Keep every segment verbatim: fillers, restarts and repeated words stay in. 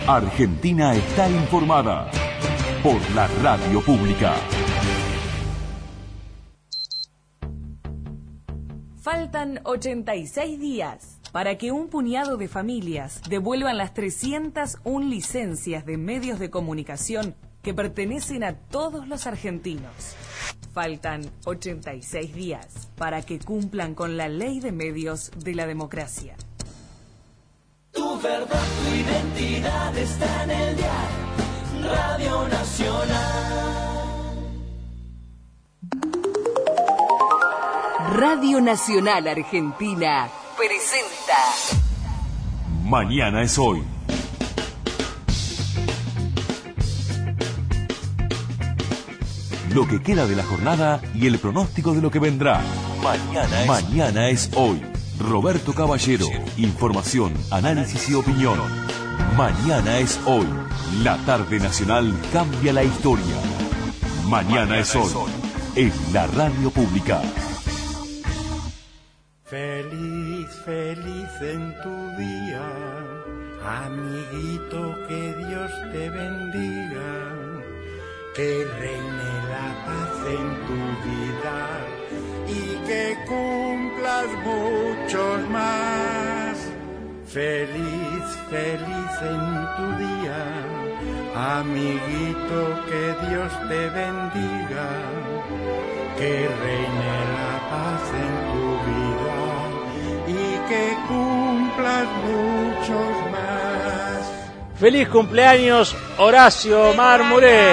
Argentina está informada por la radio pública. Faltan ochenta y seis días para que un puñado de familias devuelvan las trescientas una licencias de medios de comunicación que pertenecen a todos los argentinos. Faltan ochenta y seis días para que cumplan con la ley de medios de la democracia. Tu verdad, tu identidad está en el diario Radio Nacional. Radio Nacional Argentina presenta Mañana es hoy. Lo que queda de la jornada y el pronóstico de lo que vendrá. Mañana es, Mañana es hoy. Roberto Caballero, información, análisis y opinión. Mañana es hoy. La tarde nacional cambia la historia. Mañana es hoy. En la radio pública. Feliz, feliz en tu día, amiguito, que Dios te bendiga, que reine la paz en tu vida y que cumplas muchos más. Feliz, feliz en tu día, amiguito, que Dios te bendiga, que reine la paz en tu vida y que cumplas muchos más. Feliz cumpleaños, Horacio Marmuré.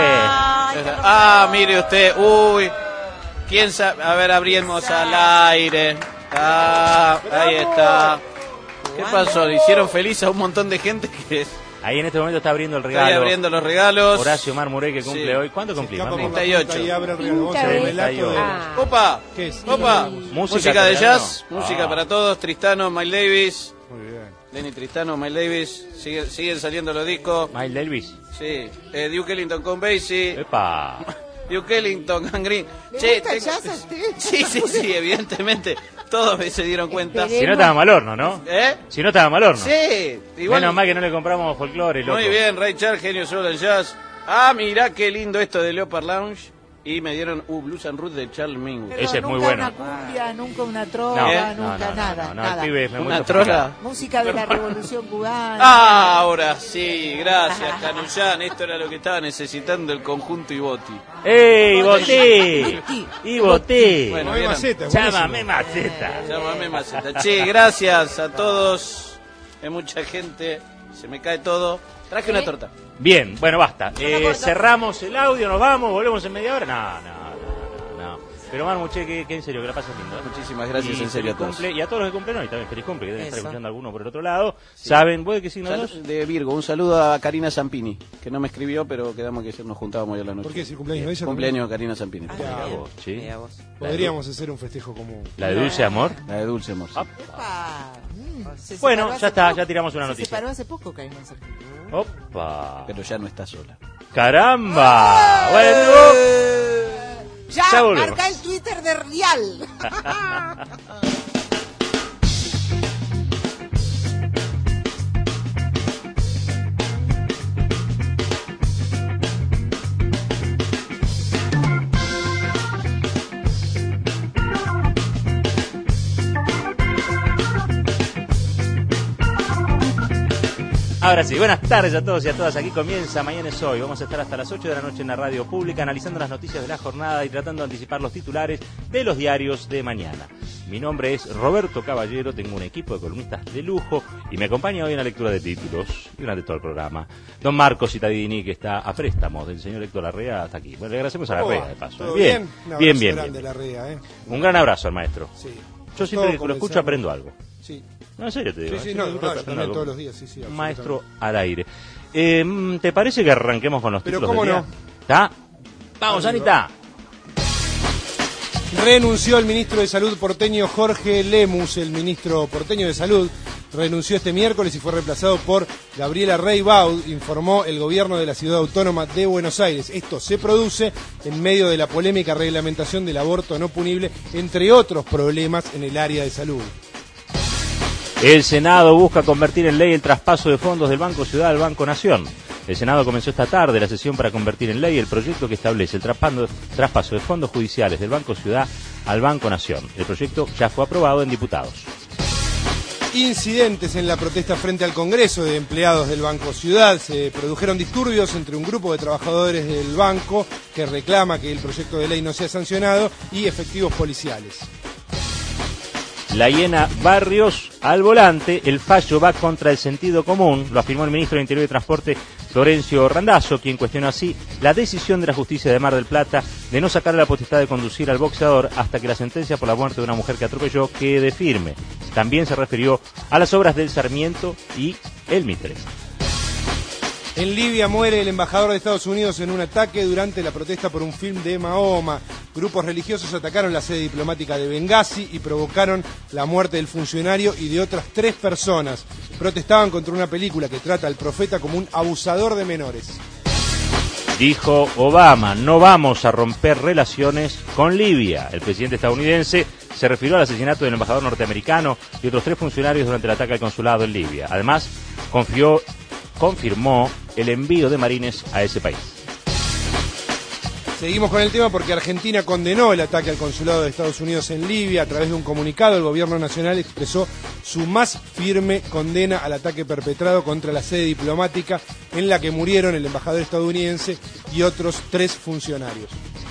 Ah, mire usted, uy, quién sabe, a ver, abrimos al aire. Ah, ahí está. ¿Qué pasó? Hicieron feliz a un montón de gente que... Ahí en este momento está abriendo el regalo. Estoy abriendo los regalos. Horacio Marmuré, que cumple sí. hoy. ¿Cuánto cumplís? treinta y ocho. Y abre el regalo. treinta y ocho. Ah. Opa, ¿Qué es? opa. Música, Música de jazz, no. música Ah. para todos. Tristano, Miles Davis. Muy bien. Lenny Tristano, Miles Davis. Sigue, siguen saliendo los discos. Miles Davis. Sí. Eh, Duke Ellington con Basie. Epa. Duke Ellington, Gangrene. ¿Le Che, gusta el tengo- jazz a usted? Sí, sí, sí, evidentemente. Todos se dieron cuenta. Si no estaba mal horno, ¿no? ¿Eh? Si no estaba mal horno. Sí. Igual. Menos mal que no le compramos folclore, loco. Muy bien, Ray Charles, genio solo del jazz. Ah, mirá qué lindo esto de Leopard Lounge. Y me dieron uh, Blues and Roots de Charles Mingus. Pero Ese es muy nunca bueno. una cumbia, nunca una trova, No, ¿Eh? no, nunca no, no, nada, no, no, nada. el pibe es muy Una sofisticado. trola. Música de la Revolución Cubana. Ah, ahora sí, gracias, Canullán. Esto era lo que estaba necesitando el conjunto Iboti. ¡Ey, boté! ¡Y boté! Bueno, Muy ¿vieron? maceta, Llámame maceta. Llámame Maceta. Che, gracias a todos. Hay mucha gente. Se me cae todo. Traje una torta. Bien, bueno, basta. Eh, corta. cerramos el audio, nos vamos, volvemos en media hora. No, no, no, no. no. Pero Marmu, che, que, que en serio, que la pases lindo. ¿eh? Muchísimas gracias, Y en serio, a feliz todos. cumple, y a todos los que cumplen hoy también, feliz cumple, que deben estar Eso. escuchando alguno por el otro lado. ¿Saben? ¿Vos de qué signo Sal- sos? De Virgo, un saludo a Karina Zampini, que no me escribió, pero quedamos que nos juntábamos hoy a la noche. ¿Por qué? ¿Es el cumpleaños de ella? Cumpleaños de Karina Zampini. Mirá vos, sí. Mira vos. Podríamos hacer un festejo común. La de Dulce Amor. La de Dulce Amor. sí. Opa. Mm, se Bueno, separó ya hace está, poco. ya tiramos una Se noticia. separó hace poco, Karina Zampini. Opa. Pero ya no está sola. ¡Caramba! Bueno, Ya, Ya volvemos. marca el Twitter de Rial. ahora sí, buenas tardes a todos y a todas. Aquí comienza Mañana es Hoy. Vamos a estar hasta las ocho de la noche en la radio pública analizando las noticias de la jornada y tratando de anticipar los titulares de los diarios de mañana. Mi nombre es Roberto Caballero, tengo un equipo de columnistas de lujo y me acompaña hoy en la lectura de títulos durante todo el programa. Don Marcos Citadini, que está a préstamos del señor Héctor Larrea, hasta aquí. Bueno, le agradecemos a Larrea, de paso. ¿Todo Bien, bien? Un bien, abrazo bien, grande, bien. Larrea, ¿eh? Un gran abrazo al maestro. Sí. Yo siempre que Todo lo escucho conversando. aprendo algo. Sí. No, en serio te digo. Sí, sí, ¿eh? no, Siempre no, yo aprendo también algo. todos los días, sí, sí. Un maestro absolutamente. al aire. Eh, ¿Te parece que arranquemos con los Pero títulos cómo del no. día? ¿Está? Vamos, Arriba. Anita. Renunció el ministro de Salud porteño Jorge Lemus, el ministro porteño de Salud, renunció este miércoles y fue reemplazado por Gabriela Reybaud, informó el gobierno de la Ciudad Autónoma de Buenos Aires. Esto se produce en medio de la polémica reglamentación del aborto no punible, entre otros problemas en el área de salud. El Senado busca convertir en ley el traspaso de fondos del Banco Ciudad al Banco Nación. El Senado comenzó esta tarde la sesión para convertir en ley el proyecto que establece el traspando, traspaso de fondos judiciales del Banco Ciudad al Banco Nación. El proyecto ya fue aprobado en diputados. Incidentes en la protesta frente al Congreso de empleados del Banco Ciudad. Se produjeron disturbios entre un grupo de trabajadores del banco que reclama que el proyecto de ley no sea sancionado y efectivos policiales. La hiena Barrios al volante, el fallo va contra el sentido común, lo afirmó el ministro de Interior y Transporte, Florencio Randazzo, quien cuestionó así la decisión de la justicia de Mar del Plata de no sacar la potestad de conducir al boxeador hasta que la sentencia por la muerte de una mujer que atropelló quede firme. También se refirió a las obras del Sarmiento y el Mitre. En Libia muere el embajador de Estados Unidos en un ataque durante la protesta por un film de Mahoma. Grupos religiosos atacaron la sede diplomática de Bengasi y provocaron la muerte del funcionario y de otras tres personas. Protestaban contra una película que trata al profeta como un abusador de menores. Dijo Obama, no vamos a romper relaciones con Libia. El presidente estadounidense se refirió al asesinato del embajador norteamericano y otros tres funcionarios durante el ataque al consulado en Libia. Además, confió, confirmó el envío de marines a ese país. Seguimos con el tema porque Argentina condenó el ataque al consulado de Estados Unidos en Libia. A través de un comunicado, el gobierno nacional expresó su más firme condena al ataque perpetrado contra la sede diplomática en la que murieron el embajador estadounidense y otros tres funcionarios.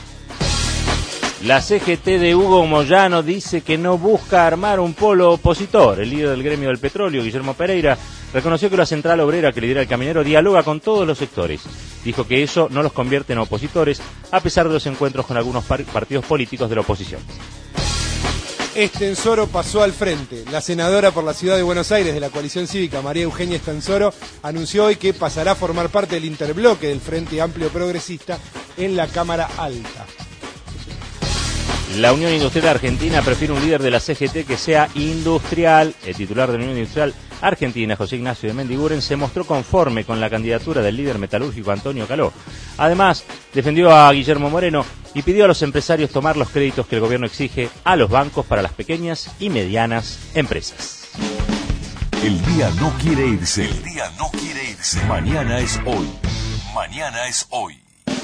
La C G T de Hugo Moyano dice que no busca armar un polo opositor. El líder del gremio del petróleo, Guillermo Pereira, reconoció que la central obrera que lidera el Caminero dialoga con todos los sectores. Dijo que eso no los convierte en opositores, a pesar de los encuentros con algunos par- partidos políticos de la oposición. Estenssoro pasó al frente. La senadora por la Ciudad de Buenos Aires de la coalición cívica, María Eugenia Estenssoro, anunció hoy que pasará a formar parte del interbloque del Frente Amplio Progresista en la Cámara Alta. La Unión Industrial Argentina prefiere un líder de la C G T que sea industrial. El titular de la Unión Industrial Argentina, José Ignacio de Mendiguren, se mostró conforme con la candidatura del líder metalúrgico Antonio Caló. Además, defendió a Guillermo Moreno y pidió a los empresarios tomar los créditos que el gobierno exige a los bancos para las pequeñas y medianas empresas. El día no quiere irse. El día no quiere irse. Mañana es hoy. Mañana es hoy.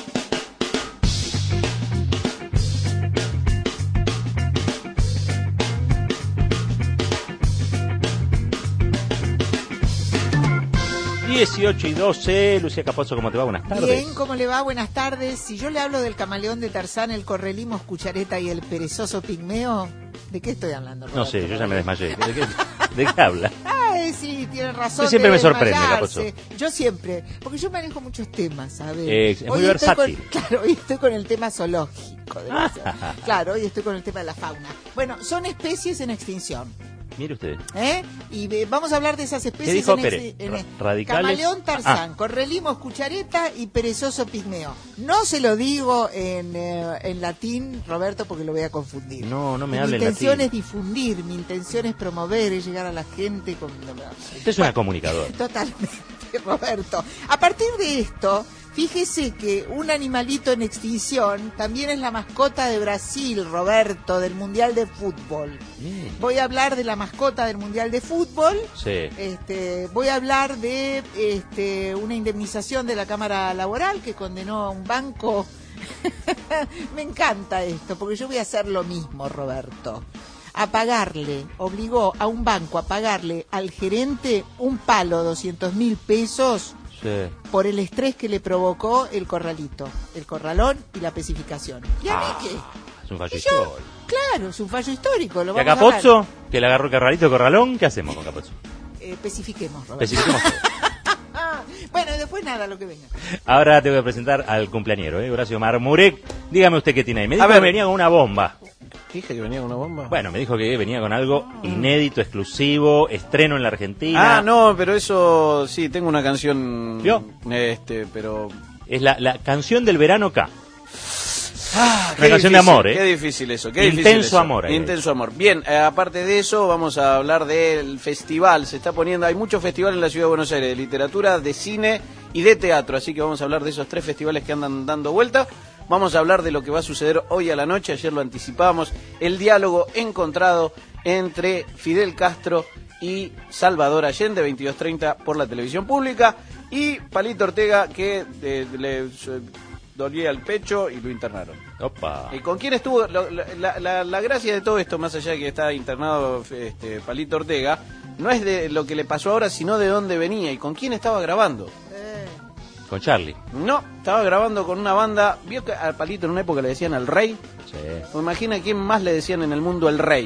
dieciocho y doce, Lucía Capozzo, ¿cómo te va? Buenas tardes. Bien, ¿cómo le va? Buenas tardes. Si yo le hablo del camaleón de Tarzán, el correlimos cuchareta y el perezoso pigmeo, ¿de qué estoy hablando, Roberto? No sé, yo ya me desmayé. ¿De qué, de qué habla? Ay, sí, tiene razón. Usted siempre de me sorprende, desmayarse. Yo siempre, porque yo manejo muchos temas, ¿sabes? Eh, es muy Hoy estoy versátil. con- claro, hoy estoy con el tema zoológico. debe ser. Claro, hoy estoy con el tema de la fauna. Bueno, son especies en extinción. Mire usted. ¿Eh? Y ve- vamos a hablar de esas especies. ¿Qué dijo en Pérez? exi- en- Ra- radicales. Camaleón Tarzán, Ah. correlimos cuchareta y perezoso pigmeo. No se lo digo en, eh, en latín, Roberto, porque lo voy a confundir. No, no me mi hable en intención latín. es difundir, mi intención es promover, es llegar a la gente con... Usted es una comunicadora. Totalmente, Roberto. A partir de esto, fíjese que un animalito en extinción también es la mascota de Brasil, Roberto, del Mundial de Fútbol. Bien. Voy a hablar de la mascota del Mundial de Fútbol. Sí. Este, voy a hablar de este, una indemnización de la Cámara Laboral que condenó a un banco. Me encanta esto, porque yo voy a hacer lo mismo, Roberto. A pagarle, obligó a un banco a pagarle al gerente un palo, doscientos mil pesos, Sí. por el estrés que le provocó el corralito, el corralón y la especificación. ¿Y a mí Ah, qué? es un fallo Y yo, histórico. claro, es un fallo histórico. Lo ¿Y a vamos a hablar. Capozzo? Que le agarró Carralito Corralón, ¿qué hacemos con Capozzo? Eh, especifiquemos, Roberto. Especifiquemos todo. Ah, bueno, después nada, lo que venga. Ahora te voy a presentar al cumpleañero, ¿eh? Horacio Marmurek. Dígame usted qué tiene ahí. Me dijo A ver. que venía con una bomba. Dije que venía con una bomba. Bueno, me dijo que venía con algo inédito, exclusivo, estreno en la Argentina. Ah, no, pero eso sí, tengo una canción. ¿Vio? Este, pero. Es la, la canción del verano K. Ah, Una canción de amor, ¿eh? Qué difícil eso, qué Intenso difícil eso. amor ahí. Intenso amor. Bien, eh, aparte de eso, vamos a hablar del festival. Se está poniendo, hay muchos festivales en la ciudad de Buenos Aires, de literatura, de cine y de teatro. Así que vamos a hablar de esos tres festivales que andan dando vuelta. Vamos a hablar de lo que va a suceder hoy a la noche. Ayer lo anticipábamos, el diálogo encontrado entre Fidel Castro y Salvador Allende, veintidós treinta por la televisión pública, y Palito Ortega, que eh, le eh, dolía el pecho y lo internaron. Opa. ¿Y con quién estuvo? Lo, la, la, la gracia de todo esto, más allá de que está internado este, Palito Ortega, no es de lo que le pasó ahora, sino de dónde venía y con quién estaba grabando. Eh. Con Charlie. No, estaba grabando con una banda. ¿Vio que al Palito en una época le decían el Rey? Sí. O imagina quién más le decían en el mundo el Rey.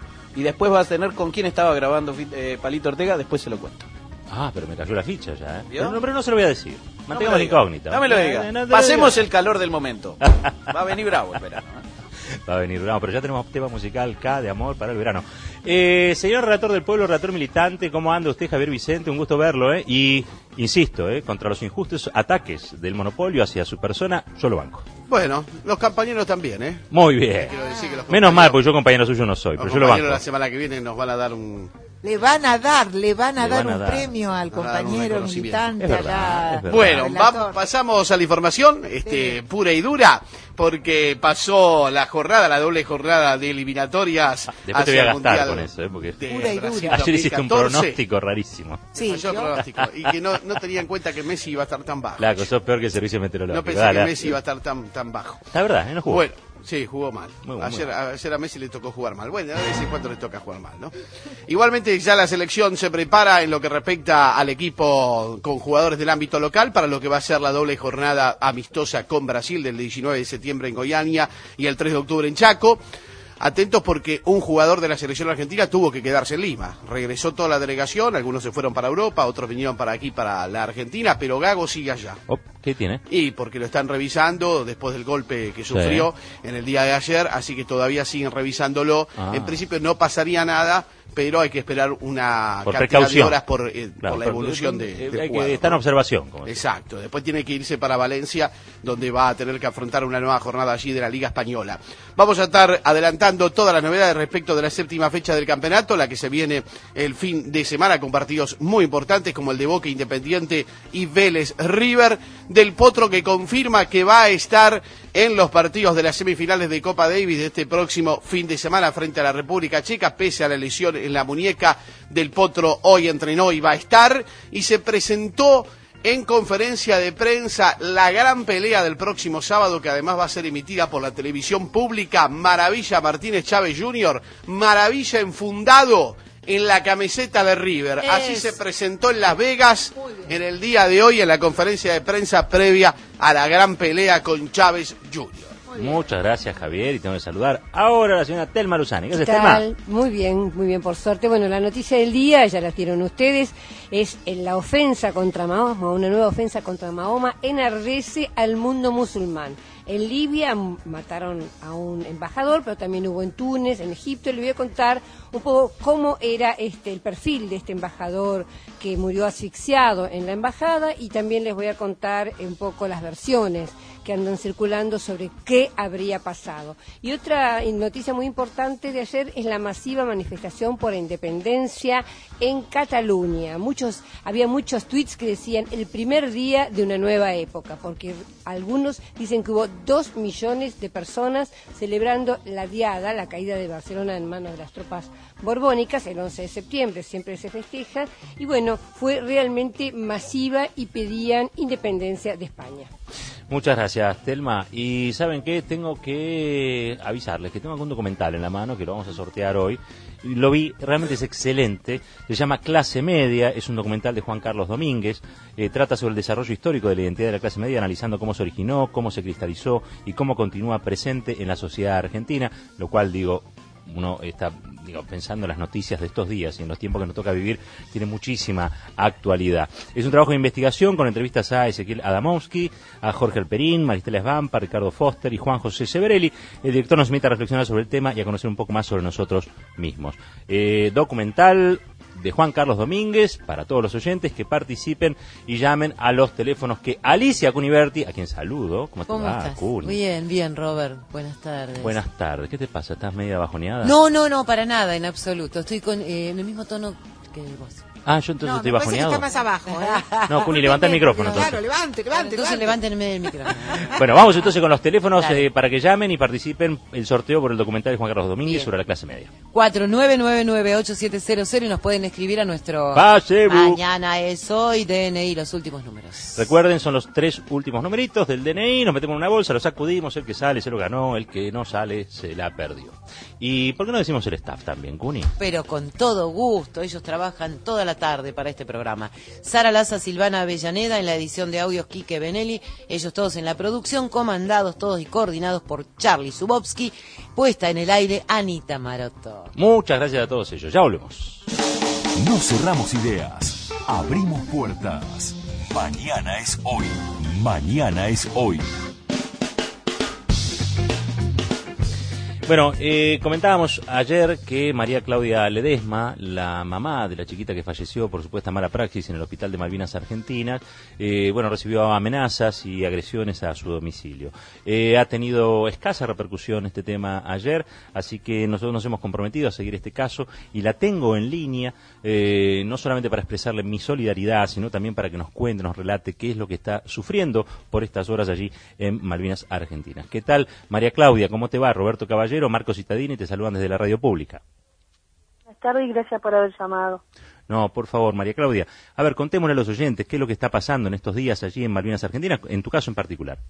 Y después vas a tener con quién estaba grabando eh, Palito Ortega, después se lo cuento. Ah, pero me cayó la ficha ya, ¿eh? ¿Vio? Pero, no, pero no se lo voy a decir. Mantengamos la incógnita. No me lo diga. No, no, no, Pasemos no, el calor del momento. Va a venir bravo el verano. ¿eh? Va a venir bravo, pero ya tenemos tema musical K de amor para el verano. Eh, señor relator del pueblo, relator militante, ¿cómo anda usted, Javier Vicente? Un gusto verlo, ¿eh? Y insisto, ¿eh? Contra los injustos ataques del monopolio hacia su persona, yo lo banco. Bueno, los compañeros también, ¿eh? Muy bien. Quiero decir que los Menos mal, compañeros- porque yo compañero suyo no soy, Los pero yo lo compañeros banco. la semana que viene nos van a dar un... Le van a dar, le van a Le dar van a un dar. premio al Le van a dar un compañero reconocimiento. militante Es verdad, allá. es verdad. Bueno, relator. va- pasamos a la información este, Sí. pura y dura, porque pasó la jornada, la doble jornada de eliminatorias Ah, después te hacia voy a el gastar Mundial con eso, ¿eh? Porque de Pura y dura. Brasil ayer hiciste un dos mil catorce. pronóstico rarísimo. Sí, Falló el yo- pronóstico, y que no, no tenía en cuenta que Messi iba a estar tan bajo. La cosa es peor que el servicio meteorológico. No pensé Dale, que Messi iba a estar tan, tan bajo. La verdad, ¿eh? No jugó. Bueno, sí, jugó mal. Muy bueno, ayer, muy bueno. ayer a Messi le tocó jugar mal. Bueno, a veces en cuánto le toca jugar mal, ¿no? Igualmente ya la selección se prepara en lo que respecta al equipo con jugadores del ámbito local para lo que va a ser la doble jornada amistosa con Brasil del diecinueve de septiembre en Goiânia y el tres de octubre en Chaco. Atentos porque un jugador de la selección argentina tuvo que quedarse en Lima. Regresó toda la delegación, algunos se fueron para Europa, otros vinieron para aquí, para la Argentina, pero Gago sigue allá. Oh, ¿qué tiene? Y porque lo están revisando después del golpe que sufrió en el día de ayer, así que todavía siguen revisándolo. Ah. En principio no pasaría nada, pero hay que esperar una Por cantidad precaución. de horas por, eh, Claro, por la pero- evolución de, eh, del hay que jugador, estar en ¿no? observación. Como decía. Exacto, después tiene que irse para Valencia, donde va a tener que afrontar una nueva jornada allí de la Liga Española. Vamos a estar adelantando todas las novedades respecto de la séptima fecha del campeonato, la que se viene el fin de semana con partidos muy importantes como el de Boca Independiente y Vélez River, del Potro que confirma que va a estar en los partidos de las semifinales de Copa Davis de este próximo fin de semana frente a la República Checa, pese a la lesión en la muñeca del Potro, hoy entrenó y va a estar, y se presentó en conferencia de prensa la gran pelea del próximo sábado, que además va a ser emitida por la televisión pública. Maravilla Martínez Chávez junior, Maravilla enfundado en la camiseta de River. Así Es- se presentó en Las Vegas en el día de hoy en la conferencia de prensa previa a la gran pelea con Chávez junior Muchas gracias, Javier, y tengo que saludar ahora a la señora Telma Luzani. ¿Qué haces, ¿Qué Telma? tal? Muy bien, muy bien, por suerte. Bueno, la noticia del día, ya la dieron ustedes, es en la ofensa contra Mahoma, una nueva ofensa contra Mahoma, enardece al mundo musulmán. En Libia m- mataron a un embajador, pero también hubo en Túnez, en Egipto. Le voy a contar un poco cómo era este el perfil de este embajador que murió asfixiado en la embajada, y también les voy a contar un poco las versiones que andan circulando sobre qué habría pasado. Y otra noticia muy importante de ayer es la masiva manifestación por la independencia en Cataluña. Muchos, había muchos tweets que decían el primer día de una nueva época, porque algunos dicen que hubo dos millones de personas celebrando la diada, la caída de Barcelona en manos de las tropas borbónicas, el once de septiembre, siempre se festeja, y bueno, fue realmente masiva y pedían independencia de España. Muchas gracias, Telma. Y ¿saben qué? Tengo que avisarles que tengo algún documental en la mano que lo vamos a sortear hoy. Y lo vi, realmente es excelente. Se llama Clase Media, es un documental de Juan Carlos Domínguez. Eh, trata sobre el desarrollo histórico de la identidad de la clase media, analizando cómo se originó, cómo se cristalizó y cómo continúa presente en la sociedad argentina, lo cual, digo, uno está digo, pensando en las noticias de estos días y en los tiempos que nos toca vivir, tiene muchísima actualidad. Es un trabajo de investigación con entrevistas a Ezequiel Adamowski, a Jorge Alperín, Maristela Svampa, Ricardo Foster y Juan José Severelli. El director nos invita a reflexionar sobre el tema y a conocer un poco más sobre nosotros mismos. Eh, documental de Juan Carlos Domínguez, para todos los oyentes que participen y llamen a los teléfonos que Alicia Cuniverti, a quien saludo. ¿Cómo te ¿Cómo va, estás? Cuni? Bien, bien, Robert. Buenas tardes. Buenas tardes. ¿Qué te pasa? ¿Estás media bajoneada? No, no, no, para nada, en absoluto. Estoy con, eh, en el mismo tono que vos. Ah, yo entonces No, estoy me parece que bajoneado. está más abajo, ¿eh? No, Cuni, levanta el micrófono. Claro, Entonces. levante, levante. Entonces levante. levántenme el micrófono. Bueno, vamos entonces con los teléfonos Dale. eh, para que llamen y participen el sorteo por el documental de Juan Carlos Domínguez Bien. sobre la clase media. cuatro nueve nueve nueve ocho siete cero cero y nos pueden escribir a nuestro Facebook. Mañana es hoy, D N I, los últimos números. Recuerden, son los tres últimos numeritos del D N I, nos metemos en una bolsa, lo sacudimos, el que sale se lo ganó, el que no sale se la perdió. ¿Y por qué no decimos el staff también, Cuni? Pero con todo gusto, ellos trabajan toda la tarde para este programa. Sara Laza, Silvana Avellaneda en la edición de audios, Quique Benelli, ellos todos en la producción, comandados todos y coordinados por Charlie Zubovsky, puesta en el aire Anita Maroto. Muchas gracias a todos ellos, ya volvemos. No cerramos ideas, abrimos puertas. Mañana es hoy. Mañana es hoy. Bueno, eh, comentábamos ayer que María Claudia Ledesma, la mamá de la chiquita que falleció por supuesta mala praxis en el Hospital de Malvinas Argentinas, eh, bueno, recibió amenazas y agresiones a su domicilio. Eh, ha tenido escasa repercusión este tema ayer, así que nosotros nos hemos comprometido a seguir este caso y la tengo en línea, eh, no solamente para expresarle mi solidaridad, sino también para que nos cuente, nos relate qué es lo que está sufriendo por estas horas allí en Malvinas Argentinas. ¿Qué tal, María Claudia? ¿Cómo te va? Roberto Caballero, Marcos Cittadini, te saludan desde la radio pública. Buenas tardes y gracias por haber llamado. No, por favor, María Claudia. A ver, contémosle a los oyentes qué es lo que está pasando en estos días allí en Malvinas Argentinas, en tu caso en particular.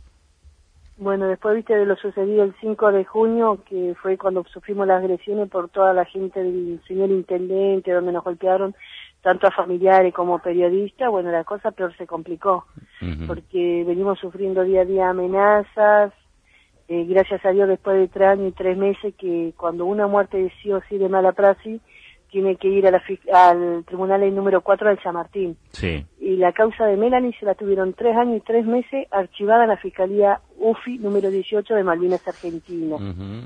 Bueno, después viste de lo sucedido el cinco de junio, que fue cuando sufrimos las agresiones por toda la gente del señor intendente, donde nos golpearon tanto a familiares como periodistas, bueno, la cosa peor se complicó, uh-huh. porque venimos sufriendo día a día amenazas. Eh, gracias a Dios, después de tres años y tres meses, que cuando una muerte de sí o sí de mala praxis, tiene que ir a la, al tribunal el número cuatro del San Martín. Sí. Y la causa de Melanie se la tuvieron tres años y tres meses archivada en la Fiscalía U F I número dieciocho de Malvinas Argentinas. Uh-huh.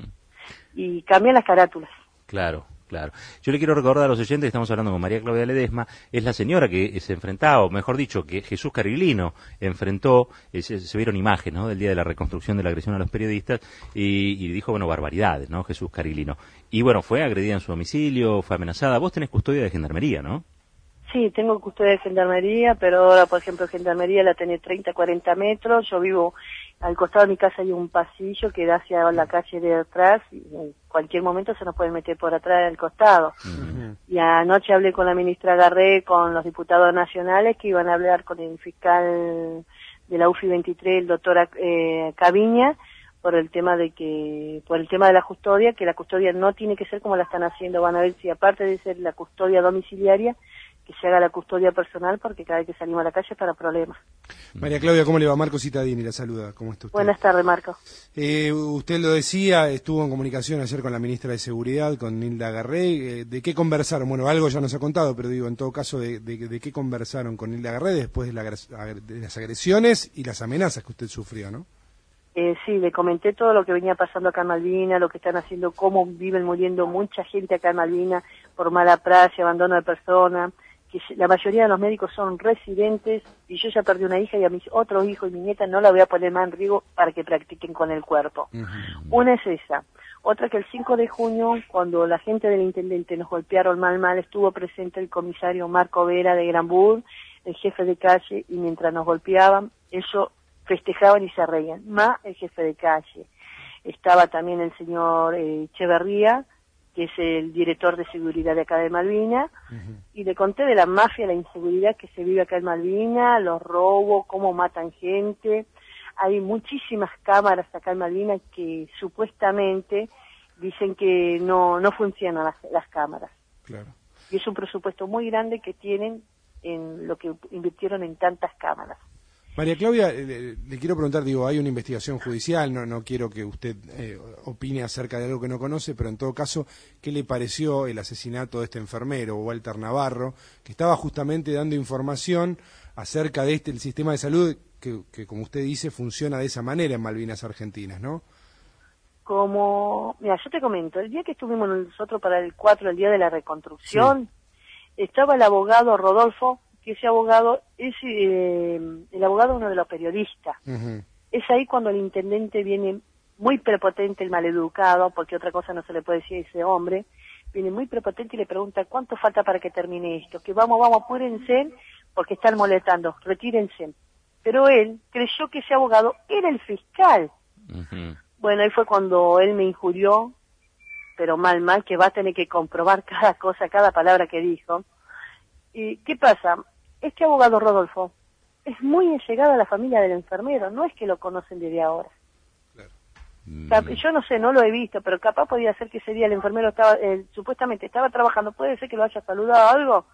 Y cambian las carátulas. Claro. Claro. Yo le quiero recordar a los oyentes que estamos hablando con María Claudia Ledesma, es la señora que se enfrentaba, o mejor dicho, que Jesús Cariglino enfrentó, eh, se, se vieron imágenes, ¿no?, del día de la reconstrucción de la agresión a los periodistas, y, y dijo, bueno, barbaridades, ¿no?, Jesús Cariglino. Y bueno, fue agredida en su domicilio, fue amenazada. Vos tenés custodia de Gendarmería, ¿no? Sí, tengo custodia de Gendarmería, pero ahora, por ejemplo, Gendarmería la tiene treinta, cuarenta metros, yo vivo al costado de mi casa, hay un pasillo que da hacia la calle de atrás, y en cualquier momento se nos pueden meter por atrás del costado. Uh-huh. Y anoche hablé con la ministra Garré, con los diputados nacionales, que iban a hablar con el fiscal de la U F I veintitrés, el doctor eh, Caviña, por el tema de que, por el tema de la custodia, que la custodia no tiene que ser como la están haciendo, van a ver si aparte de ser la custodia domiciliaria, que se haga la custodia personal, porque cada vez que salimos a la calle es para problemas. María Claudia, ¿cómo le va? Marco Cittadini la saluda. ¿Cómo está usted? Buenas tardes, Marco. Eh, usted lo decía, estuvo en comunicación ayer con la ministra de Seguridad, con Nilda Garré. Eh, ¿De qué conversaron? Bueno, algo ya nos ha contado, pero digo, en todo caso, ¿de, de, de qué conversaron con Nilda Garré después de, la, de las agresiones y las amenazas que usted sufrió, no? Eh, sí, le comenté todo lo que venía pasando acá en Malvinas, lo que están haciendo, cómo viven muriendo mucha gente acá en Malvinas por mala praxis, abandono de personas, que la mayoría de los médicos son residentes, y yo ya perdí una hija y a mis otros hijos y mi nieta no la voy a poner más en riesgo para que practiquen con el cuerpo. Uh-huh. Una es esa. Otra que el cinco de junio, cuando la gente del intendente nos golpearon mal mal, estuvo presente el comisario Marco Vera de Granbur, el jefe de calle, y mientras nos golpeaban, ellos festejaban y se reían, más el jefe de calle. Estaba también el señor eh, Echeverría, que es el director de seguridad de acá de Malvinas, uh-huh. y le conté de la mafia, la inseguridad que se vive acá en Malvinas, los robos, cómo matan gente. Hay muchísimas cámaras acá en Malvinas que supuestamente dicen que no no funcionan las, las cámaras. Claro. Y es un presupuesto muy grande que tienen en lo que invirtieron en tantas cámaras. María Claudia, le, le quiero preguntar, digo, hay una investigación judicial, no no quiero que usted eh, opine acerca de algo que no conoce, pero en todo caso, ¿qué le pareció el asesinato de este enfermero, Walter Navarro, que estaba justamente dando información acerca de este el sistema de salud que, que, como usted dice, funciona de esa manera en Malvinas Argentinas, ¿no? Como, mira, yo te comento, el día que estuvimos nosotros para el cuatro, el día de la reconstrucción, sí. estaba el abogado Rodolfo, que ese abogado es eh, el abogado uno de los periodistas. Uh-huh. Es ahí cuando el intendente viene muy prepotente, el maleducado, porque otra cosa no se le puede decir a ese hombre, viene muy prepotente y le pregunta cuánto falta para que termine esto, que vamos, vamos, apúrense porque están molestando, retírense. Pero él creyó que ese abogado era el fiscal. Uh-huh. Bueno, ahí fue cuando él me injurió, pero mal, mal, que va a tener que comprobar cada cosa, cada palabra que dijo. ¿Y qué pasa? Este abogado Rodolfo es muy allegado a la familia del enfermero, no es que lo conocen desde ahora. Claro. Mm. Yo no sé, no lo he visto, pero capaz podía ser que ese día el enfermero estaba, eh, supuestamente estaba trabajando, puede ser que lo haya saludado o algo.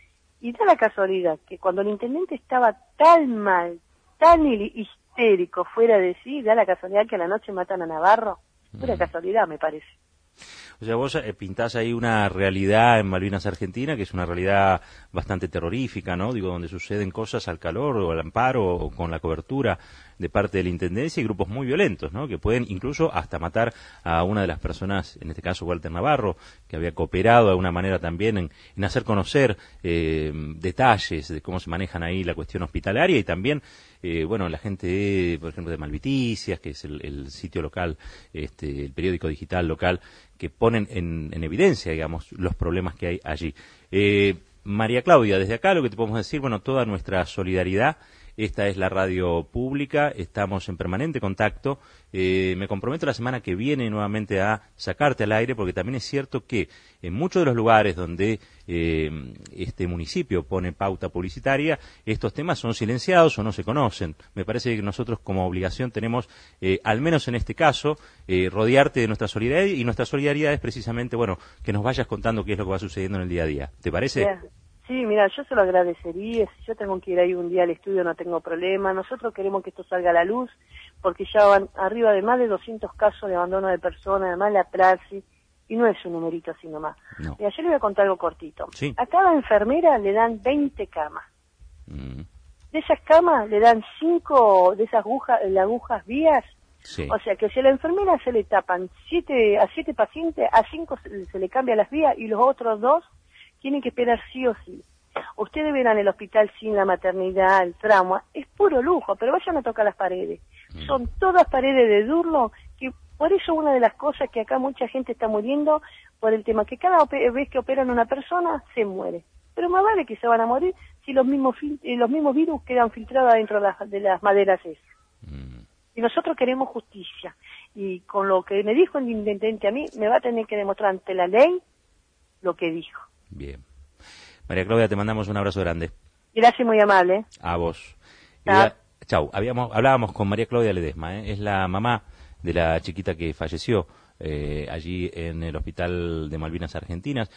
Y da la casualidad que cuando el intendente estaba tan mal, tan histérico, fuera de sí, da la casualidad que a la noche matan a Navarro. Pura mm. casualidad, me parece. O sea, vos eh, pintás ahí una realidad en Malvinas Argentina que es una realidad bastante terrorífica, ¿no? Digo, donde suceden cosas al calor o al amparo o con la cobertura de parte de la Intendencia y grupos muy violentos, ¿no? Que pueden incluso hasta matar a una de las personas, en este caso Walter Navarro, que había cooperado de alguna manera también en, en hacer conocer eh, detalles de cómo se manejan ahí la cuestión hospitalaria y también, eh, bueno, la gente, de, por ejemplo, de Malviticias, que es el, el sitio local, este, el periódico digital local, que ponen en, en evidencia, digamos, los problemas que hay allí. Eh, María Claudia, desde acá lo que te podemos decir, bueno, toda nuestra solidaridad. Esta es la radio pública, estamos en permanente contacto. Eh, me comprometo la semana que viene nuevamente a sacarte al aire, porque también es cierto que en muchos de los lugares donde eh, este municipio pone pauta publicitaria, estos temas son silenciados o no se conocen. Me parece que nosotros como obligación tenemos, eh, al menos en este caso, eh, rodearte de nuestra solidaridad, y nuestra solidaridad es precisamente, bueno, que nos vayas contando qué es lo que va sucediendo en el día a día. ¿Te parece? Yeah. Sí, mira, yo se lo agradecería, si yo tengo que ir ahí un día al estudio no tengo problema, nosotros queremos que esto salga a la luz, porque ya van arriba de más de doscientos casos de abandono de personas, además la praxis, y no es un numerito así nomás. No. Mira, yo le voy a contar algo cortito. Sí. A cada enfermera le dan veinte camas. Mm. De esas camas le dan cinco de esas agujas, las agujas vías. Sí. O sea que si a la enfermera se le tapan siete, a siete pacientes, a cinco se, se le cambia las vías y los otros dos tienen que esperar sí o sí. Ustedes verán el hospital sin la maternidad, el trauma, es puro lujo, pero vayan a tocar las paredes. Mm. Son todas paredes de Durlo, que por eso una de las cosas que acá mucha gente está muriendo, por el tema que cada vez que operan a una persona, se muere. Pero más vale que se van a morir si los mismos, los mismos virus quedan filtrados dentro de las, de las maderas esas. Mm. Y nosotros queremos justicia. Y con lo que me dijo el intendente a mí, me va a tener que demostrar ante la ley lo que dijo. Bien. María Claudia, te mandamos un abrazo grande. Gracias, muy amable. A vos. Ah. Chau. Habíamos, hablábamos con María Claudia Ledesma, ¿eh? Es la mamá de la chiquita que falleció eh, allí en el Hospital de Malvinas Argentinas.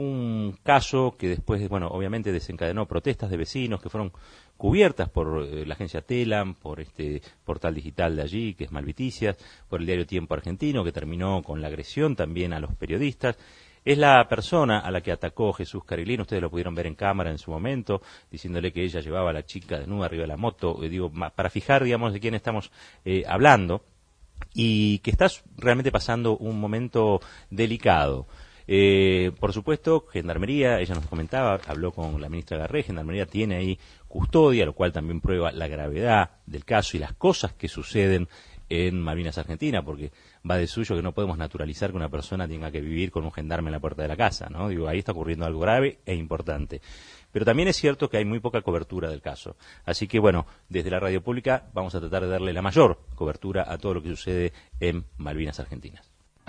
Un caso que después, bueno, obviamente desencadenó protestas de vecinos que fueron cubiertas por eh, la agencia Telam, por este portal digital de allí, que es Malviticias, por el diario Tiempo Argentino, que terminó con la agresión también a los periodistas. Es la persona a la que atacó Jesús Carilino, ustedes lo pudieron ver en cámara en su momento, diciéndole que ella llevaba a la chica desnuda arriba de la moto, eh, digo, para fijar, digamos, de quién estamos eh, hablando, y que está realmente pasando un momento delicado. Eh, por supuesto, Gendarmería, ella nos comentaba, habló con la ministra Garré, Gendarmería tiene ahí custodia, lo cual también prueba la gravedad del caso y las cosas que suceden en Malvinas Argentina, porque va de suyo que no podemos naturalizar que una persona tenga que vivir con un gendarme en la puerta de la casa, ¿no? Digo, ahí está ocurriendo algo grave e importante. Pero también es cierto que hay muy poca cobertura del caso. Así que, bueno, desde la radio pública vamos a tratar de darle la mayor cobertura a todo lo que sucede en Malvinas Argentinas.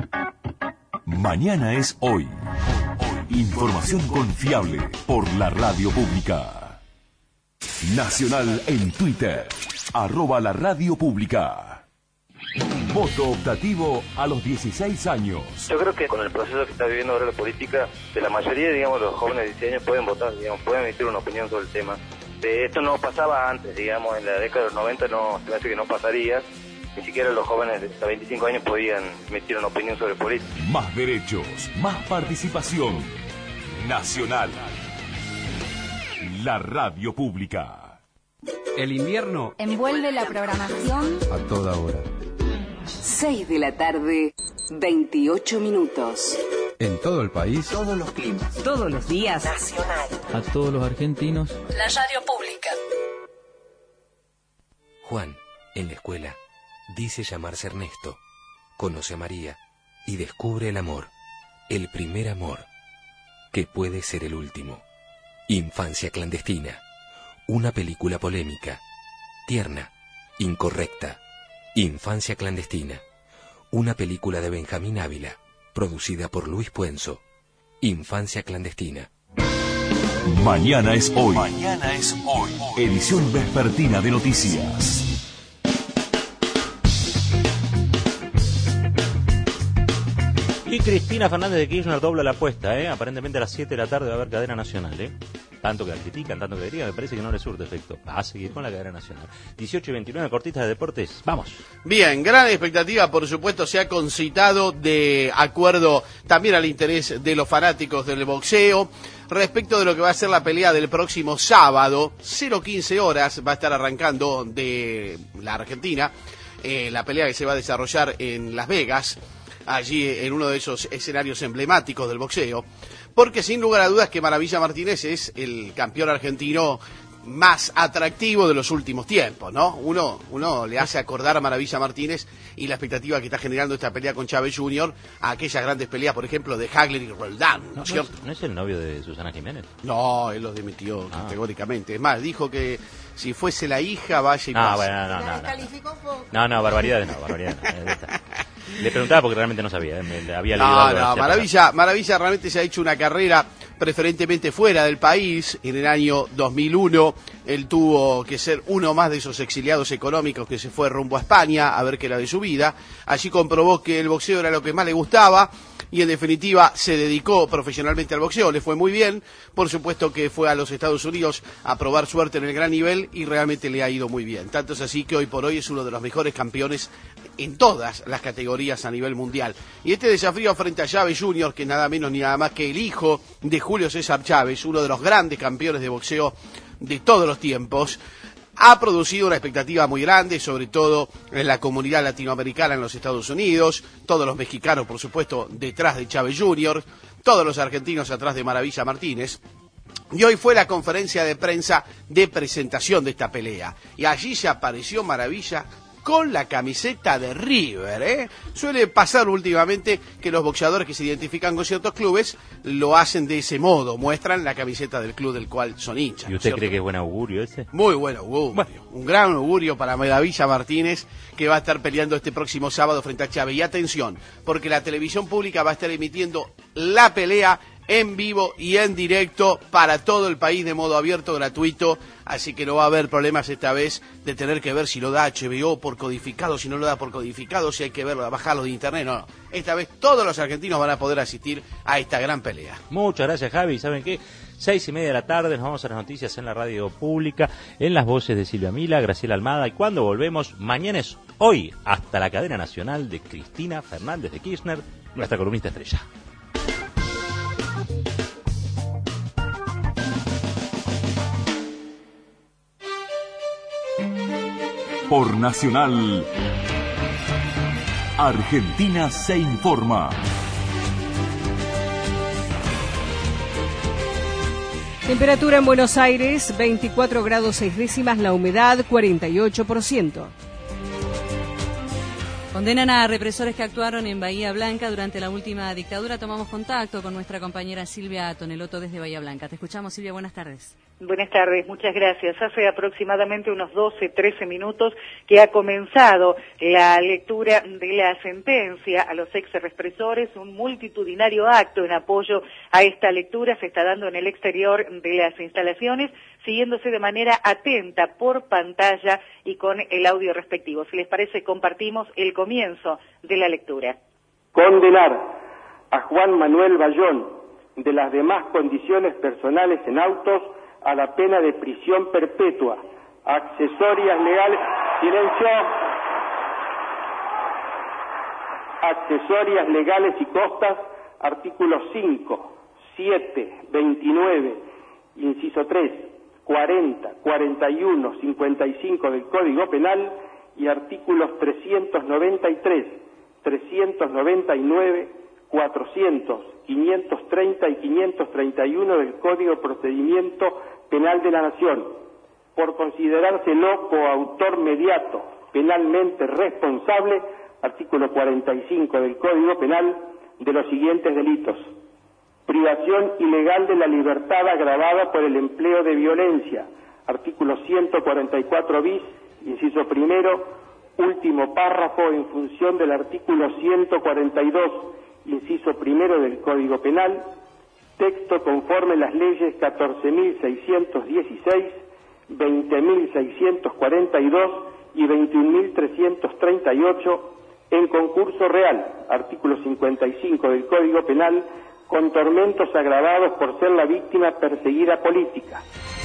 Mañana es hoy. Información confiable por la radio pública. Nacional en Twitter, arroba la radio pública. Voto optativo a los dieciséis años. Yo creo que con el proceso que está viviendo ahora la política, de la mayoría, digamos, los jóvenes de dieciséis años pueden votar, digamos, pueden emitir una opinión sobre el tema. De esto no pasaba antes, digamos, en la década de los noventa no, se me hace que no pasaría. Ni siquiera los jóvenes de hasta veinticinco años podían emitir una opinión sobre política. Más derechos, más participación. Nacional. La radio pública. El invierno envuelve la programación a toda hora. seis de la tarde, veintiocho minutos. En todo el país, todos los climas, todos los días. Nacional. A todos los argentinos. La radio pública. Juan, en la escuela, dice llamarse Ernesto. Conoce a María y descubre el amor. el primer amor, que puede ser el último. Infancia clandestina, una película polémica, tierna, incorrecta. Infancia clandestina, una película de Benjamín Ávila, producida por Luis Puenzo. Infancia clandestina. Mañana es hoy. Mañana es hoy. Edición vespertina de noticias. Y Cristina Fernández de Kirchner dobla la apuesta, ¿eh? Aparentemente a las siete de la tarde va a haber cadena nacional, ¿eh? Tanto que la critican, tanto que la critican, me parece que no le surte efecto. Va a seguir con la cadena nacional. dieciocho y veintinueve, cortitas de deportes. Vamos. Bien, gran expectativa, por supuesto, se ha concitado de acuerdo también al interés de los fanáticos del boxeo. Respecto de lo que va a ser la pelea del próximo sábado, cero quince horas, va a estar arrancando de la Argentina, eh, la pelea que se va a desarrollar en Las Vegas, allí en uno de esos escenarios emblemáticos del boxeo, porque sin lugar a dudas que Maravilla Martínez es el campeón argentino más atractivo de los últimos tiempos, ¿no? Uno, uno le hace acordar a Maravilla Martínez y la expectativa que está generando esta pelea con Chávez junior a aquellas grandes peleas, por ejemplo, de Hagler y Roldán, ¿no, ¿No, es cierto? es, ¿No es el novio de Susana Jiménez? No, él los dimitió Ah. categóricamente. Es más, dijo que si fuese la hija, vaya y No, pase. bueno, no, no, no. No, no, barbaridades no, barbaridades no. Eh, está. Le preguntaba porque realmente no sabía, eh, me- había leído No, algo no, hacia Maravilla, Maravilla realmente se ha hecho una carrera preferentemente fuera del país. En el año dos mil uno él tuvo que ser uno más de esos exiliados económicos que se fue rumbo a España a ver qué era de su vida. Allí comprobó que el boxeo era lo que más le gustaba y en definitiva se dedicó profesionalmente al boxeo, le fue muy bien. Por supuesto que fue a los Estados Unidos a probar suerte en el gran nivel y realmente le ha ido muy bien. Tanto es así que hoy por hoy es uno de los mejores campeones en todas las categorías a nivel mundial. Y este desafío frente a Chávez junior, que nada menos ni nada más que el hijo de Julio César Chávez, uno de los grandes campeones de boxeo de todos los tiempos, ha producido una expectativa muy grande, sobre todo en la comunidad latinoamericana en los Estados Unidos, todos los mexicanos, por supuesto, detrás de Chávez junior, todos los argentinos atrás de Maravilla Martínez. Y hoy fue la conferencia de prensa de presentación de esta pelea. Y allí se apareció Maravilla con la camiseta de River, ¿eh? Suele pasar últimamente que los boxeadores que se identifican con ciertos clubes lo hacen de ese modo, muestran la camiseta del club del cual son hinchas. ¿Y ¿no usted es cree cierto? que es buen augurio ese? Muy buen augurio, bueno. Un gran augurio para Maravilla Martínez, que va a estar peleando este próximo sábado frente a Chávez. Y atención, porque la televisión pública va a estar emitiendo la pelea en vivo y en directo para todo el país de modo abierto, gratuito, así que no va a haber problemas esta vez de tener que ver si lo da H B O por codificado, si no lo da por codificado, si hay que verlo, bajarlo de internet, no, no. Esta vez todos los argentinos van a poder asistir a esta gran pelea. Muchas gracias, Javi. ¿Saben qué? Seis y media de la tarde, nos vamos a las noticias en la radio pública, en las voces de Silvia Mila, Graciela Almada, y cuando volvemos, mañana es hoy, hasta la cadena nacional de Cristina Fernández de Kirchner, nuestra columnista estrella. Por Nacional, Argentina se informa. Temperatura en Buenos Aires, veinticuatro grados seis décimas, la humedad cuarenta y ocho por ciento. Condenan a represores que actuaron en Bahía Blanca durante la última dictadura. Tomamos contacto con nuestra compañera Silvia Toneloto desde Bahía Blanca. Te escuchamos, Silvia, buenas tardes. Buenas tardes, muchas gracias. Hace aproximadamente unos doce, trece minutos que ha comenzado la lectura de la sentencia a los ex represores. Un multitudinario acto en apoyo a esta lectura se está dando en el exterior de las instalaciones, siguiéndose de manera atenta por pantalla y con el audio respectivo. Si les parece, compartimos el comienzo de la lectura. Condenar a Juan Manuel Bayón de las demás condiciones personales en autos a la pena de prisión perpetua, accesorias legales, silencio, accesorias legales y costas, artículos cinco, siete, veintinueve, inciso tres, cuarenta, cuarenta y uno, cincuenta y cinco del Código Penal y artículos trescientos noventa y tres, trescientos noventa y nueve, cuatrocientos, quinientos treinta y quinientos treinta y uno del Código de Procedimiento Penal de la Nación, por considerárselo coautor mediato, penalmente responsable, artículo cuarenta y cinco del Código Penal, de los siguientes delitos: privación ilegal de la libertad agravada por el empleo de violencia, artículo ciento cuarenta y cuatro bis, inciso primero, último párrafo, en función del artículo ciento cuarenta y dos, inciso primero del Código Penal, texto conforme las leyes catorce mil seiscientos dieciséis, veinte mil seiscientos cuarenta y dos y veintiún mil trescientos treinta y ocho, en concurso real, artículo cincuenta y cinco del Código Penal, con tormentos agravados por ser la víctima perseguida política.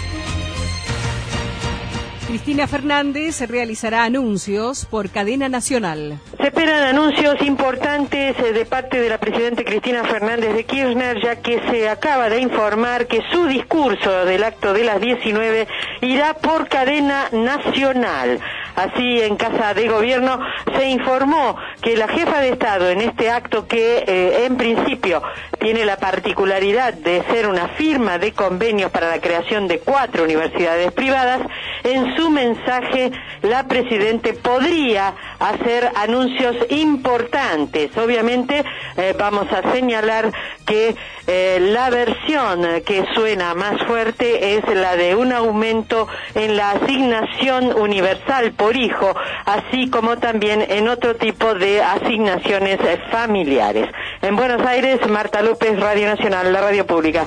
Cristina Fernández realizará anuncios por cadena nacional. Se esperan anuncios importantes eh, de parte de la presidenta Cristina Fernández de Kirchner, ya que se acaba de informar que su discurso del acto de las diecinueve irá por cadena nacional. Así, en Casa de Gobierno se informó que la jefa de Estado en este acto, que eh, en principio tiene la particularidad de ser una firma de convenios para la creación de cuatro universidades privadas, en su mensaje la presidenta podría hacer anuncios importantes. Obviamente eh, vamos a señalar que eh, la versión que suena más fuerte es la de un aumento en la asignación universal por hijo, así como también en otro tipo de asignaciones familiares. En Buenos Aires, Marta López, Radio Nacional, la radio pública.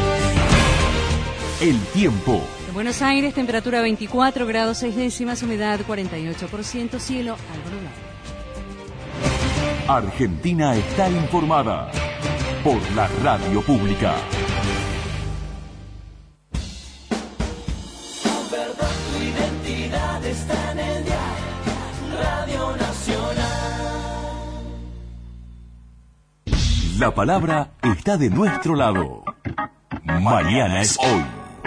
El tiempo. En Buenos Aires, temperatura veinticuatro grados seis décimas, humedad cuarenta y ocho por ciento, cielo algo nublado. Argentina está informada por la radio pública. Tu verdad, tu identidad está en el diario Radio Nacional. La palabra está de nuestro lado. Mañana es hoy.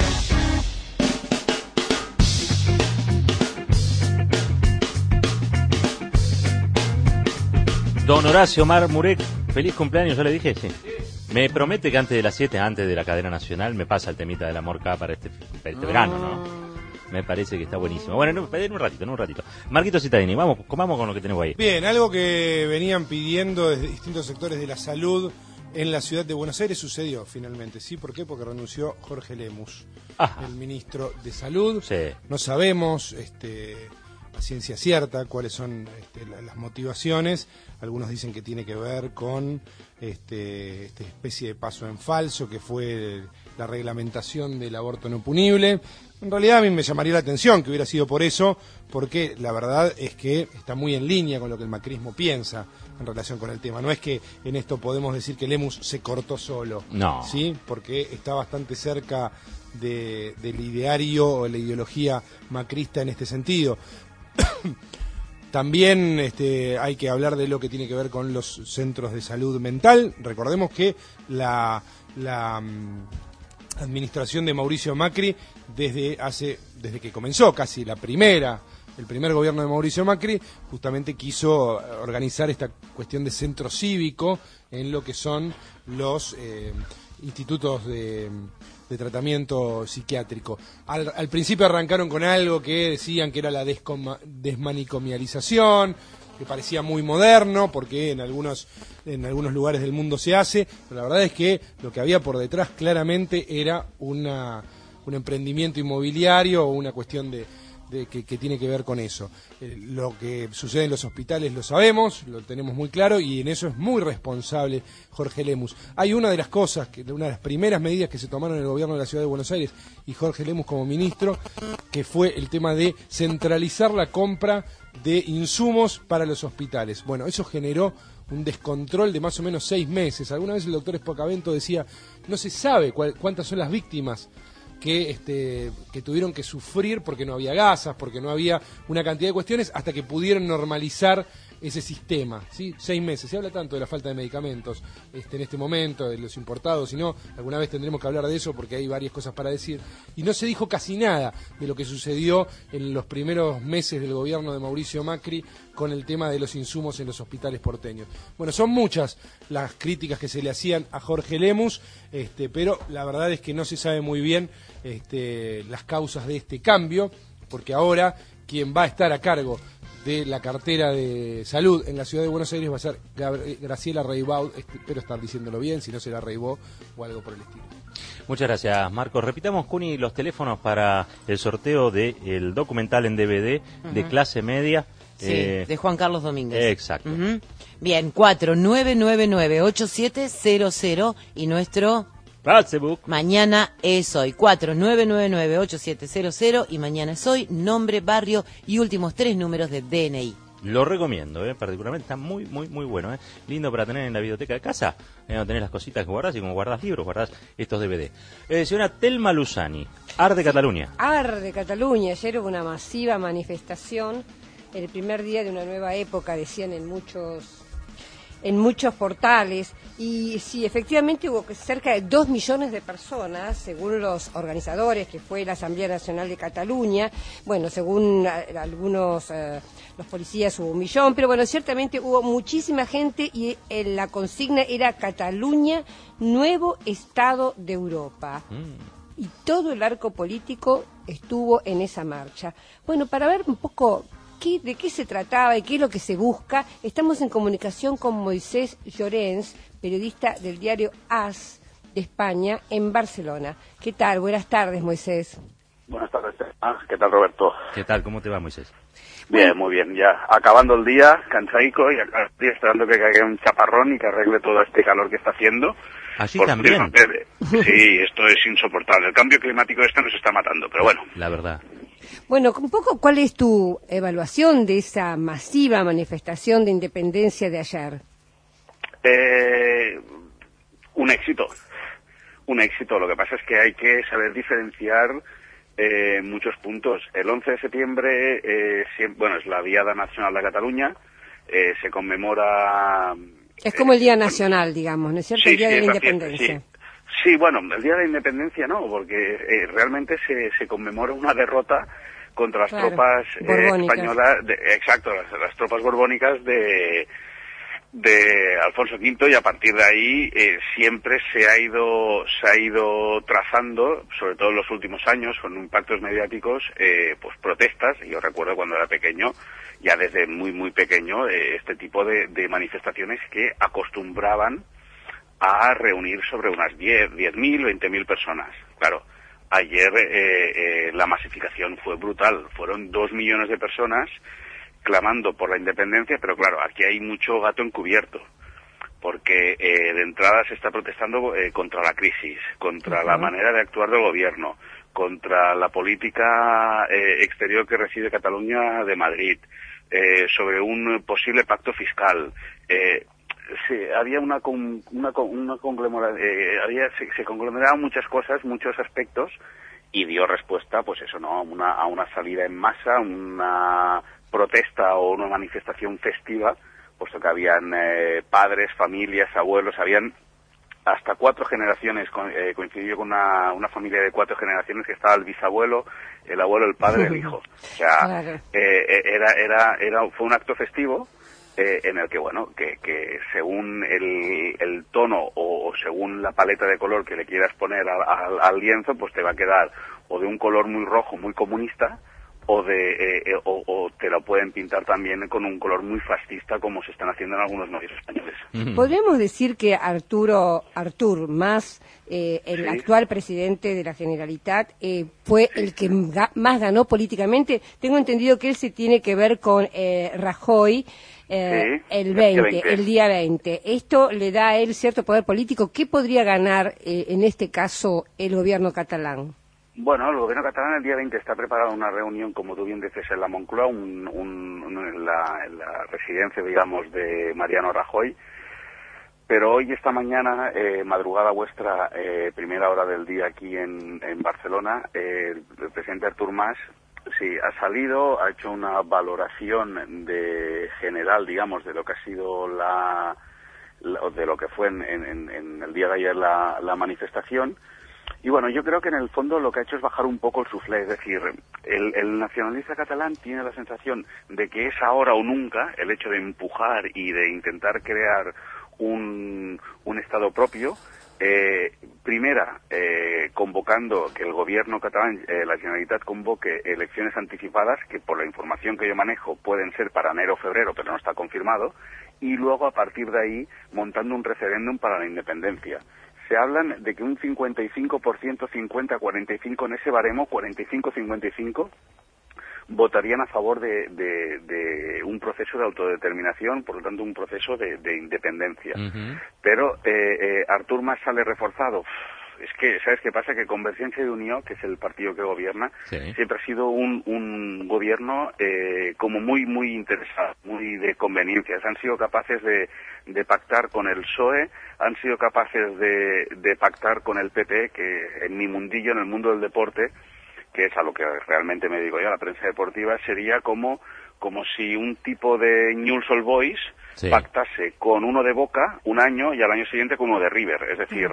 Don Horacio Marmurek, feliz cumpleaños, ¿yo le dije? Sí. Me promete que antes de las siete, antes de la cadena nacional, me pasa el temita del amor acá para este, para este verano, ¿no? Me parece que está buenísimo. Bueno, en un ratito, en un ratito. Marquito Cittadini, vamos, vamos con lo que tenemos ahí. Bien, algo que venían pidiendo desde distintos sectores de la salud en la ciudad de Buenos Aires sucedió finalmente. ¿Sí? ¿Por qué? Porque renunció Jorge Lemus, Ajá. el ministro de Salud. Sí. No sabemos este, a ciencia cierta cuáles son este, las motivaciones. Algunos dicen que tiene que ver con este, esta especie de paso en falso que fue la reglamentación del aborto no punible. En realidad a mí me llamaría la atención que hubiera sido por eso, porque la verdad es que está muy en línea con lo que el macrismo piensa en relación con el tema. No es que en esto podemos decir que Lemus se cortó solo, no, ¿sí? Porque está bastante cerca de, del ideario o la ideología macrista en este sentido. También este, hay que hablar de lo que tiene que ver con los centros de salud mental. Recordemos que la, la um, administración de Mauricio Macri, desde hace desde que comenzó casi la primera, el primer gobierno de Mauricio Macri, justamente quiso organizar esta cuestión de centro cívico en lo que son los eh, institutos de... de tratamiento psiquiátrico. Al, al principio arrancaron con algo que decían que era la descoma, desmanicomialización, que parecía muy moderno, porque en algunos, en algunos lugares del mundo se hace, pero la verdad es que lo que había por detrás claramente era una, un emprendimiento inmobiliario o una cuestión de, de que, que tiene que ver con eso. Eh, lo que sucede en los hospitales lo sabemos, lo tenemos muy claro, y en eso es muy responsable Jorge Lemus. Hay una de las cosas, que una de las primeras medidas que se tomaron en el gobierno de la Ciudad de Buenos Aires y Jorge Lemus como ministro, que fue el tema de centralizar la compra de insumos para los hospitales. Bueno, eso generó un descontrol de más o menos seis meses. Alguna vez el doctor Espocavento decía, no se sabe cuál, cuántas son las víctimas que este que tuvieron que sufrir porque no había gasas, porque no había una cantidad de cuestiones, hasta que pudieron normalizar ese sistema, ¿sí? Seis meses. Se habla tanto de la falta de medicamentos este, en este momento, de los importados, y no, alguna vez tendremos que hablar de eso porque hay varias cosas para decir. Y no se dijo casi nada de lo que sucedió en los primeros meses del gobierno de Mauricio Macri con el tema de los insumos en los hospitales porteños. Bueno, son muchas las críticas que se le hacían a Jorge Lemus, este, pero la verdad es que no se sabe muy bien este, las causas de este cambio, porque ahora quien va a estar a cargo de la cartera de salud en la ciudad de Buenos Aires va a ser Gabri- Graciela Reibaud, espero estar diciéndolo bien, si no será Reibó o algo por el estilo. Muchas gracias, Marcos. Repitamos, Cuni, los teléfonos para el sorteo del documental en D V D de Ujú. Clase Media. Sí, eh, de Juan Carlos Domínguez. Exacto. Ujú. Bien, cuatro nueve nueve nueve ocho siete cero cero y nuestro Facebook. Mañana es hoy. cuatro nueve nueve nueve ocho siete cero cero y mañana es hoy. Nombre, barrio y últimos tres números de D N I. Lo recomiendo, eh, particularmente está muy, muy, muy bueno. Eh. Lindo para tener en la biblioteca de casa. Eh, no tenés las cositas que guardás y como guardás libros, guardás estos D V D. Eh, señora Telma Luzani, Ar de Cataluña. Ar de Cataluña, ayer hubo una masiva manifestación, el primer día de una nueva época, decían en muchos en muchos portales, y sí, efectivamente hubo cerca de dos millones de personas, según los organizadores, que fue la Asamblea Nacional de Cataluña. Bueno, según a, algunos, eh, los policías hubo un millón, pero bueno, ciertamente hubo muchísima gente y eh, la consigna era Cataluña, nuevo Estado de Europa. Y todo el arco político estuvo en esa marcha. Bueno, para ver un poco qué, de qué se trataba y qué es lo que se busca, estamos en comunicación con Moisés Llorens, periodista del diario AS de España, en Barcelona. ¿Qué tal? Buenas tardes, Moisés. Buenas tardes. Ah, ¿qué tal, Roberto? ¿Qué tal? ¿Cómo te va, Moisés? Bien, muy bien. Ya acabando el día, cansaico, y acá estoy esperando que caiga un chaparrón y que arregle todo este calor que está haciendo. Así Porque, también. eh, Sí, esto es insoportable. El cambio climático este nos está matando, pero bueno. La verdad. Bueno, un poco, ¿cuál es tu evaluación de esa masiva manifestación de independencia de ayer? Eh, un éxito. Un éxito. Lo que pasa es que hay que saber diferenciar eh, muchos puntos. El once de septiembre, eh, siem- bueno, es la Diada Nacional de Cataluña. Eh, se conmemora... Es como el Día Nacional, digamos, ¿no es cierto? Sí, el Día sí, de la es la fiesta, Independencia. sí. Sí, bueno, el Día de la Independencia no, porque eh, realmente se, se conmemora una derrota contra las Claro, tropas eh, borbónicas. españolas, de- exacto, las, las tropas borbónicas de, de Alfonso quinto, y a partir de ahí eh, siempre se ha ido se ha ido trazando, sobre todo en los últimos años, con impactos mediáticos, eh, pues protestas. Yo recuerdo cuando era pequeño, ya desde muy muy pequeño, eh, este tipo de, de manifestaciones que acostumbraban a reunir sobre unas diez, diez mil, veinte mil personas. Claro, ayer eh, eh, la masificación fue brutal. Fueron dos millones de personas clamando por la independencia, pero claro, aquí hay mucho gato encubierto, porque eh, de entrada se está protestando eh, contra la crisis, contra Ujú. la manera de actuar del gobierno, contra la política eh, exterior que reside Cataluña de Madrid, eh, sobre un posible pacto fiscal. Eh, Sí, había una con, una, con- una conglomera- eh, había se, se conglomeraban muchas cosas, muchos aspectos, y dio respuesta, pues eso, no, a una a una salida en masa, una protesta o una manifestación festiva, puesto que habían eh, padres, familias, abuelos, habían hasta cuatro generaciones, co- eh, coincidió con una, una familia de cuatro generaciones que estaba el bisabuelo, el abuelo, el padre, el hijo. O sea, Claro. eh, eh, era, era, era, fue un acto festivo eh, en el que, bueno, que, que según el, el tono o, o según la paleta de color que le quieras poner al, al- al lienzo, pues te va a quedar o de un color muy rojo, muy comunista, o de eh, eh, o, o te lo pueden pintar también con un color muy fascista, como se están haciendo en algunos medios españoles. Podríamos decir que Arturo Artur Mas, eh, el Sí. actual presidente de la Generalitat, eh, fue el que ga- más ganó políticamente. Tengo entendido que él se tiene que ver con eh, Rajoy eh, Sí, el el día veinte, veinte. el día veinte. Esto le da a él cierto poder político. ¿Qué podría ganar eh, en este caso el gobierno catalán? Bueno, el gobierno catalán el día veinte está preparado una reunión, como tú bien dices, en la Moncloa, un, un- un- en, la, en la residencia, digamos, de Mariano Rajoy. Pero hoy, esta mañana, eh, madrugada vuestra, eh, primera hora del día aquí en, en Barcelona, eh, el, el presidente Artur Mas, sí, ha salido, ha hecho una valoración de general, digamos, de lo que ha sido la, la- de lo que fue en, en- en- en el día de ayer la, la manifestación. Y bueno, yo creo que en el fondo lo que ha hecho es bajar un poco el suflé, es decir, el, el nacionalista catalán tiene la sensación de que es ahora o nunca el hecho de empujar y de intentar crear un, un Estado propio, eh, primera, eh, convocando que el gobierno catalán, eh, la Generalitat, convoque elecciones anticipadas, que por la información que yo manejo pueden ser para enero o febrero, pero no está confirmado, y luego a partir de ahí montando un referéndum para la independencia. Se hablan de que un cincuenta y cinco por ciento, cincuenta a cuarenta y cinco en ese baremo, cuarenta y cinco a cincuenta y cinco, votarían a favor de, de, de un proceso de autodeterminación, por lo tanto un proceso de, de independencia. Uh-huh. Pero eh, eh, Artur Mas sale reforzado. Es que, ¿sabes qué pasa? Que Convergencia y Unió, que es el partido que gobierna, sí. siempre ha sido un, un gobierno eh, como muy, muy interesado, muy de conveniencias. Han sido capaces de, de pactar con el P S O E, han sido capaces de, de pactar con el P P, que en mi mundillo, en el mundo del deporte, que es a lo que realmente me digo yo, la prensa deportiva, sería como, como si un tipo de Newell's Old Boys sí. pactase con uno de Boca un año y al año siguiente con uno de River. Es decir,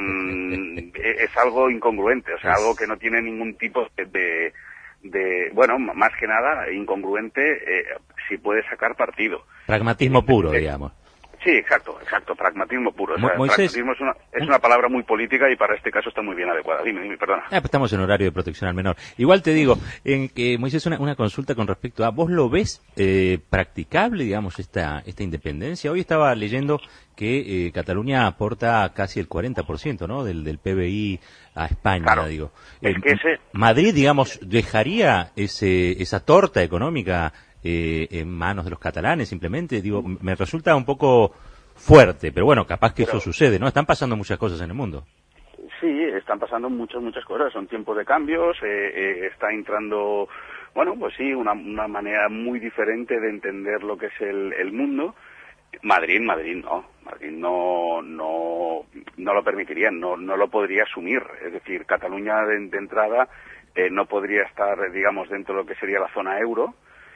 mm, es algo incongruente, o sea, algo que no tiene ningún tipo de, de, de bueno, más que nada, incongruente eh, si puede sacar partido. Pragmatismo puro, eh, digamos. Sí, exacto, exacto, pragmatismo puro. O sea, Moisés, pragmatismo es una, es una palabra muy política y para este caso está muy bien adecuada. Dime, dime, perdona. Ah, pues estamos en horario de protección al menor. Igual te digo, en que Moisés, una, una consulta con respecto a, ¿vos lo ves eh, practicable, digamos, esta esta independencia? Hoy estaba leyendo que eh, Cataluña aporta casi el cuarenta por ciento, ¿no?, del, del P B I a España, claro, digo. Es eh, que ese... Madrid, digamos, dejaría ese esa torta económica Eh, en manos de los catalanes, simplemente, digo, me resulta un poco fuerte, pero bueno, capaz que pero, eso sucede, ¿no? Están pasando muchas cosas en el mundo. Sí, están pasando muchas, muchas cosas, son tiempos de cambios, eh, eh, está entrando, bueno, pues sí, una, una manera muy diferente de entender lo que es el, el mundo. Madrid, Madrid no, Madrid no, no, no lo permitiría, no, no lo podría asumir, es decir, Cataluña de, de entrada eh, no podría estar, digamos, dentro de lo que sería la zona euro,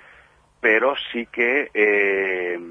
pero sí que eh,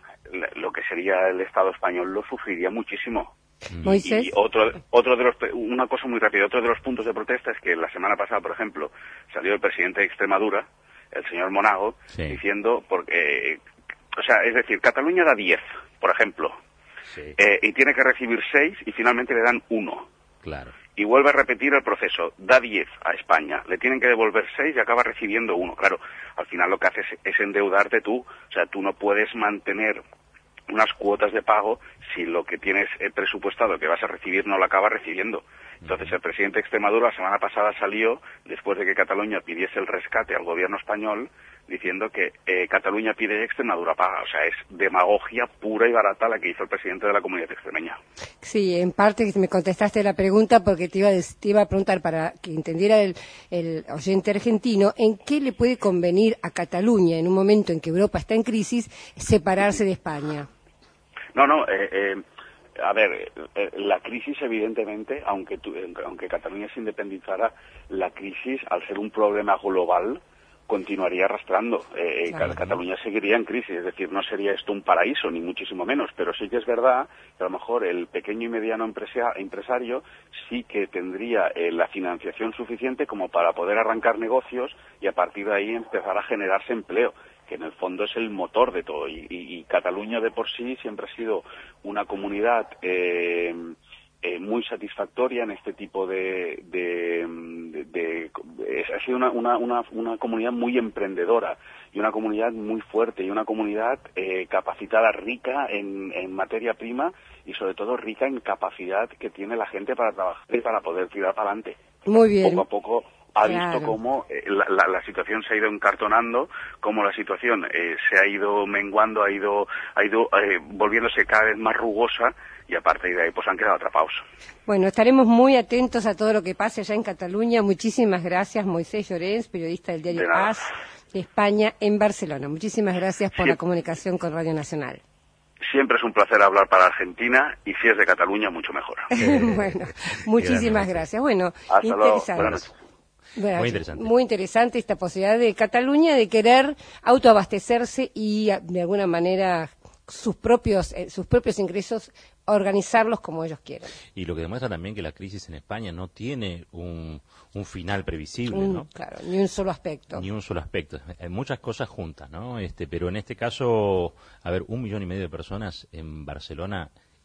lo que sería el Estado español lo sufriría muchísimo. Moisés. Y otro, otro de los, una cosa muy rápida, otro de los puntos de protesta es que la semana pasada, por ejemplo, salió el presidente de Extremadura, el señor Monago, sí. diciendo, porque, eh, o sea, es decir, Cataluña da diez, por ejemplo, sí. eh, y tiene que recibir seis y finalmente le dan uno. Claro. Y vuelve a repetir el proceso, da diez a España, le tienen que devolver seis y acaba recibiendo uno. Claro, al final lo que haces es endeudarte tú, o sea, tú no puedes mantener unas cuotas de pago si lo que tienes presupuestado que vas a recibir no lo acabas recibiendo. Entonces el presidente de Extremadura la semana pasada salió, después de que Cataluña pidiese el rescate al gobierno español, diciendo que eh, Cataluña pide y Extremadura paga. O sea, es demagogia pura y barata la que hizo el presidente de la comunidad extremeña. Sí, en parte me contestaste la pregunta porque te iba a, te iba a preguntar, para que entendiera el, el oyente argentino, ¿en qué le puede convenir a Cataluña, en un momento en que Europa está en crisis, separarse de España? No, no, eh, eh, a ver, eh, la crisis evidentemente, aunque, tu, aunque Cataluña se independizara, la crisis, al ser un problema global, continuaría arrastrando. Eh, claro. Cataluña seguiría en crisis, es decir, no sería esto un paraíso, ni muchísimo menos, pero sí que es verdad que a lo mejor el pequeño y mediano empresa, empresario sí que tendría eh, la financiación suficiente como para poder arrancar negocios y a partir de ahí empezar a generarse empleo, que en el fondo es el motor de todo. Y, y, y Cataluña de por sí siempre ha sido una comunidad eh, eh, muy satisfactoria en este tipo de... de, de, de, de ha sido una, una, una, una comunidad muy emprendedora y una comunidad muy fuerte y una comunidad eh, capacitada, rica en, en materia prima y sobre todo rica en capacidad que tiene la gente para trabajar y para poder tirar para adelante. Muy bien. Poco a poco ha claro. visto cómo eh, la, la, la situación se ha ido encartonando, cómo la situación eh, se ha ido menguando, ha ido, ha ido eh, volviéndose cada vez más rugosa y a partir de ahí pues han quedado atrapados. Bueno, estaremos muy atentos a todo lo que pase allá en Cataluña. Muchísimas gracias, Moisés Llorens, periodista del diario de AS de España en Barcelona. Muchísimas gracias por sí. la comunicación con Radio Nacional. Siempre es un placer hablar para Argentina y si es de Cataluña mucho mejor. Bueno, muchísimas gracias. Bueno, hasta interesante. Luego. Bueno, muy interesante. Muy interesante esta posibilidad de Cataluña de querer autoabastecerse y de alguna manera sus propios eh, sus propios ingresos organizarlos como ellos quieran. Y lo que demuestra también que la crisis en España no tiene un, un final previsible, un, ¿no? Claro, ni un solo aspecto. Ni un solo aspecto. Hay muchas cosas juntas, ¿no? Este, pero en este caso, a ver, un millón y medio de personas en Barcelona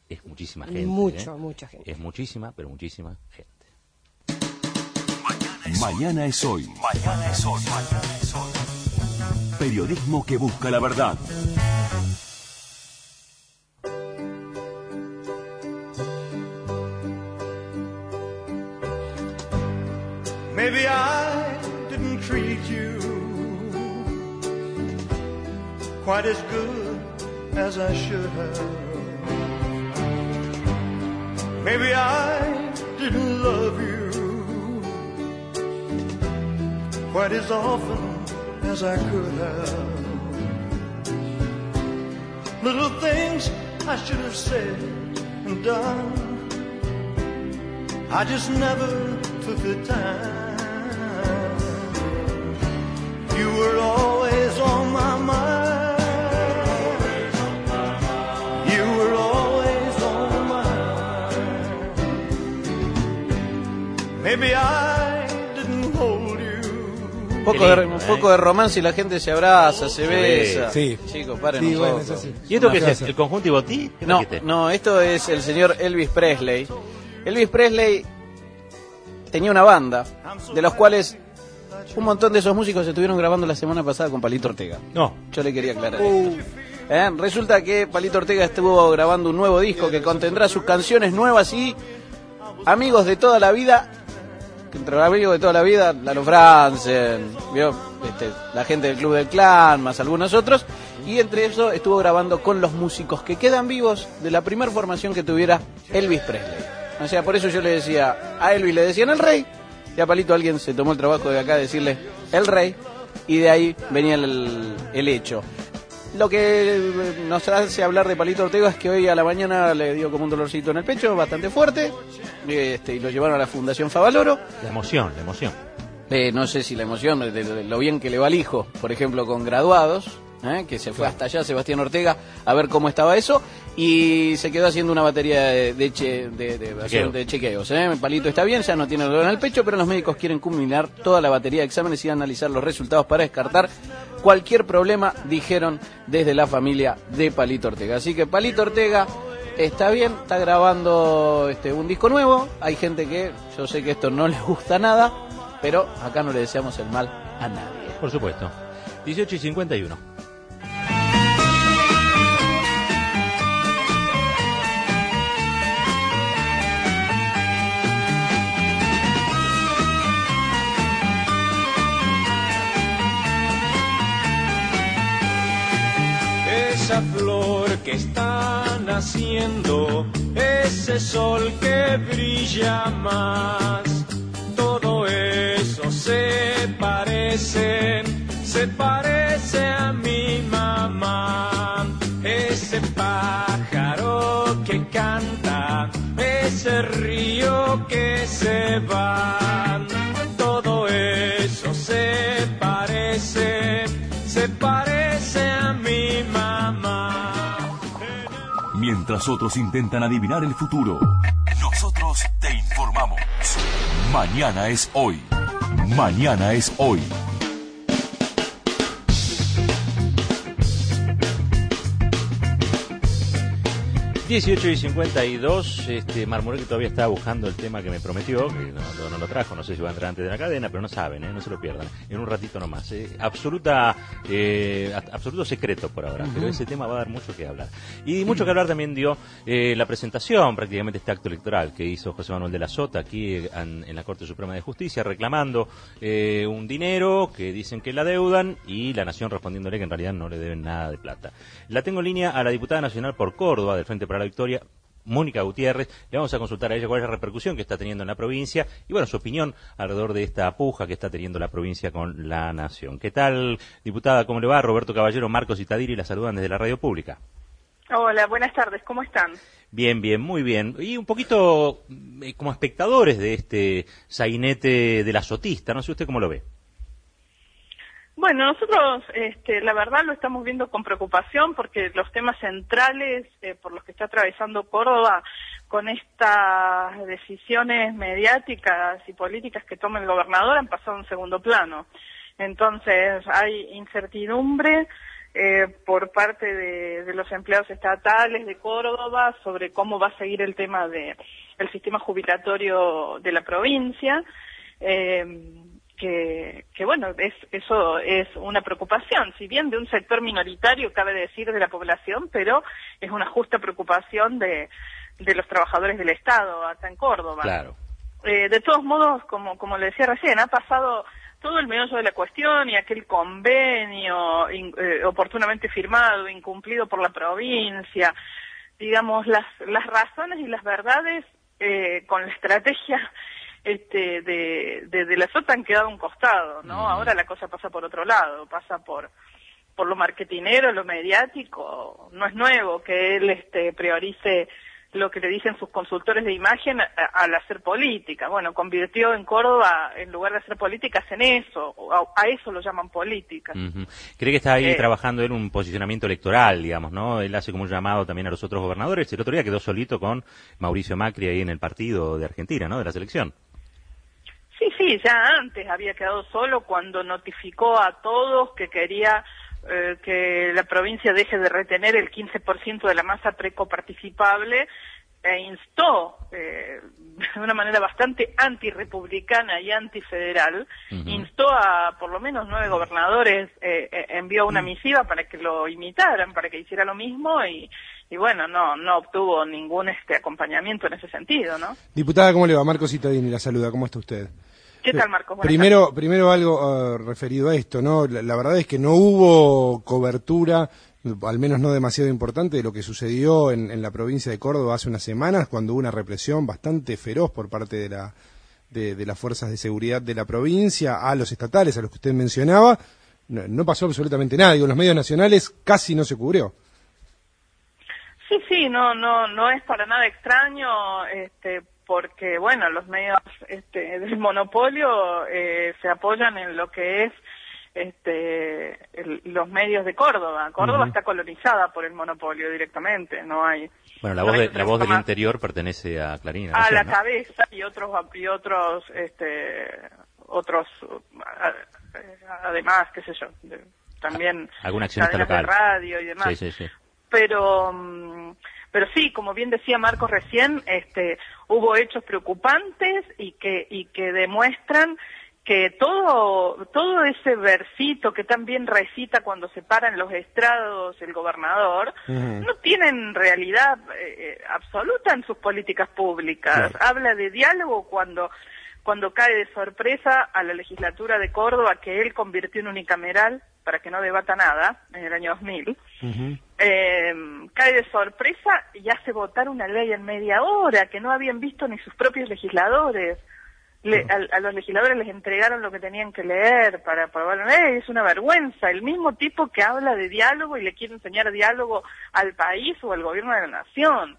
es muchísima gente. Mucho, ¿eh? mucha gente. Es muchísima, pero muchísima gente. Mañana es hoy. Mañana es hoy. Mañana es hoy. Periodismo que busca la verdad. Maybe I didn't treat you quite as good as I should have. Maybe I didn't love you quite as often as I could have. Little things I should have said and done, I just never took the time. You were always on my mind. You were always on my mind. Maybe I didn't hold you. Un poco, de, un poco de romance y la gente se abraza, se besa. Sí. Chicos, paren Sí, un bueno, poco. eso sí. ¿Y esto Una qué es? frase. ¿El conjunto y botí? ¿Qué No, trajiste? no, esto es el señor Elvis Presley. Elvis Presley tenía una banda, de los cuales un montón de esos músicos se estuvieron grabando la semana pasada con Palito Ortega. No. Yo le quería aclarar esto. Eh, Resulta que Palito Ortega estuvo grabando un nuevo disco que contendrá sus canciones nuevas y amigos de toda la vida. Entre amigos de toda la vida, Lalo Franzen, ¿vio? Este, la gente del Club del Clan, más algunos otros. Y entre eso estuvo grabando con los músicos que quedan vivos de la primera formación que tuviera Elvis Presley. O sea, por eso yo le decía, a Elvis le decían el rey, y a Palito alguien se tomó el trabajo de acá de decirle el rey, y de ahí venía el, el hecho. Lo que nos hace hablar de Palito Ortega es que hoy a la mañana le dio como un dolorcito en el pecho, bastante fuerte, este, y lo llevaron a la Fundación Favaloro. La emoción, la emoción. Eh, no sé si la emoción, de, de lo bien que le va al hijo, por ejemplo, con graduados, ¿eh? Que se fue hasta allá, Sebastián Ortega, a ver cómo estaba eso, y se quedó haciendo una batería de, de, che, de, de, Chequeo. de chequeos. ¿eh? Palito está bien, ya no tiene dolor en el pecho, pero los médicos quieren culminar toda la batería de exámenes y analizar los resultados para descartar cualquier problema, dijeron desde la familia de Palito Ortega. Así que Palito Ortega está bien, está grabando este, un disco nuevo. Hay gente que, yo sé que esto no les gusta nada, pero acá no le deseamos el mal a nadie. Por supuesto. dieciocho y cincuenta y uno. Esa flor que está naciendo, ese sol que brilla más, todo eso se parece, se parece a mi mamá. Ese pájaro que canta, ese río que se va, todo eso se parece, se parece a mi mamá. Mientras otros intentan adivinar el futuro, nosotros te informamos. Mañana es hoy. Mañana es hoy. dieciocho y cincuenta y dos, este, Marmurek todavía estaba buscando el tema que me prometió, que no, no, no lo trajo, no sé si va a entrar antes de la cadena, pero no saben, ¿eh? No se lo pierdan, en un ratito nomás. ¿eh? Absoluta, eh, absoluto secreto por ahora, uh-huh. Pero ese tema va a dar mucho que hablar. Y mucho que hablar también dio eh, la presentación, prácticamente este acto electoral que hizo José Manuel de la Sota aquí en, en la Corte Suprema de Justicia, reclamando eh, un dinero que dicen que la deudan y la Nación respondiéndole que en realidad no le deben nada de plata. La tengo en línea a la diputada nacional por Córdoba, del Frente para la Victoria, Mónica Gutiérrez. Le vamos a consultar a ella cuál es la repercusión que está teniendo en la provincia y, bueno, su opinión alrededor de esta puja que está teniendo la provincia con la Nación. ¿Qué tal, diputada? ¿Cómo le va? Roberto Caballero, Marcos Itadiri la saludan desde la radio pública. Hola, buenas tardes, ¿cómo están? Bien, bien, muy bien. Y un poquito eh, como espectadores de este sainete de la sotista, no sé usted cómo lo ve. Bueno, nosotros, este, la verdad, lo estamos viendo con preocupación porque los temas centrales eh, por los que está atravesando Córdoba con estas decisiones mediáticas y políticas que toma el gobernador han pasado en segundo plano. Entonces, hay incertidumbre, eh, por parte de, de los empleados estatales de Córdoba sobre cómo va a seguir el tema de el sistema jubilatorio de la provincia, eh, que, que bueno, es, eso es una preocupación, si bien de un sector minoritario, cabe decir, de la población, pero es una justa preocupación de, de los trabajadores del Estado acá en Córdoba. Claro. Eh, de todos modos, como, como le decía recién, ha pasado todo el meollo de la cuestión y aquel convenio in, eh, oportunamente firmado, incumplido por la provincia, digamos, las, las razones y las verdades eh, con la estrategia este, de, de, de la SOTA han quedado a un costado, ¿no? Mm. Ahora la cosa pasa por otro lado, pasa por por lo marketinero, lo mediático. No es nuevo que él este, priorice lo que le dicen sus consultores de imagen a, al hacer política. Bueno, convirtió en Córdoba, en lugar de hacer políticas, en eso. A, a eso lo llaman política. Uh-huh. ¿Cree que está ahí eh, trabajando en un posicionamiento electoral, digamos, no? Él hace como un llamado también a los otros gobernadores. El otro día quedó solito con Mauricio Macri ahí en el partido de Argentina, ¿no? De la selección. Sí, sí, ya antes había quedado solo cuando notificó a todos que quería eh, que la provincia deje de retener el quince por ciento de la masa precoparticipable e instó eh, de una manera bastante antirrepublicana y antifederal, uh-huh. instó a por lo menos nueve gobernadores, eh, eh, envió una misiva para que lo imitaran, para que hiciera lo mismo y, y bueno, no no obtuvo ningún este acompañamiento en ese sentido, ¿no? Diputada, ¿cómo le va? Marcos Cittadini la saluda, ¿cómo está usted? ¿Qué tal, Marcos? Buenas primero, tardes. primero algo uh, referido a esto, ¿no? La, la verdad es que no hubo cobertura, al menos no demasiado importante, de lo que sucedió en, en la provincia de Córdoba hace unas semanas, cuando hubo una represión bastante feroz por parte de, la, de, de las fuerzas de seguridad de la provincia a los estatales, a los que usted mencionaba. No, no pasó absolutamente nada, digo, en los medios nacionales casi no se cubrió. Sí, sí, no, no, no es para nada extraño, este, porque, bueno, los medios este, del monopolio eh, se apoyan en lo que es este, el, los medios de Córdoba. Córdoba uh-huh. está colonizada por el monopolio directamente, no hay... Bueno, la no voz, hay de, la voz del interior pertenece a Clarín. A la ¿no? cabeza y otros, y otros, este, otros, además, qué sé yo, de, también... Alguna accionista local. De radio y demás. Sí, sí, sí. Pero... Pero sí, como bien decía Marcos recién, este, hubo hechos preocupantes y que y que demuestran que todo todo ese versito que también recita cuando se para en los estrados el gobernador, uh-huh. no tienen realidad eh, absoluta en sus políticas públicas. Claro. Habla de diálogo cuando cuando cae de sorpresa a la legislatura de Córdoba, que él convirtió en unicameral para que no debata nada en el año dos mil. Uh-huh. Eh, cae de sorpresa y hace votar una ley en media hora que no habían visto ni sus propios legisladores. Le, a, a los legisladores les entregaron lo que tenían que leer para aprobar la ley. Es una vergüenza. El mismo tipo que habla de diálogo y le quiere enseñar diálogo al país o al gobierno de la nación.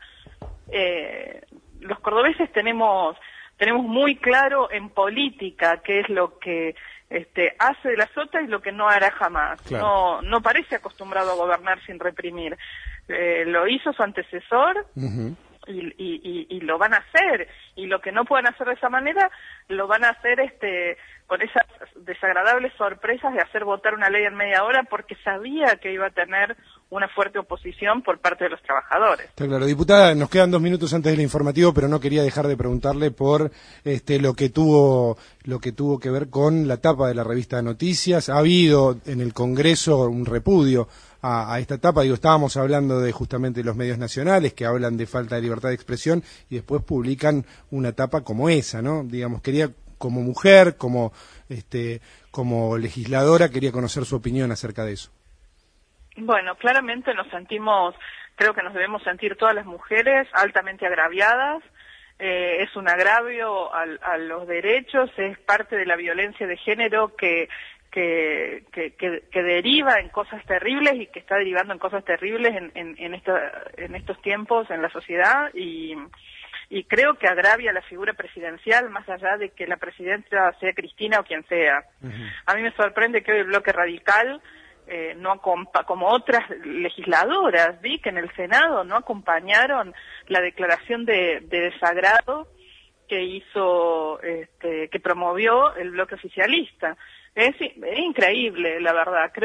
Eh, los cordobeses tenemos tenemos muy claro en política qué es lo que Este, hace de la SOTA y lo que no hará jamás. Claro. No no parece acostumbrado a gobernar sin reprimir. Eh, lo hizo su antecesor uh-huh. y, y, y, y lo van a hacer. Y lo que no puedan hacer de esa manera, lo van a hacer este con esas desagradables sorpresas de hacer votar una ley en media hora porque sabía que iba a tener una fuerte oposición por parte de los trabajadores. Está claro. Diputada, nos quedan dos minutos antes del informativo, pero no quería dejar de preguntarle por este lo que tuvo lo que tuvo que ver con la tapa de la revista Noticias. Ha habido en el Congreso un repudio a, a esta tapa. Digo, estábamos hablando de justamente los medios nacionales que hablan de falta de libertad de expresión y después publican una tapa como esa, ¿no? Digamos, quería como mujer, como este como legisladora, quería conocer su opinión acerca de eso. Bueno, claramente nos sentimos, creo que nos debemos sentir todas las mujeres altamente agraviadas. Eh, es un agravio a, a los derechos, es parte de la violencia de género que, que, que, que, que deriva en cosas terribles y que está derivando en cosas terribles en, en, en, esta, en estos tiempos en la sociedad y... y creo que agravia la figura presidencial más allá de que la presidenta sea Cristina o quien sea. Uh-huh. A mí me sorprende que hoy el bloque radical, eh, no acompa- como otras legisladoras, vi que en el Senado no acompañaron la declaración de, de desagrado que hizo, este, que promovió el bloque oficialista. Es, es increíble, la verdad. Creo que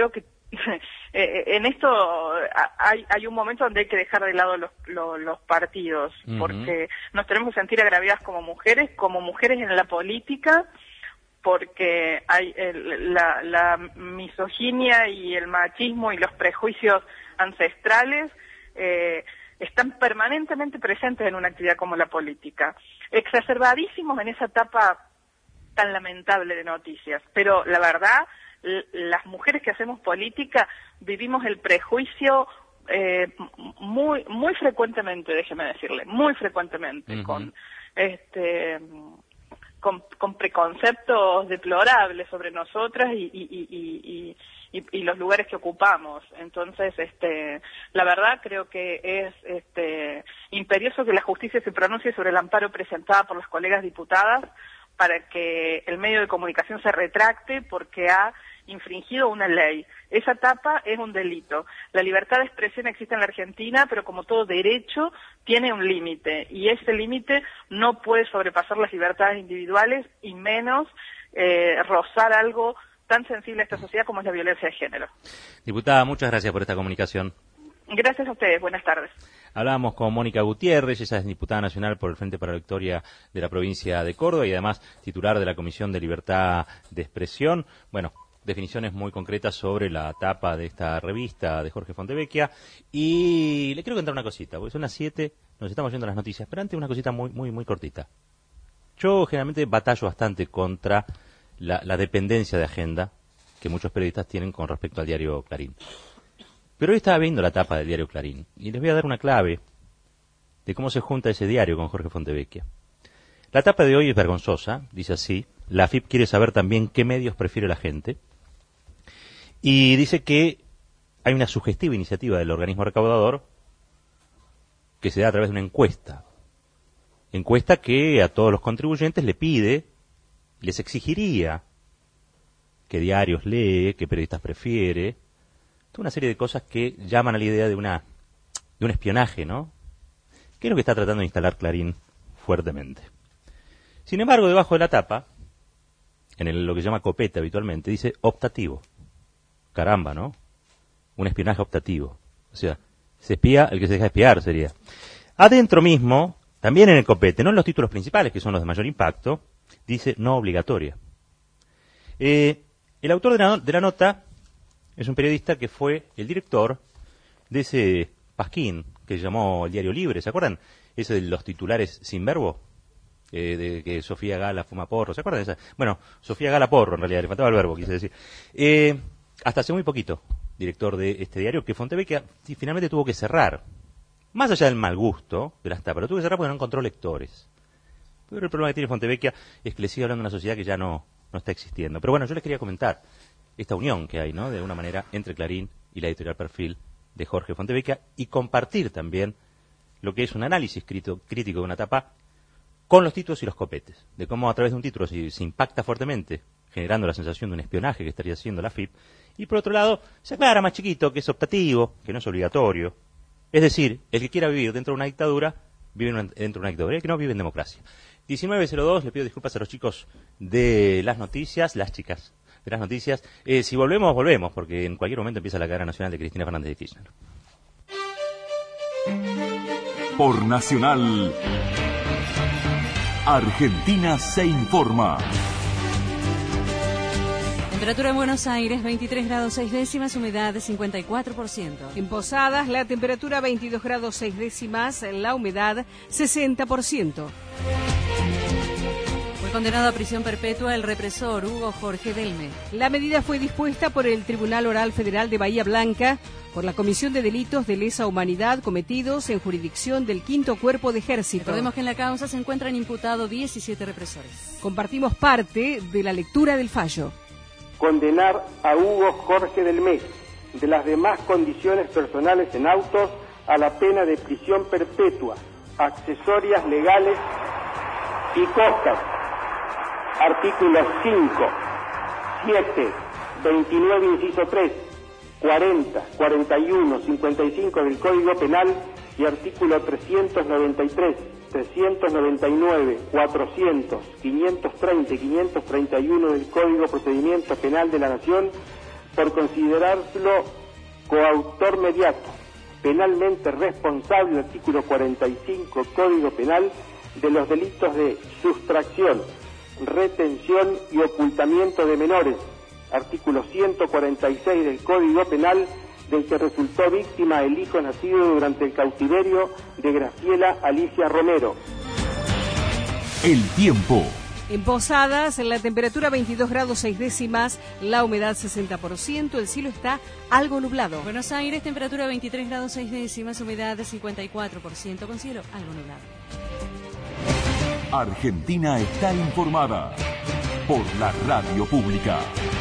en esto hay, hay un momento donde hay que dejar de lado los, los, los partidos, uh-huh. porque nos tenemos que sentir agraviadas como mujeres, como mujeres en la política, porque hay el, la, la misoginia y el machismo y los prejuicios ancestrales eh, están permanentemente presentes en una actividad como la política, exacerbadísimos en esa etapa tan lamentable de noticias, pero la verdad, las mujeres que hacemos política vivimos el prejuicio eh, muy muy frecuentemente, déjeme decirle, muy frecuentemente, uh-huh. con este con, con preconceptos deplorables sobre nosotras y, y, y, y, y, y los lugares que ocupamos. Entonces, este, la verdad creo que es este, imperioso que la justicia se pronuncie sobre el amparo presentado por las colegas diputadas para que el medio de comunicación se retracte porque ha infringido una ley. Esa etapa es un delito. La libertad de expresión existe en la Argentina, pero como todo derecho, tiene un límite, y ese límite no puede sobrepasar las libertades individuales y menos eh, rozar algo tan sensible a esta sociedad como es la violencia de género. Diputada, muchas gracias por esta comunicación. Gracias a ustedes, buenas tardes. Hablábamos con Mónica Gutiérrez, ella es diputada nacional por el Frente para la Victoria de la provincia de Córdoba y además titular de la Comisión de Libertad de Expresión. Bueno, definiciones muy concretas sobre la tapa de esta revista de Jorge Fontevecchia. Y le quiero contar una cosita, porque son las siete, nos estamos yendo a las noticias, pero antes una cosita muy muy muy cortita. Yo generalmente batallo bastante contra la, la dependencia de agenda que muchos periodistas tienen con respecto al diario Clarín. Pero hoy estaba viendo la tapa del diario Clarín y les voy a dar una clave de cómo se junta ese diario con Jorge Fontevecchia. La tapa de hoy es vergonzosa, dice así: la A F I P quiere saber también qué medios prefiere la gente. Y dice que hay una sugestiva iniciativa del organismo recaudador que se da a través de una encuesta. Encuesta que a todos los contribuyentes le pide, les exigiría qué diarios lee, qué periodistas prefiere. Toda una serie de cosas que llaman a la idea de una de un espionaje, ¿no? Que es lo que está tratando de instalar Clarín fuertemente. Sin embargo, debajo de la tapa, en el, lo que se llama copete habitualmente, dice optativo. Caramba, ¿no? Un espionaje optativo. O sea, se espía el que se deja espiar, sería. Adentro mismo, también en el copete, no en los títulos principales, que son los de mayor impacto, dice no obligatoria. Eh, el autor de la, de la nota es un periodista que fue el director de ese pasquín que llamó el Diario Libre, ¿se acuerdan? Ese de los titulares sin verbo, eh, de que Sofía Gala fuma porro, ¿se acuerdan de esa? Bueno, Sofía Gala porro, en realidad, le faltaba el verbo, quise decir. Eh, hasta hace muy poquito, director de este diario, que Fontevecchia finalmente tuvo que cerrar. Más allá del mal gusto de las tapas, pero tuvo que cerrar porque no encontró lectores. Pero el problema que tiene Fontevecchia es que le sigue hablando de una sociedad que ya no, no está existiendo. Pero bueno, yo les quería comentar esta unión que hay, ¿no?, de alguna manera, entre Clarín y la editorial Perfil de Jorge Fontevecchia, y compartir también lo que es un análisis crítico, crítico de una tapa con los títulos y los copetes, de cómo a través de un título se, se impacta fuertemente, generando la sensación de un espionaje que estaría haciendo la A F I P, y por otro lado, se aclara más chiquito que es optativo, que no es obligatorio. Es decir, el que quiera vivir dentro de una dictadura, vive una, dentro de una dictadura, el que no vive en democracia. diecinueve cero dos, le pido disculpas a los chicos de las noticias, las chicas de las noticias. Eh, si volvemos, volvemos, porque en cualquier momento empieza la carrera nacional de Cristina Fernández de Kirchner. Por Nacional, Argentina se informa. Temperatura en Buenos Aires, veintitrés grados seis décimas, humedad de cincuenta y cuatro por ciento. En Posadas, la temperatura veintidós grados seis décimas, la humedad sesenta por ciento. Fue condenado a prisión perpetua el represor Hugo Jorge Delme. La medida fue dispuesta por el Tribunal Oral Federal de Bahía Blanca por la comisión de delitos de lesa humanidad cometidos en jurisdicción del Quinto Cuerpo de Ejército. Recordemos que en la causa se encuentran imputados diecisiete represores. Compartimos parte de la lectura del fallo. Condenar a Hugo Jorge Delme, de las demás condiciones personales en autos, a la pena de prisión perpetua, accesorias legales y costas. Artículos cinco, siete, veintinueve, inciso tres, cuarenta, cuarenta y uno, cincuenta y cinco del Código Penal y artículo trescientos noventa y tres, trescientos noventa y nueve, cuatrocientos, quinientos treinta y quinientos treinta y uno del Código Procedimiento Penal de la Nación, por considerarlo coautor mediato, penalmente responsable, artículo cuarenta y cinco Código Penal, de los delitos de sustracción, retención y ocultamiento de menores, artículo ciento cuarenta y seis del Código Penal, del que resultó víctima el hijo nacido durante el cautiverio de Graciela Alicia Romero. El tiempo. En Posadas, la temperatura veintidós grados seis décimas, la humedad sesenta por ciento, el cielo está algo nublado. Buenos Aires, temperatura veintitrés grados seis décimas, humedad cincuenta y cuatro por ciento, con cielo algo nublado. Argentina está informada por la radio pública.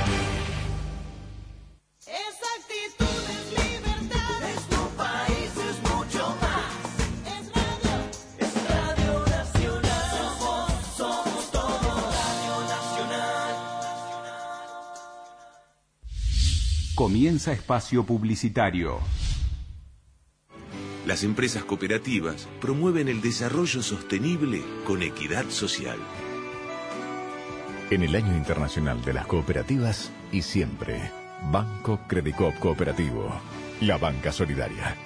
Comienza espacio publicitario. Las empresas cooperativas promueven el desarrollo sostenible con equidad social. En el Año Internacional de las Cooperativas y siempre, Banco Credicop Cooperativo, la banca solidaria.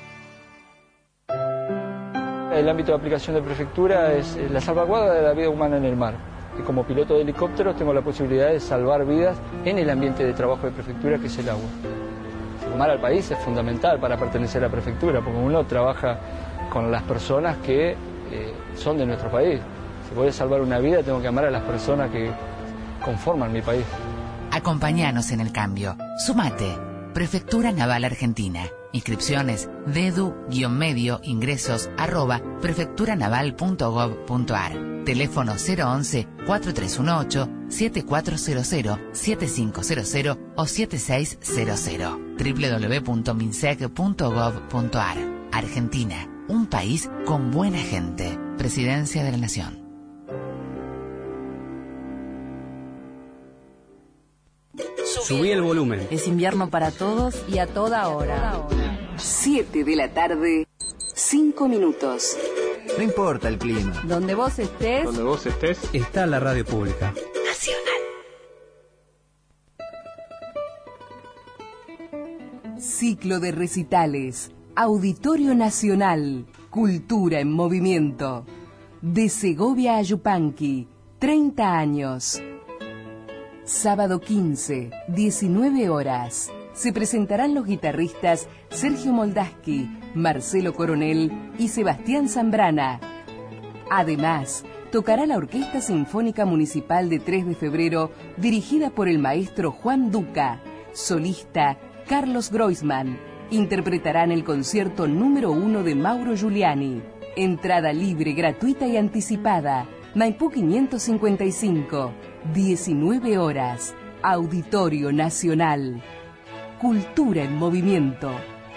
El ámbito de aplicación de prefectura es la salvaguarda de la vida humana en el mar. Y como piloto de helicóptero tengo la posibilidad de salvar vidas en el ambiente de trabajo de prefectura, que es el agua. Formar al país es fundamental para pertenecer a la prefectura, porque uno trabaja con las personas que eh, son de nuestro país. Si voy a salvar una vida, tengo que amar a las personas que conforman mi país. Acompáñanos en el cambio. Sumate. Prefectura Naval Argentina. Inscripciones dedu-medio ingresos arroba prefecturanaval punto gov punto ar. Teléfono cero once, cuatro tres uno ocho, siete cuatro cero cero, siete cinco cero cero o siete seis cero cero. doble u doble u doble u punto minsec punto gov punto ar. Argentina, un país con buena gente. Presidencia de la Nación. Subí el volumen. Es invierno para todos y a toda hora. siete de la tarde, cinco minutos. No importa el clima. Donde vos estés. Donde vos estés. Está la radio pública. Nacional. Ciclo de recitales. Auditorio Nacional. Cultura en movimiento. De Segovia a Yupanqui. treinta años. Sábado quince, diecinueve horas. Se presentarán los guitarristas Sergio Moldaski, Marcelo Coronel y Sebastián Zambrana. Además, tocará la Orquesta Sinfónica Municipal de tres de febrero, dirigida por el maestro Juan Duca. Solista Carlos Groisman. Interpretarán el concierto número uno de Mauro Giuliani. Entrada libre, gratuita y anticipada. Maipú quinientos cincuenta y cinco. diecinueve horas. Auditorio Nacional. Cultura en movimiento.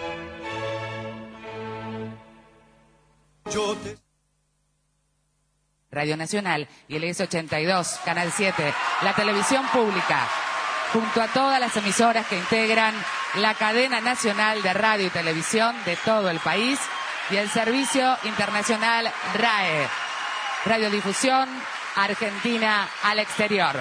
Radio Nacional y el S ochenta y dos, Canal siete, la televisión pública, junto a todas las emisoras que integran la cadena nacional de radio y televisión de todo el país y el servicio internacional R A E, Radiodifusión Argentina al exterior.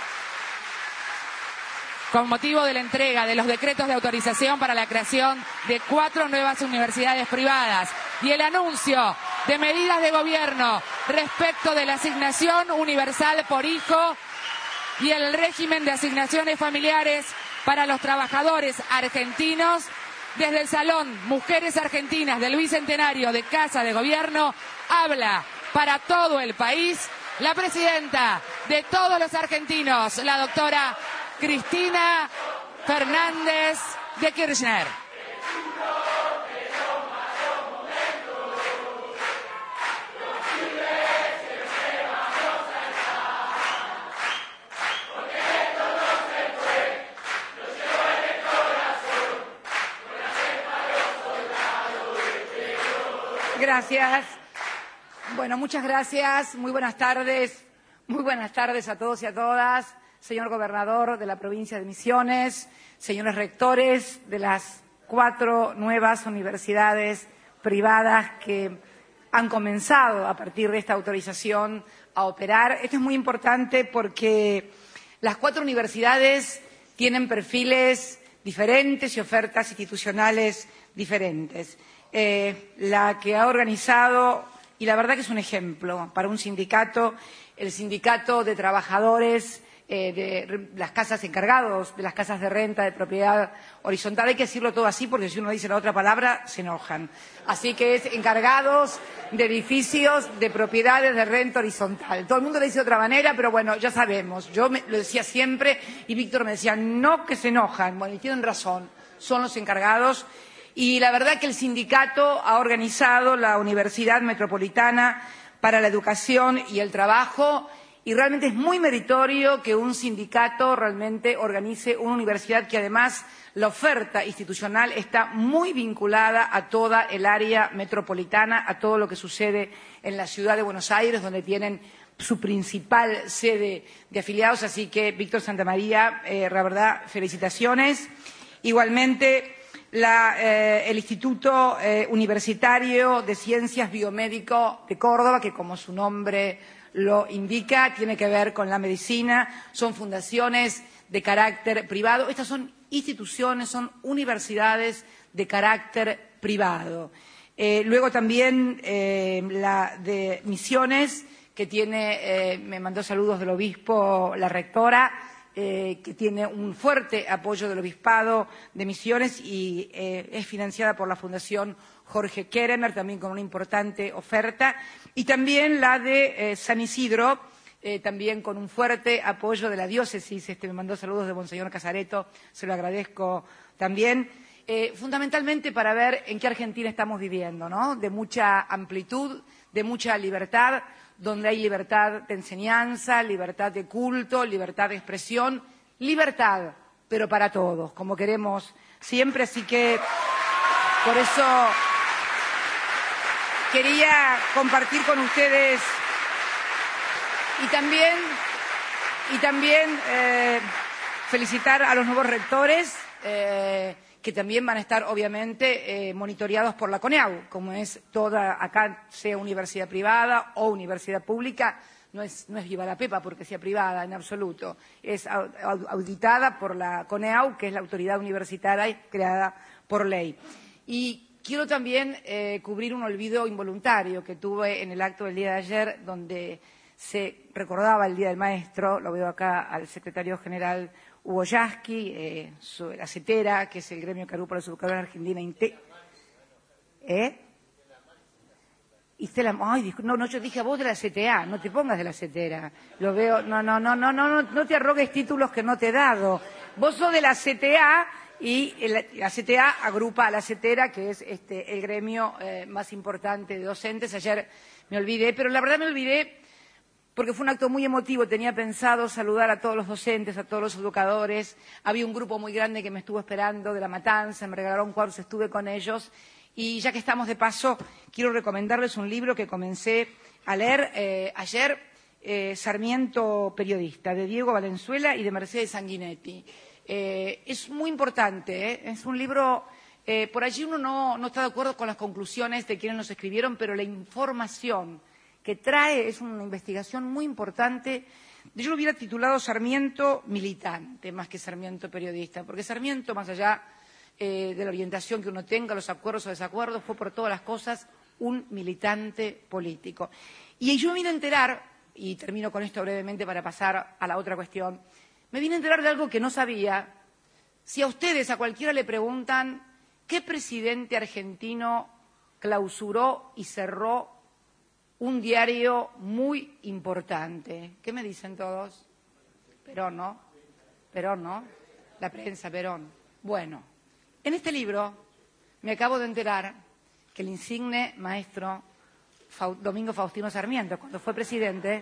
Con motivo de la entrega de los decretos de autorización para la creación de cuatro nuevas universidades privadas y el anuncio de medidas de gobierno respecto de la asignación universal por hijo y el régimen de asignaciones familiares para los trabajadores argentinos, desde el Salón Mujeres Argentinas del Bicentenario de Casa de Gobierno, habla para todo el país la presidenta de todos los argentinos, la doctora Cristina Fernández de Kirchner. Gracias. Bueno, muchas gracias. Muy buenas tardes. Muy buenas tardes a todos y a todas. Señor gobernador de la provincia de Misiones, señores rectores de las cuatro nuevas universidades privadas que han comenzado a partir de esta autorización a operar. Esto es muy importante porque las cuatro universidades tienen perfiles diferentes y ofertas institucionales diferentes. Eh, la que ha organizado, y la verdad que es un ejemplo para un sindicato, el sindicato de trabajadores eh, de las casas encargados, de las casas de renta de propiedad horizontal. Hay que decirlo todo así porque si uno dice la otra palabra se enojan. Así que es encargados de edificios de propiedades de renta horizontal. Todo el mundo le dice de otra manera, pero bueno, ya sabemos. Yo me, lo decía siempre y Víctor me decía, no que se enojan. Bueno, y tienen razón, son los encargados. Y la verdad que el sindicato ha organizado la Universidad Metropolitana para la Educación y el Trabajo y realmente es muy meritorio que un sindicato realmente organice una universidad que además la oferta institucional está muy vinculada a toda el área metropolitana, a todo lo que sucede en la ciudad de Buenos Aires, donde tienen su principal sede de afiliados. Así que, Víctor Santamaría, eh, la verdad, felicitaciones. Igualmente, la, eh, el Instituto eh, Universitario de Ciencias Biomédico de Córdoba, que como su nombre lo indica, tiene que ver con la medicina, son fundaciones de carácter privado. Estas son instituciones, son universidades de carácter privado. Eh, luego también eh, la de Misiones, que tiene, eh, me mandó saludos del obispo, la rectora, eh, que tiene un fuerte apoyo del obispado de Misiones y eh, es financiada por la Fundación Jorge Keremer, también con una importante oferta, y también la de eh, San Isidro, eh, también con un fuerte apoyo de la diócesis. Este me mandó saludos de Monseñor Casareto, se lo agradezco también, eh, fundamentalmente para ver en qué Argentina estamos viviendo, ¿no? De mucha amplitud, de mucha libertad, donde hay libertad de enseñanza, libertad de culto, libertad de expresión, libertad, pero para todos, como queremos siempre. Así que por eso quería compartir con ustedes y también, y también eh, felicitar a los nuevos rectores eh, que también van a estar obviamente eh, monitoreados por la CONEAU, como es toda, acá sea universidad privada o universidad pública, no es, no es viva la pepa porque sea privada en absoluto, es auditada por la CONEAU, que es la autoridad universitaria creada por ley. Y quiero también eh, cubrir un olvido involuntario que tuve en el acto del día de ayer, donde se recordaba el Día del Maestro. Lo veo acá al secretario general Hugo Yasky, eh, su, la CETERA, que es el gremio Carú para la Educación Argentina. ¿Eh? Y Stella, ay, no, no, yo dije a vos de la C T A, no te pongas de la CETERA. Lo veo, no, no, no, no, no, no, no te arrogues títulos que no te he dado. Vos sos de la C T A. Y la C T A agrupa a la CETERA, que es este, el gremio eh, más importante de docentes. Ayer me olvidé, pero la verdad me olvidé porque fue un acto muy emotivo. Tenía pensado saludar a todos los docentes, a todos los educadores. Había un grupo muy grande que me estuvo esperando de La Matanza, me regalaron cuadros, estuve con ellos. Y ya que estamos de paso, quiero recomendarles un libro que comencé a leer eh, ayer, eh, Sarmiento Periodista, de Diego Valenzuela y de Mercedes Sanguinetti. Eh, es muy importante, ¿eh? Es un libro, eh, por allí uno no, no está de acuerdo con las conclusiones de quienes los escribieron, pero la información que trae es una investigación muy importante. Yo lo hubiera titulado Sarmiento militante, más que Sarmiento periodista, porque Sarmiento, más allá eh, de la orientación que uno tenga, los acuerdos o desacuerdos, fue por todas las cosas un militante político. Y yo me vine a enterar, y termino con esto brevemente para pasar a la otra cuestión, me vine a enterar de algo que no sabía. Si a ustedes, a cualquiera le preguntan qué presidente argentino clausuró y cerró un diario muy importante, ¿qué me dicen todos? Perón, ¿no? Perón, ¿no? La prensa, Perón. Bueno, en este libro me acabo de enterar que el insigne maestro Domingo Faustino Sarmiento, cuando fue presidente,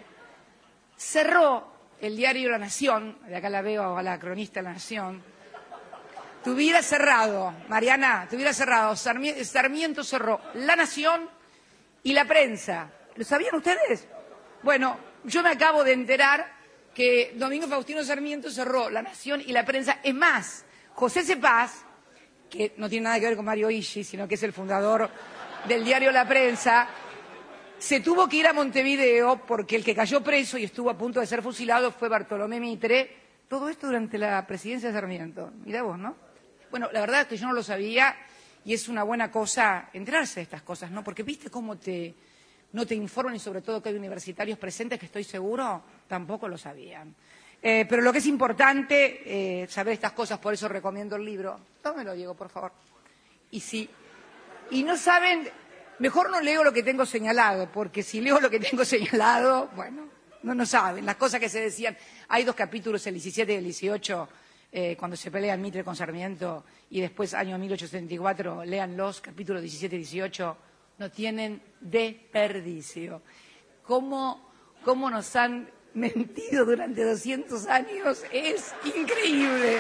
cerró el diario La Nación, de acá la veo a la cronista de La Nación, tuviera cerrado, Mariana, tuviera cerrado, Sarmiento cerró La Nación y La Prensa. ¿Lo sabían ustedes? Bueno, yo me acabo de enterar que Domingo Faustino Sarmiento cerró La Nación y La Prensa. Es más, José Cepaz, que no tiene nada que ver con Mario Ishi, sino que es el fundador del diario La Prensa, se tuvo que ir a Montevideo porque el que cayó preso y estuvo a punto de ser fusilado fue Bartolomé Mitre. Todo esto durante la presidencia de Sarmiento. Mirá vos, ¿no? Bueno, la verdad es que yo no lo sabía y es una buena cosa enterarse de estas cosas, ¿no? Porque viste cómo te, no te informan y sobre todo que hay universitarios presentes que estoy seguro tampoco lo sabían. Eh, pero lo que es importante eh, saber estas cosas, por eso recomiendo el libro. Tómelo, Diego, por favor. Y si y no saben, mejor no leo lo que tengo señalado, porque si leo lo que tengo señalado, bueno, no no saben las cosas que se decían. Hay dos capítulos, el diecisiete y el dieciocho, eh, cuando se pelean Mitre con Sarmiento, y después, año mil ochocientos setenta y cuatro, lean los capítulos diecisiete y dieciocho, no tienen desperdicio. ¿Cómo, cómo nos han mentido durante doscientos años? Es increíble.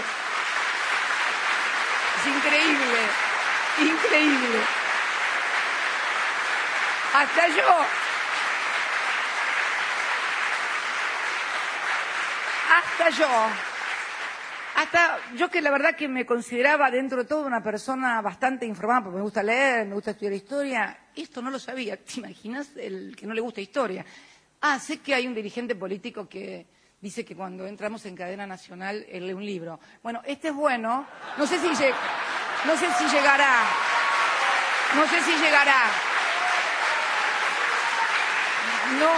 Es increíble. Increíble. Hasta yo. Hasta yo. Hasta yo que la verdad que me consideraba dentro de todo una persona bastante informada, porque me gusta leer, me gusta estudiar historia, esto no lo sabía. ¿Te imaginas el que no le gusta historia? Ah, sé que hay un dirigente político que dice que cuando entramos en cadena nacional él lee un libro. Bueno, este es bueno. No sé si, lleg no sé si llegará. No sé si llegará. No.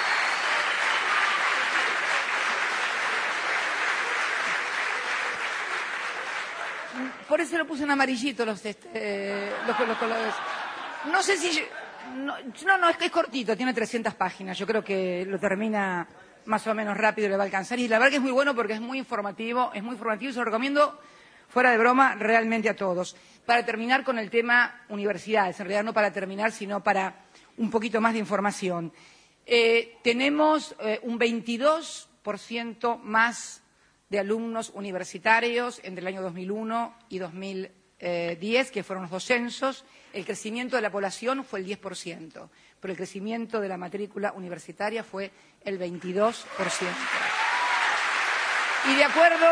Por eso lo puse en amarillito los, este, los, los colores. No sé si... No, no, no, es que es cortito, tiene trescientas páginas. Yo creo que lo termina más o menos rápido y le va a alcanzar. Y la verdad que es muy bueno porque es muy informativo, es muy informativo y se lo recomiendo, fuera de broma, realmente a todos. Para terminar con el tema universidades, en realidad no para terminar, sino para un poquito más de información. Eh, tenemos eh, un veintidós por ciento más de alumnos universitarios entre el año dos mil uno y dos mil diez, que fueron los dos censos. El crecimiento de la población fue el diez por ciento, pero el crecimiento de la matrícula universitaria fue el veintidós por ciento. Y de acuerdo...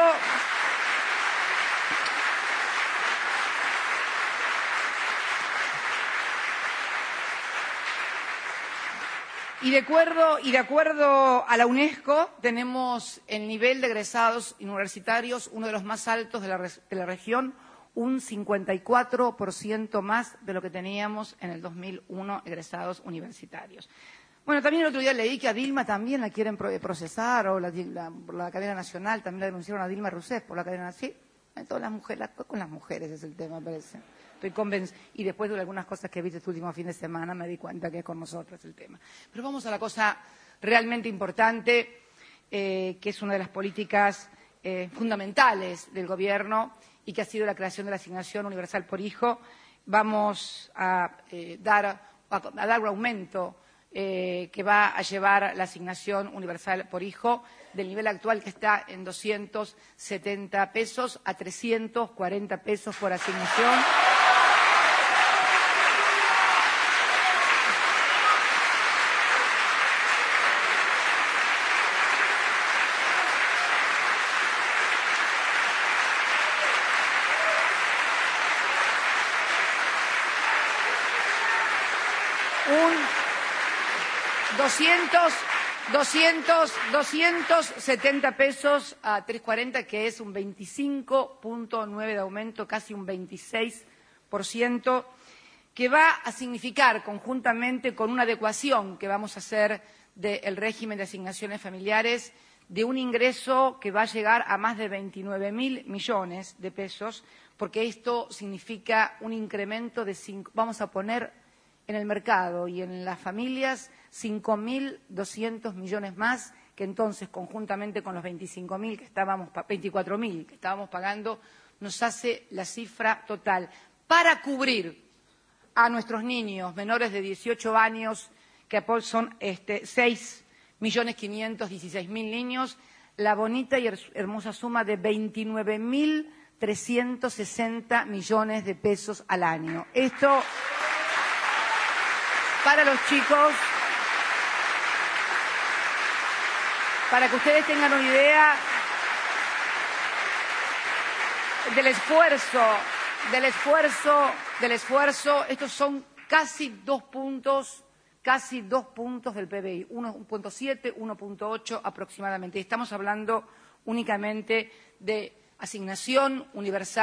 Y de, acuerdo, y de acuerdo a la UNESCO, tenemos el nivel de egresados universitarios, uno de los más altos de la, de la región, un cincuenta y cuatro por ciento más de lo que teníamos en el dos mil uno egresados universitarios. Bueno, también el otro día leí que a Dilma también la quieren procesar, o la, la, por la cadena nacional, también la denunciaron a Dilma Rousseff por la cadena nacional. Sí, todas las mujeres, con las mujeres es el tema, me parece. Estoy convencida. Y después de algunas cosas que he visto este último fin de semana me di cuenta que es con nosotros el tema. Pero vamos a la cosa realmente importante, eh, que es una de las políticas eh, fundamentales del Gobierno y que ha sido la creación de la asignación universal por hijo. Vamos a, eh, dar, a, a dar un aumento eh, que va a llevar la asignación universal por hijo del nivel actual, que está en doscientos setenta pesos, a trescientos cuarenta pesos por asignación. doscientos, doscientos, doscientos setenta pesos a trescientos cuarenta, que es un veinticinco punto nueve de aumento, casi un veintiséis por ciento, que va a significar, conjuntamente con una adecuación que vamos a hacer del régimen de asignaciones familiares, de un ingreso que va a llegar a más de veintinueve mil millones de pesos, porque esto significa un incremento de cinco, vamos a poner en el mercado y en las familias cinco mil doscientos millones más, que entonces, conjuntamente con los veinticinco mil que estábamos, veinticuatro mil que estábamos pagando, nos hace la cifra total para cubrir a nuestros niños menores de dieciocho años, que son este, seis millones quinientos dieciséis mil niños, la bonita y hermosa suma de veintinueve mil trescientos sesenta millones de pesos al año. Esto, para los chicos, para que ustedes tengan una idea del esfuerzo, del esfuerzo, del esfuerzo, estos son casi dos puntos, casi dos puntos del P B I, uno punto siete, uno punto ocho aproximadamente. Estamos hablando únicamente de asignación universal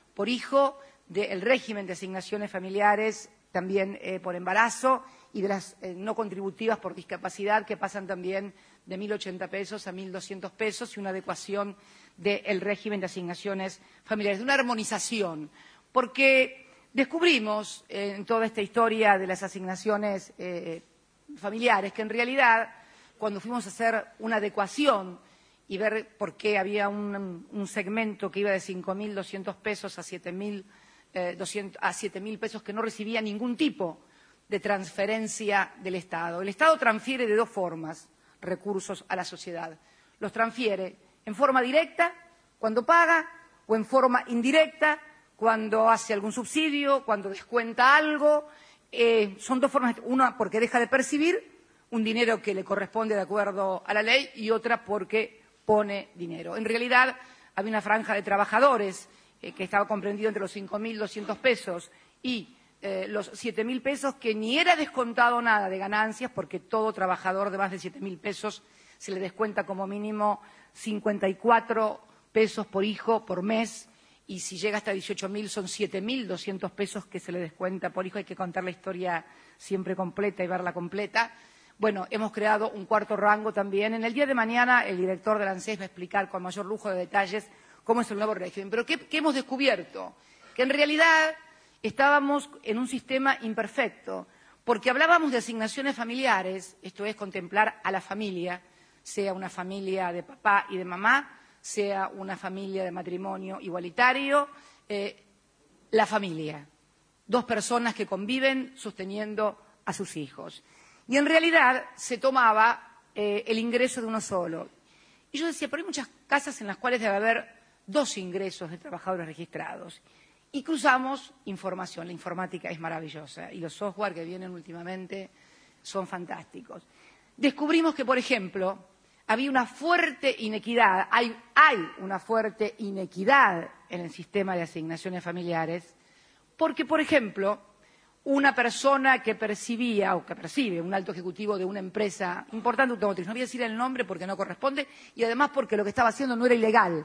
por hijo, del régimen de asignaciones familiares también eh, por embarazo y de las eh, no contributivas por discapacidad, que pasan también de mil ochenta pesos a mil doscientos pesos, y una adecuación del régimen de asignaciones familiares, de una armonización, porque descubrimos eh, en toda esta historia de las asignaciones eh, familiares que en realidad, cuando fuimos a hacer una adecuación y ver por qué había un, un segmento que iba de cinco mil doscientos pesos a siete mil eh, a siete mil pesos que no recibía ningún tipo de transferencia del Estado. El Estado transfiere de dos formas recursos a la sociedad. Los transfiere en forma directa, cuando paga, o en forma indirecta, cuando hace algún subsidio, cuando descuenta algo. Eh, son dos formas, una porque deja de percibir un dinero que le corresponde de acuerdo a la ley, y otra porque pone dinero. En realidad, había una franja de trabajadores eh, que estaba comprendido entre los cinco mil doscientos pesos y eh, los siete mil pesos, que ni era descontado nada de ganancias, porque todo trabajador de más de siete mil pesos se le descuenta como mínimo cincuenta y cuatro pesos por hijo por mes, y si llega hasta dieciocho mil son siete mil doscientos pesos que se le descuenta por hijo. Hay que contar la historia siempre completa y verla completa. Bueno, hemos creado un cuarto rango también. En el día de mañana el director del ANSES va a explicar con mayor lujo de detalles cómo es el nuevo régimen. Pero ¿qué, qué hemos descubierto? Que en realidad estábamos en un sistema imperfecto, porque hablábamos de asignaciones familiares, esto es contemplar a la familia, sea una familia de papá y de mamá, sea una familia de matrimonio igualitario, eh, la familia, dos personas que conviven sosteniendo a sus hijos. Y en realidad se tomaba eh, el ingreso de uno solo. Y yo decía, pero hay muchas casas en las cuales debe haber dos ingresos de trabajadores registrados. Y cruzamos información. La informática es maravillosa y los software que vienen últimamente son fantásticos. Descubrimos que, por ejemplo, había una fuerte inequidad, hay, hay una fuerte inequidad en el sistema de asignaciones familiares, porque, por ejemplo, una persona que percibía o que percibe un alto ejecutivo de una empresa importante automotriz, no voy a decir el nombre porque no corresponde, y además porque lo que estaba haciendo no era ilegal,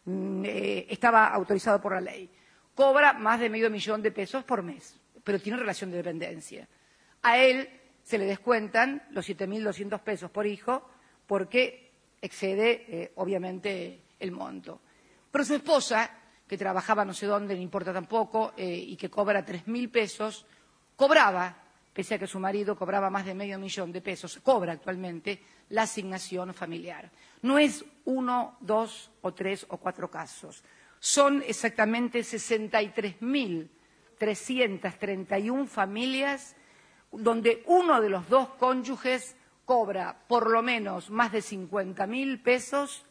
eh, estaba autorizado por la ley, cobra más de medio millón de pesos por mes, pero tiene relación de dependencia. A él se le descuentan los siete mil doscientos pesos por hijo porque excede, eh, obviamente, el monto. Pero su esposa, que trabajaba no sé dónde, no importa tampoco, eh, y que cobra tres mil pesos, cobraba, pese a que su marido cobraba más de medio millón de pesos, cobra actualmente la asignación familiar. No es uno, dos o tres o cuatro casos. Son exactamente sesenta y tres mil trescientas treinta y una familias donde uno de los dos cónyuges cobra por lo menos más de cincuenta mil pesos,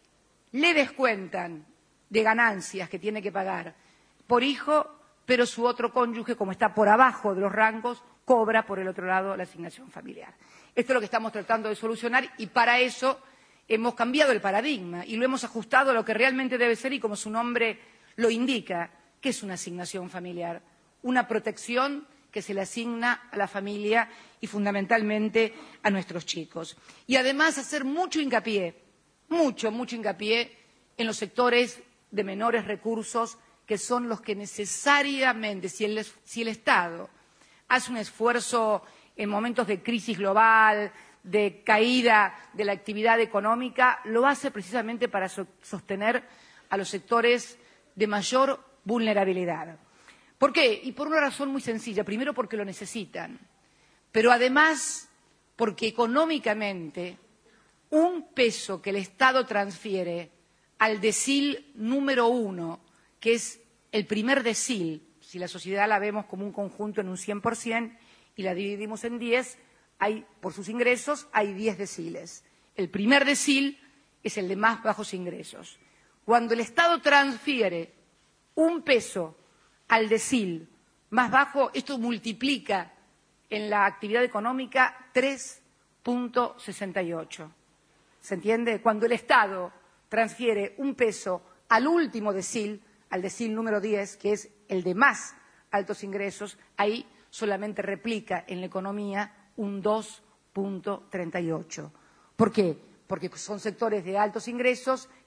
le descuentan de ganancias que tiene que pagar por hijo, pero su otro cónyuge, como está por abajo de los rangos, cobra por el otro lado la asignación familiar. Esto es lo que estamos tratando de solucionar, y para eso hemos cambiado el paradigma y lo hemos ajustado a lo que realmente debe ser, y como su nombre lo indica, ¿qué es una asignación familiar? Una protección que se le asigna a la familia y fundamentalmente a nuestros chicos. Y además hacer mucho hincapié, mucho, mucho hincapié en los sectores de menores recursos, que son los que necesariamente, si el, si el Estado hace un esfuerzo en momentos de crisis global, de caída de la actividad económica, lo hace precisamente para so- sostener a los sectores de mayor vulnerabilidad. ¿Por qué? Y por una razón muy sencilla. Primero, porque lo necesitan, pero además porque económicamente un peso que el Estado transfiere al decil número uno, que es el primer decil, si la sociedad la vemos como un conjunto en un cien por ciento y la dividimos en diez, hay, por sus ingresos hay diez deciles. El primer decil es el de más bajos ingresos. Cuando el Estado transfiere un peso al decil más bajo, esto multiplica en la actividad económica tres punto sesenta y ocho. ¿Se entiende? Cuando el Estado transfiere un peso al último decil, al decil número diez, que es el de más altos ingresos, ahí solamente replica en la economía un dos punto treinta y ocho. ¿Por qué? Porque son sectores de altos ingresos que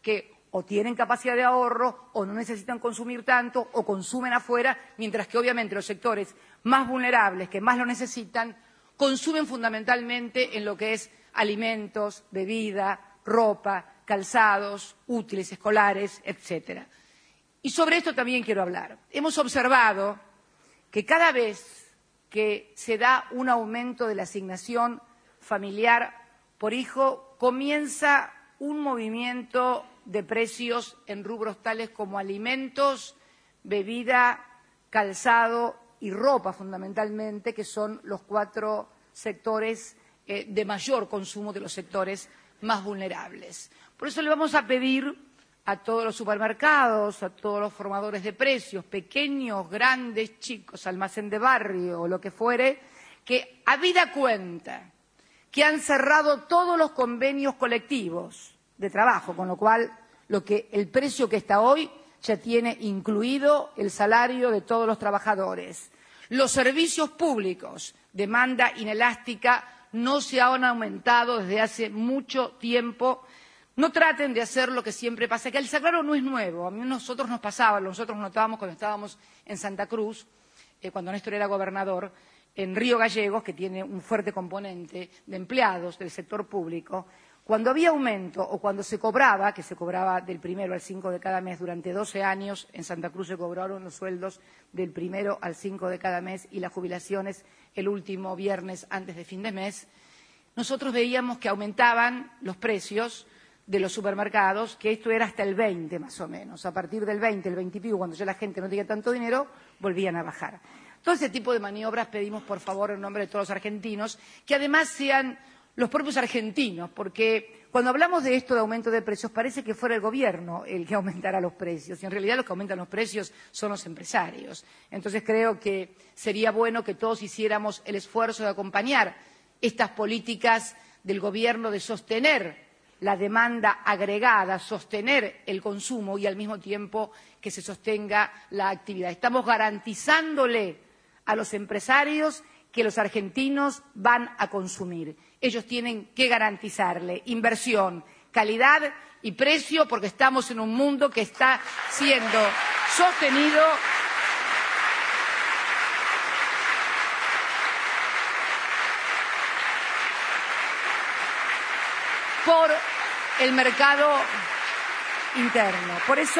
o tienen capacidad de ahorro, o no necesitan consumir tanto, o consumen afuera, mientras que obviamente los sectores más vulnerables, que más lo necesitan, consumen fundamentalmente en lo que es alimentos, bebida, ropa, calzados, útiles escolares, etcétera. Y sobre esto también quiero hablar. Hemos observado que cada vez que se da un aumento de la asignación familiar por hijo, comienza un movimiento de precios en rubros tales como alimentos, bebida, calzado y ropa, fundamentalmente, que son los cuatro sectores eh, de mayor consumo de los sectores más vulnerables. Por eso le vamos a pedir a todos los supermercados, a todos los formadores de precios, pequeños, grandes, chicos, almacén de barrio o lo que fuere, que habida cuenta que han cerrado todos los convenios colectivos de trabajo, con lo cual lo que, el precio que está hoy ya tiene incluido el salario de todos los trabajadores. Los servicios públicos, demanda inelástica, no se han aumentado desde hace mucho tiempo. No traten de hacer lo que siempre pasa, que el salario no es nuevo. A mí nosotros nos pasaba, nosotros notábamos cuando estábamos en Santa Cruz, eh, cuando Néstor era gobernador, en Río Gallegos, que tiene un fuerte componente de empleados del sector público, cuando había aumento o cuando se cobraba, que se cobraba del primero al cinco de cada mes durante doce años, en Santa Cruz se cobraron los sueldos del primero al cinco de cada mes y las jubilaciones el último viernes antes de fin de mes, nosotros veíamos que aumentaban los precios de los supermercados, que esto era hasta el veinte más o menos. A partir del veinte, el veinte y pico, cuando ya la gente no tenía tanto dinero, volvían a bajar. Todo ese tipo de maniobras pedimos, por favor, en nombre de todos los argentinos, que además sean los propios argentinos, porque cuando hablamos de esto de aumento de precios parece que fuera el gobierno el que aumentara los precios, y en realidad los que aumentan los precios son los empresarios. Entonces creo que sería bueno que todos hiciéramos el esfuerzo de acompañar estas políticas del gobierno de sostener la demanda agregada, sostener el consumo y al mismo tiempo que se sostenga la actividad. Estamos garantizándole a los empresarios que los argentinos van a consumir. Ellos tienen que garantizarle inversión, calidad y precio, porque estamos en un mundo que está siendo sostenido por el mercado interno. Por eso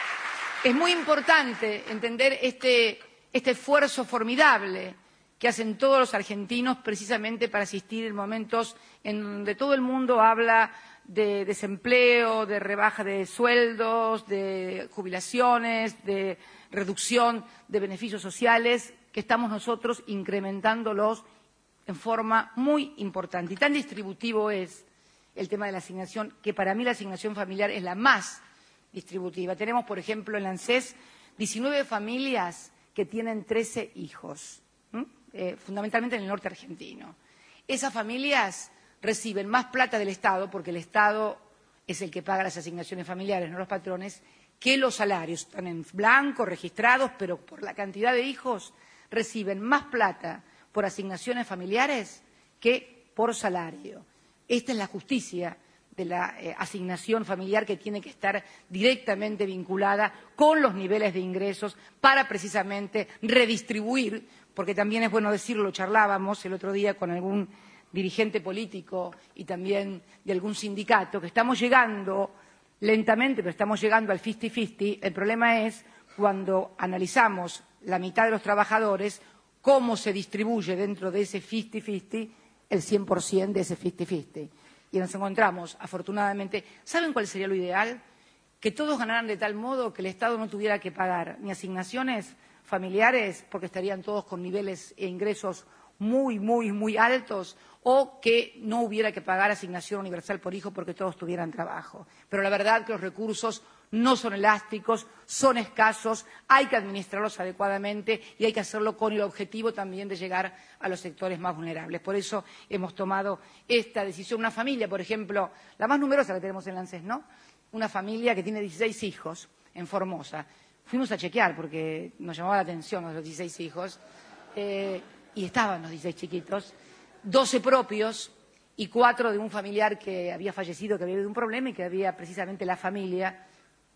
es muy importante entender este, este esfuerzo formidable que hacen todos los argentinos precisamente para asistir en momentos en donde todo el mundo habla de desempleo, de rebaja de sueldos, de jubilaciones, de reducción de beneficios sociales, que estamos nosotros incrementándolos en forma muy importante. Y tan distributivo es el tema de la asignación, que para mí la asignación familiar es la más distributiva. Tenemos, por ejemplo, en la ANSES diecinueve familias que tienen trece hijos, ¿m? Eh, fundamentalmente en el norte argentino. Esas familias reciben más plata del Estado, porque el Estado es el que paga las asignaciones familiares, no los patrones, que los salarios. Están en blanco, registrados, pero por la cantidad de hijos reciben más plata por asignaciones familiares que por salario. Esta es la justicia de la eh, asignación familiar, que tiene que estar directamente vinculada con los niveles de ingresos para precisamente redistribuir, porque también es bueno decirlo, charlábamos el otro día con algún dirigente político y también de algún sindicato, que estamos llegando lentamente, pero estamos llegando al cincuenta cincuenta. El problema es cuando analizamos la mitad de los trabajadores, cómo se distribuye dentro de ese cincuenta cincuenta el cien por ciento de ese cincuenta cincuenta. Y nos encontramos, afortunadamente, ¿saben cuál sería lo ideal? Que todos ganaran de tal modo que el Estado no tuviera que pagar ni asignaciones familiares, porque estarían todos con niveles e ingresos muy, muy, muy altos, o que no hubiera que pagar asignación universal por hijo porque todos tuvieran trabajo. Pero la verdad es que los recursos no son elásticos, son escasos, hay que administrarlos adecuadamente y hay que hacerlo con el objetivo también de llegar a los sectores más vulnerables. Por eso hemos tomado esta decisión. Una familia, por ejemplo, la más numerosa que tenemos en la ANSES, ¿no? Una familia que tiene dieciséis hijos en Formosa. Fuimos a chequear porque nos llamaba la atención los dieciséis hijos, eh, y estaban los dieciséis chiquitos, doce propios y cuatro de un familiar que había fallecido, que había habido un problema y que había precisamente la familia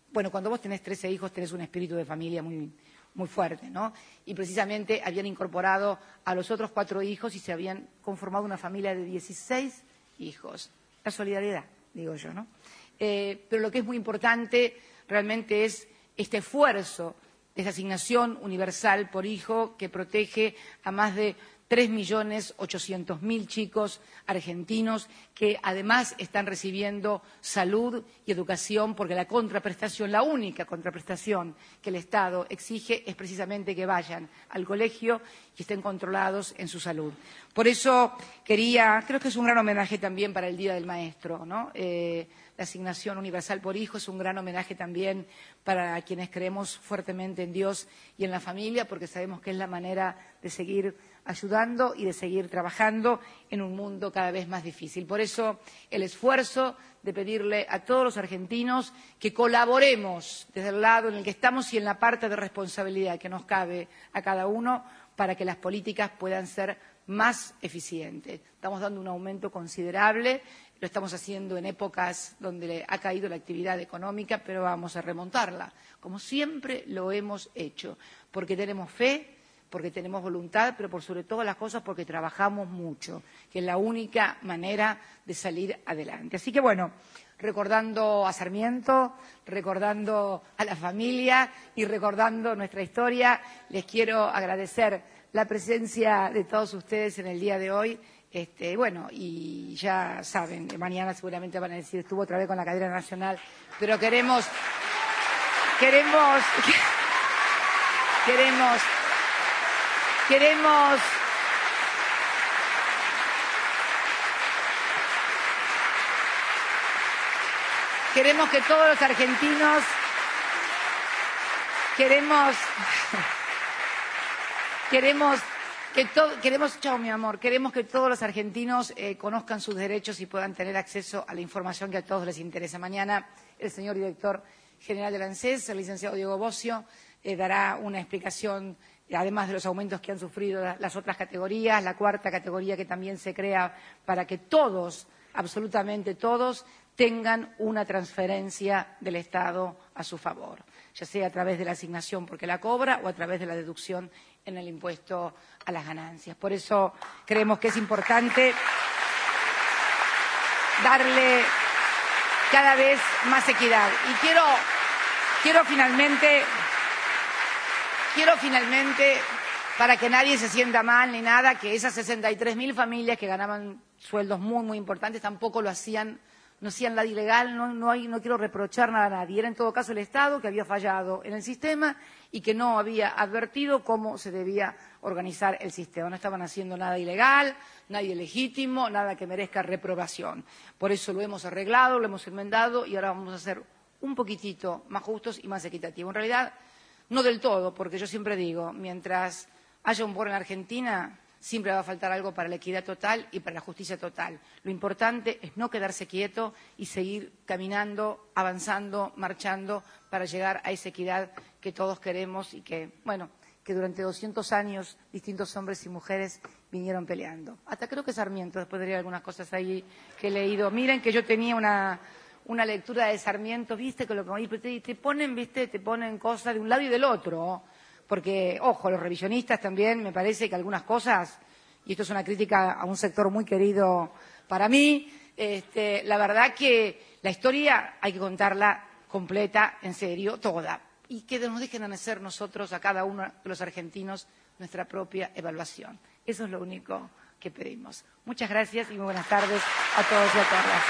bueno, cuando vos tenés trece hijos tenés un espíritu de familia muy, muy fuerte, ¿no? Y precisamente habían incorporado a los otros cuatro hijos y se habían conformado una familia de dieciséis hijos. La solidaridad, digo yo, ¿no? Eh, pero lo que es muy importante realmente es este esfuerzo de esa asignación universal por hijo que protege a más de tres millones ochocientos mil chicos argentinos que además están recibiendo salud y educación, porque la contraprestación, la única contraprestación que el Estado exige es precisamente que vayan al colegio y estén controlados en su salud. Por eso quería, creo que es un gran homenaje también para el Día del Maestro, ¿no? Eh, la asignación universal por hijo es un gran homenaje también para quienes creemos fuertemente en Dios y en la familia, porque sabemos que es la manera de seguir ayudando y de seguir trabajando en un mundo cada vez más difícil. Por eso el esfuerzo de pedirle a todos los argentinos que colaboremos desde el lado en el que estamos y en la parte de responsabilidad que nos cabe a cada uno para que las políticas puedan ser más eficientes. Estamos dando un aumento considerable, lo estamos haciendo en épocas donde ha caído la actividad económica, pero vamos a remontarla, como siempre lo hemos hecho, porque tenemos fe, porque tenemos voluntad, pero por sobre todas las cosas porque trabajamos mucho, que es la única manera de salir adelante. Así que bueno, recordando a Sarmiento, recordando a la familia y recordando nuestra historia, les quiero agradecer la presencia de todos ustedes en el día de hoy. Este, bueno, y ya saben, mañana seguramente van a decir, estuvo otra vez con la cadena nacional, pero queremos, queremos, queremos, queremos, queremos que todos los argentinos, queremos, queremos que todo, queremos, chao mi amor, queremos que todos los argentinos eh, conozcan sus derechos y puedan tener acceso a la información que a todos les interesa. Mañana el señor director general del ANSES, el licenciado Diego Bocio, eh, dará una explicación, además de los aumentos que han sufrido las otras categorías, la cuarta categoría que también se crea para que todos, absolutamente todos, tengan una transferencia del Estado a su favor, ya sea a través de la asignación porque la cobra o a través de la deducción en el impuesto a las ganancias. Por eso creemos que es importante darle cada vez más equidad. Y quiero, quiero finalmente, quiero finalmente, para que nadie se sienta mal ni nada, que esas sesenta y tres mil familias que ganaban sueldos muy, muy importantes tampoco lo hacían, no hacían nada ilegal, no, no, hay, no quiero reprochar nada a nadie. Era en todo caso el Estado que había fallado en el sistema y que no había advertido cómo se debía organizar el sistema. No estaban haciendo nada ilegal, nada ilegítimo, nada que merezca reprobación. Por eso lo hemos arreglado, lo hemos enmendado y ahora vamos a ser un poquitito más justos y más equitativos. En realidad, no del todo, porque yo siempre digo, mientras haya un paro en Argentina, siempre va a faltar algo para la equidad total y para la justicia total. Lo importante es no quedarse quieto y seguir caminando, avanzando, marchando para llegar a esa equidad que todos queremos y que, bueno, que durante doscientos años distintos hombres y mujeres vinieron peleando. Hasta creo que Sarmiento, después de leer algunas cosas ahí que he leído. Miren que yo tenía una, una lectura de Sarmiento, viste, que lo que te, te ponen, viste, te ponen cosas de un lado y del otro. Porque, ojo, los revisionistas también, me parece que algunas cosas, y esto es una crítica a un sector muy querido para mí, este, la verdad que la historia hay que contarla completa, en serio, toda. Y que nos dejen hacer nosotros, a cada uno de los argentinos, nuestra propia evaluación. Eso es lo único que pedimos. Muchas gracias y muy buenas tardes a todos y a todas.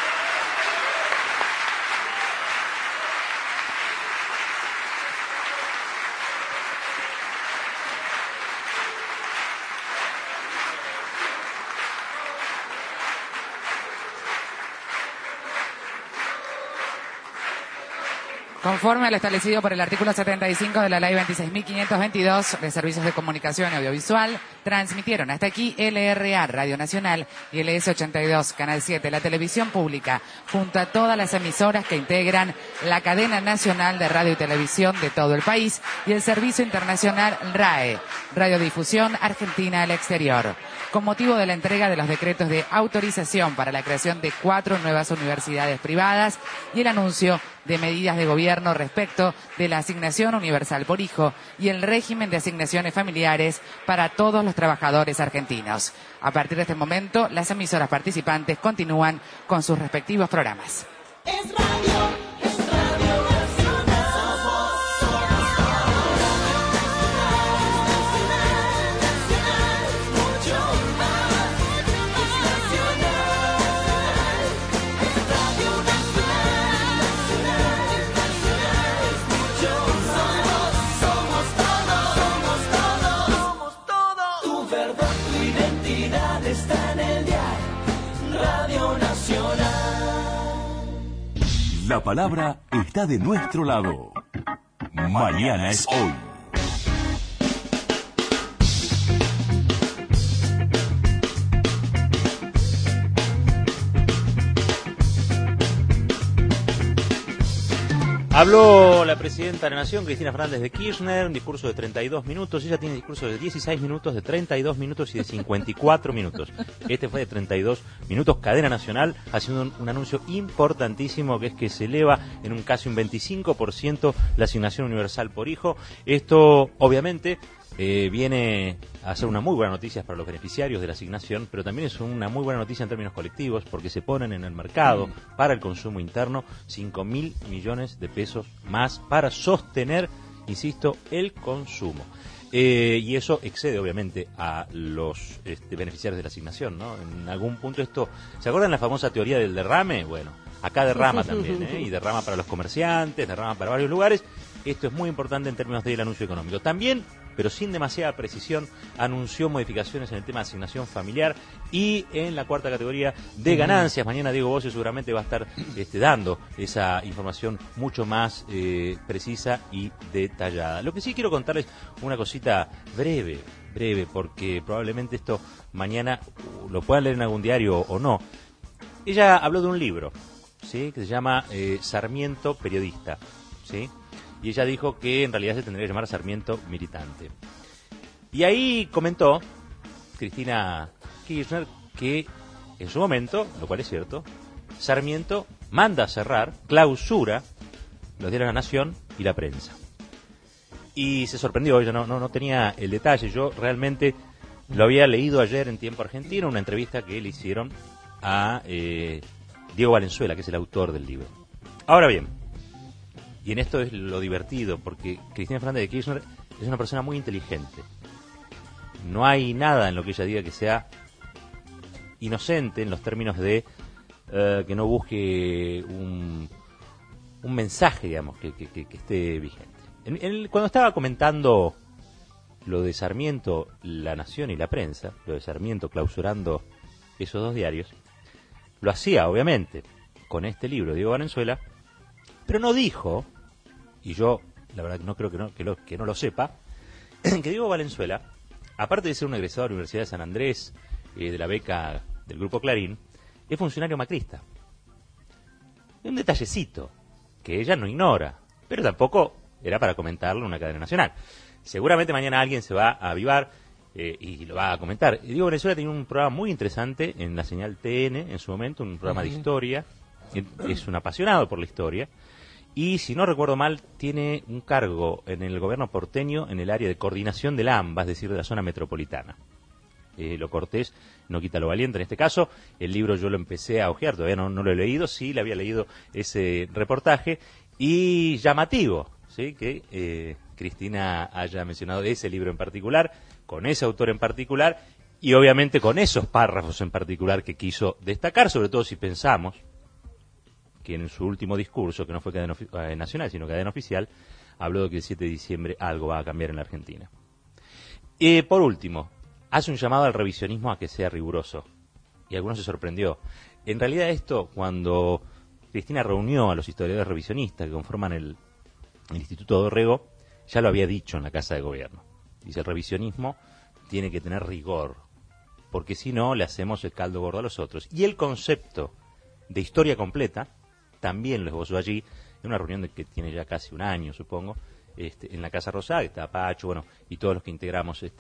Conforme a lo establecido por el artículo setenta y cinco de la Ley veintiséis mil quinientos veintidós de Servicios de Comunicación Audiovisual, transmitieron hasta aquí L R A Radio Nacional y L S ochenta y dos Canal siete, la televisión pública, junto a todas las emisoras que integran la cadena nacional de radio y televisión de todo el país y el servicio internacional R A E, Radiodifusión Argentina al Exterior, con motivo de la entrega de los decretos de autorización para la creación de cuatro nuevas universidades privadas y el anuncio de medidas de gobierno respecto de la asignación universal por hijo y el régimen de asignaciones familiares para todos los trabajadores argentinos. A partir de este momento, las emisoras participantes continúan con sus respectivos programas. Es radio, es Radio Nacional. Nacional, nacional, mucho más. Es nacional. Es Radio Nacional, nacional, nacional, mucho más. Somos, somos todos, somos todos, somos todos. Tu verdad, tu identidad está en el diario Radio Nacional. La palabra está de nuestro lado. Mañana es hoy. Habló la presidenta de la Nación, Cristina Fernández de Kirchner, un discurso de treinta y dos minutos. Ella tiene discursos de dieciséis minutos, de treinta y dos minutos y de cincuenta y cuatro minutos. Este fue de treinta y dos minutos. Cadena Nacional haciendo un, un anuncio importantísimo, que es que se eleva en un casi un veinticinco por ciento la asignación universal por hijo. Esto, obviamente, eh, viene a ser una muy buena noticia para los beneficiarios de la asignación, pero también es una muy buena noticia en términos colectivos, porque se ponen en el mercado para el consumo interno cinco mil millones de pesos más para sostener, insisto, el consumo. Eh, y eso excede, obviamente, a los este, beneficiarios de la asignación, ¿no? En algún punto esto... ¿Se acuerdan la famosa teoría del derrame? Bueno, acá derrama también, ¿eh? Y derrama para los comerciantes, derrama para varios lugares. Esto es muy importante en términos del anuncio económico. También, pero sin demasiada precisión, anunció modificaciones en el tema de asignación familiar y en la cuarta categoría de ganancias. Mañana Diego Bocio seguramente va a estar este, dando esa información mucho más eh, precisa y detallada. Lo que sí quiero contarles una cosita breve, breve, porque probablemente esto mañana lo puedan leer en algún diario o no. Ella habló de un libro, ¿sí?, que se llama eh, Sarmiento Periodista, ¿sí? Y ella dijo que en realidad se tendría que llamar Sarmiento Militante. Y ahí comentó Cristina Kirchner que en su momento, lo cual es cierto, Sarmiento manda a cerrar, clausura los diarios La Nación y La Prensa. Y se sorprendió, ella no, no, no tenía el detalle. Yo realmente lo había leído ayer en Tiempo Argentino, una entrevista que le hicieron a eh, Diego Valenzuela, que es el autor del libro. Ahora bien, y en esto es lo divertido, porque Cristina Fernández de Kirchner es una persona muy inteligente. No hay nada en lo que ella diga que sea inocente en los términos de uh, que no busque un, un mensaje, digamos, que, que, que, que esté vigente. En, en, cuando estaba comentando lo de Sarmiento, La Nación y La Prensa, lo de Sarmiento clausurando esos dos diarios, lo hacía, obviamente, con este libro de Diego Valenzuela, pero no dijo, y yo la verdad no creo que no, que, lo, que no lo sepa, que Diego Valenzuela, aparte de ser un egresado de la Universidad de San Andrés, eh, de la beca del Grupo Clarín, es funcionario macrista. Es un detallecito que ella no ignora, pero tampoco era para comentarlo en una cadena nacional. Seguramente mañana alguien se va a avivar eh, y lo va a comentar. Diego Valenzuela tenía un programa muy interesante en la señal T N en su momento, un programa uh-huh. de historia. Es un apasionado por la historia. Y, si no recuerdo mal, tiene un cargo en el gobierno porteño en el área de coordinación del AMBA, es decir, de la zona metropolitana. Eh, lo cortés no quita lo valiente en este caso. El libro yo lo empecé a hojear, todavía no, no lo he leído, sí le había leído ese reportaje. Y llamativo, ¿sí?, que eh, Cristina haya mencionado ese libro en particular, con ese autor en particular, y obviamente con esos párrafos en particular que quiso destacar, sobre todo si pensamos que en su último discurso, que no fue cadena eh, nacional, sino cadena oficial, habló de que el siete de diciembre algo va a cambiar en la Argentina. Eh, por último, hace un llamado al revisionismo a que sea riguroso. Y algunos se sorprendió. En realidad esto, cuando Cristina reunió a los historiadores revisionistas que conforman el, el Instituto Dorrego, ya lo había dicho en la Casa de Gobierno. Dice, el revisionismo tiene que tener rigor, porque si no, le hacemos el caldo gordo a los otros. Y el concepto de historia completa también lo esbozó allí, en una reunión de que tiene ya casi un año, supongo, este, en la Casa Rosada, que está Pacho, bueno, y todos los que integramos este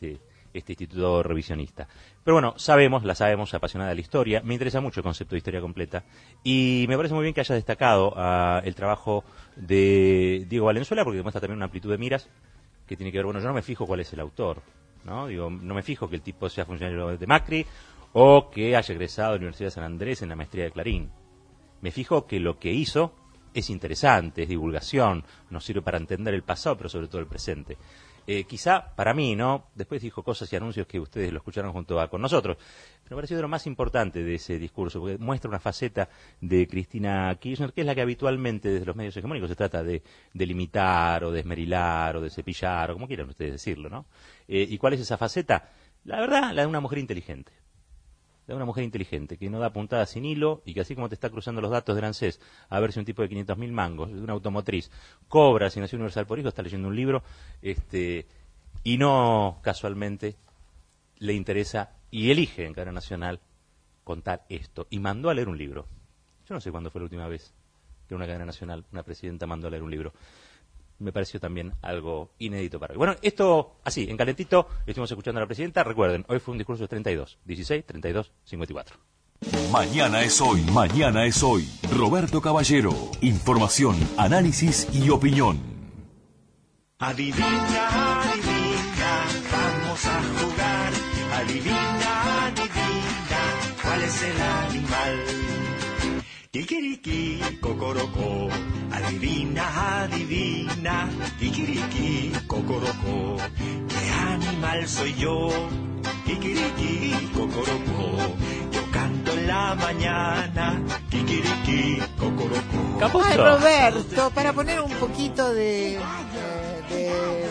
este instituto revisionista. Pero bueno, sabemos, la sabemos, apasionada de la historia, me interesa mucho el concepto de historia completa, y me parece muy bien que haya destacado uh, el trabajo de Diego Valenzuela, porque demuestra también una amplitud de miras que tiene que ver, bueno, yo no me fijo cuál es el autor, ¿no? Digo, no me fijo que el tipo sea funcionario de Macri, o que haya egresado de la Universidad de San Andrés en la maestría de Clarín. Me fijo que lo que hizo es interesante, es divulgación, nos sirve para entender el pasado, pero sobre todo el presente. Eh, quizá para mí, ¿no? Después dijo cosas y anuncios que ustedes lo escucharon junto a con nosotros, pero me pareció de lo más importante de ese discurso, porque muestra una faceta de Cristina Kirchner, que es la que habitualmente desde los medios hegemónicos se trata de, de limitar, o de esmerilar, o de cepillar, o como quieran ustedes decirlo, ¿no? Eh, ¿Y cuál es esa faceta? La verdad, la de una mujer inteligente. De una mujer inteligente, que no da puntada sin hilo, y que así como te está cruzando los datos del ANSES a ver si un tipo de quinientos mil mangos de una automotriz cobra asignación universal por hijo, está leyendo un libro, este y no casualmente le interesa y elige en cadena nacional contar esto, y mandó a leer un libro. Yo no sé cuándo fue la última vez que una cadena nacional, una presidenta mandó a leer un libro. Me pareció también algo inédito para hoy. Bueno, esto así, en calentito, estuvimos escuchando a la presidenta. Recuerden, hoy fue un discurso de treinta y dos, dieciséis, treinta y dos, cincuenta y cuatro. Mañana es hoy, mañana es hoy. Roberto Caballero, información, análisis y opinión. Adivina, adivina, vamos a jugar. Adivina, adivina, ¿cuál es el animal? Kikiriki, cocorocó, adivina, adivina, kikiriki, cocorocó, ¿qué animal soy yo? Kikiriki, cocorocó, yo canto en la mañana, kikiriki, cocorocó. Ay, Roberto, para poner un poquito de... de,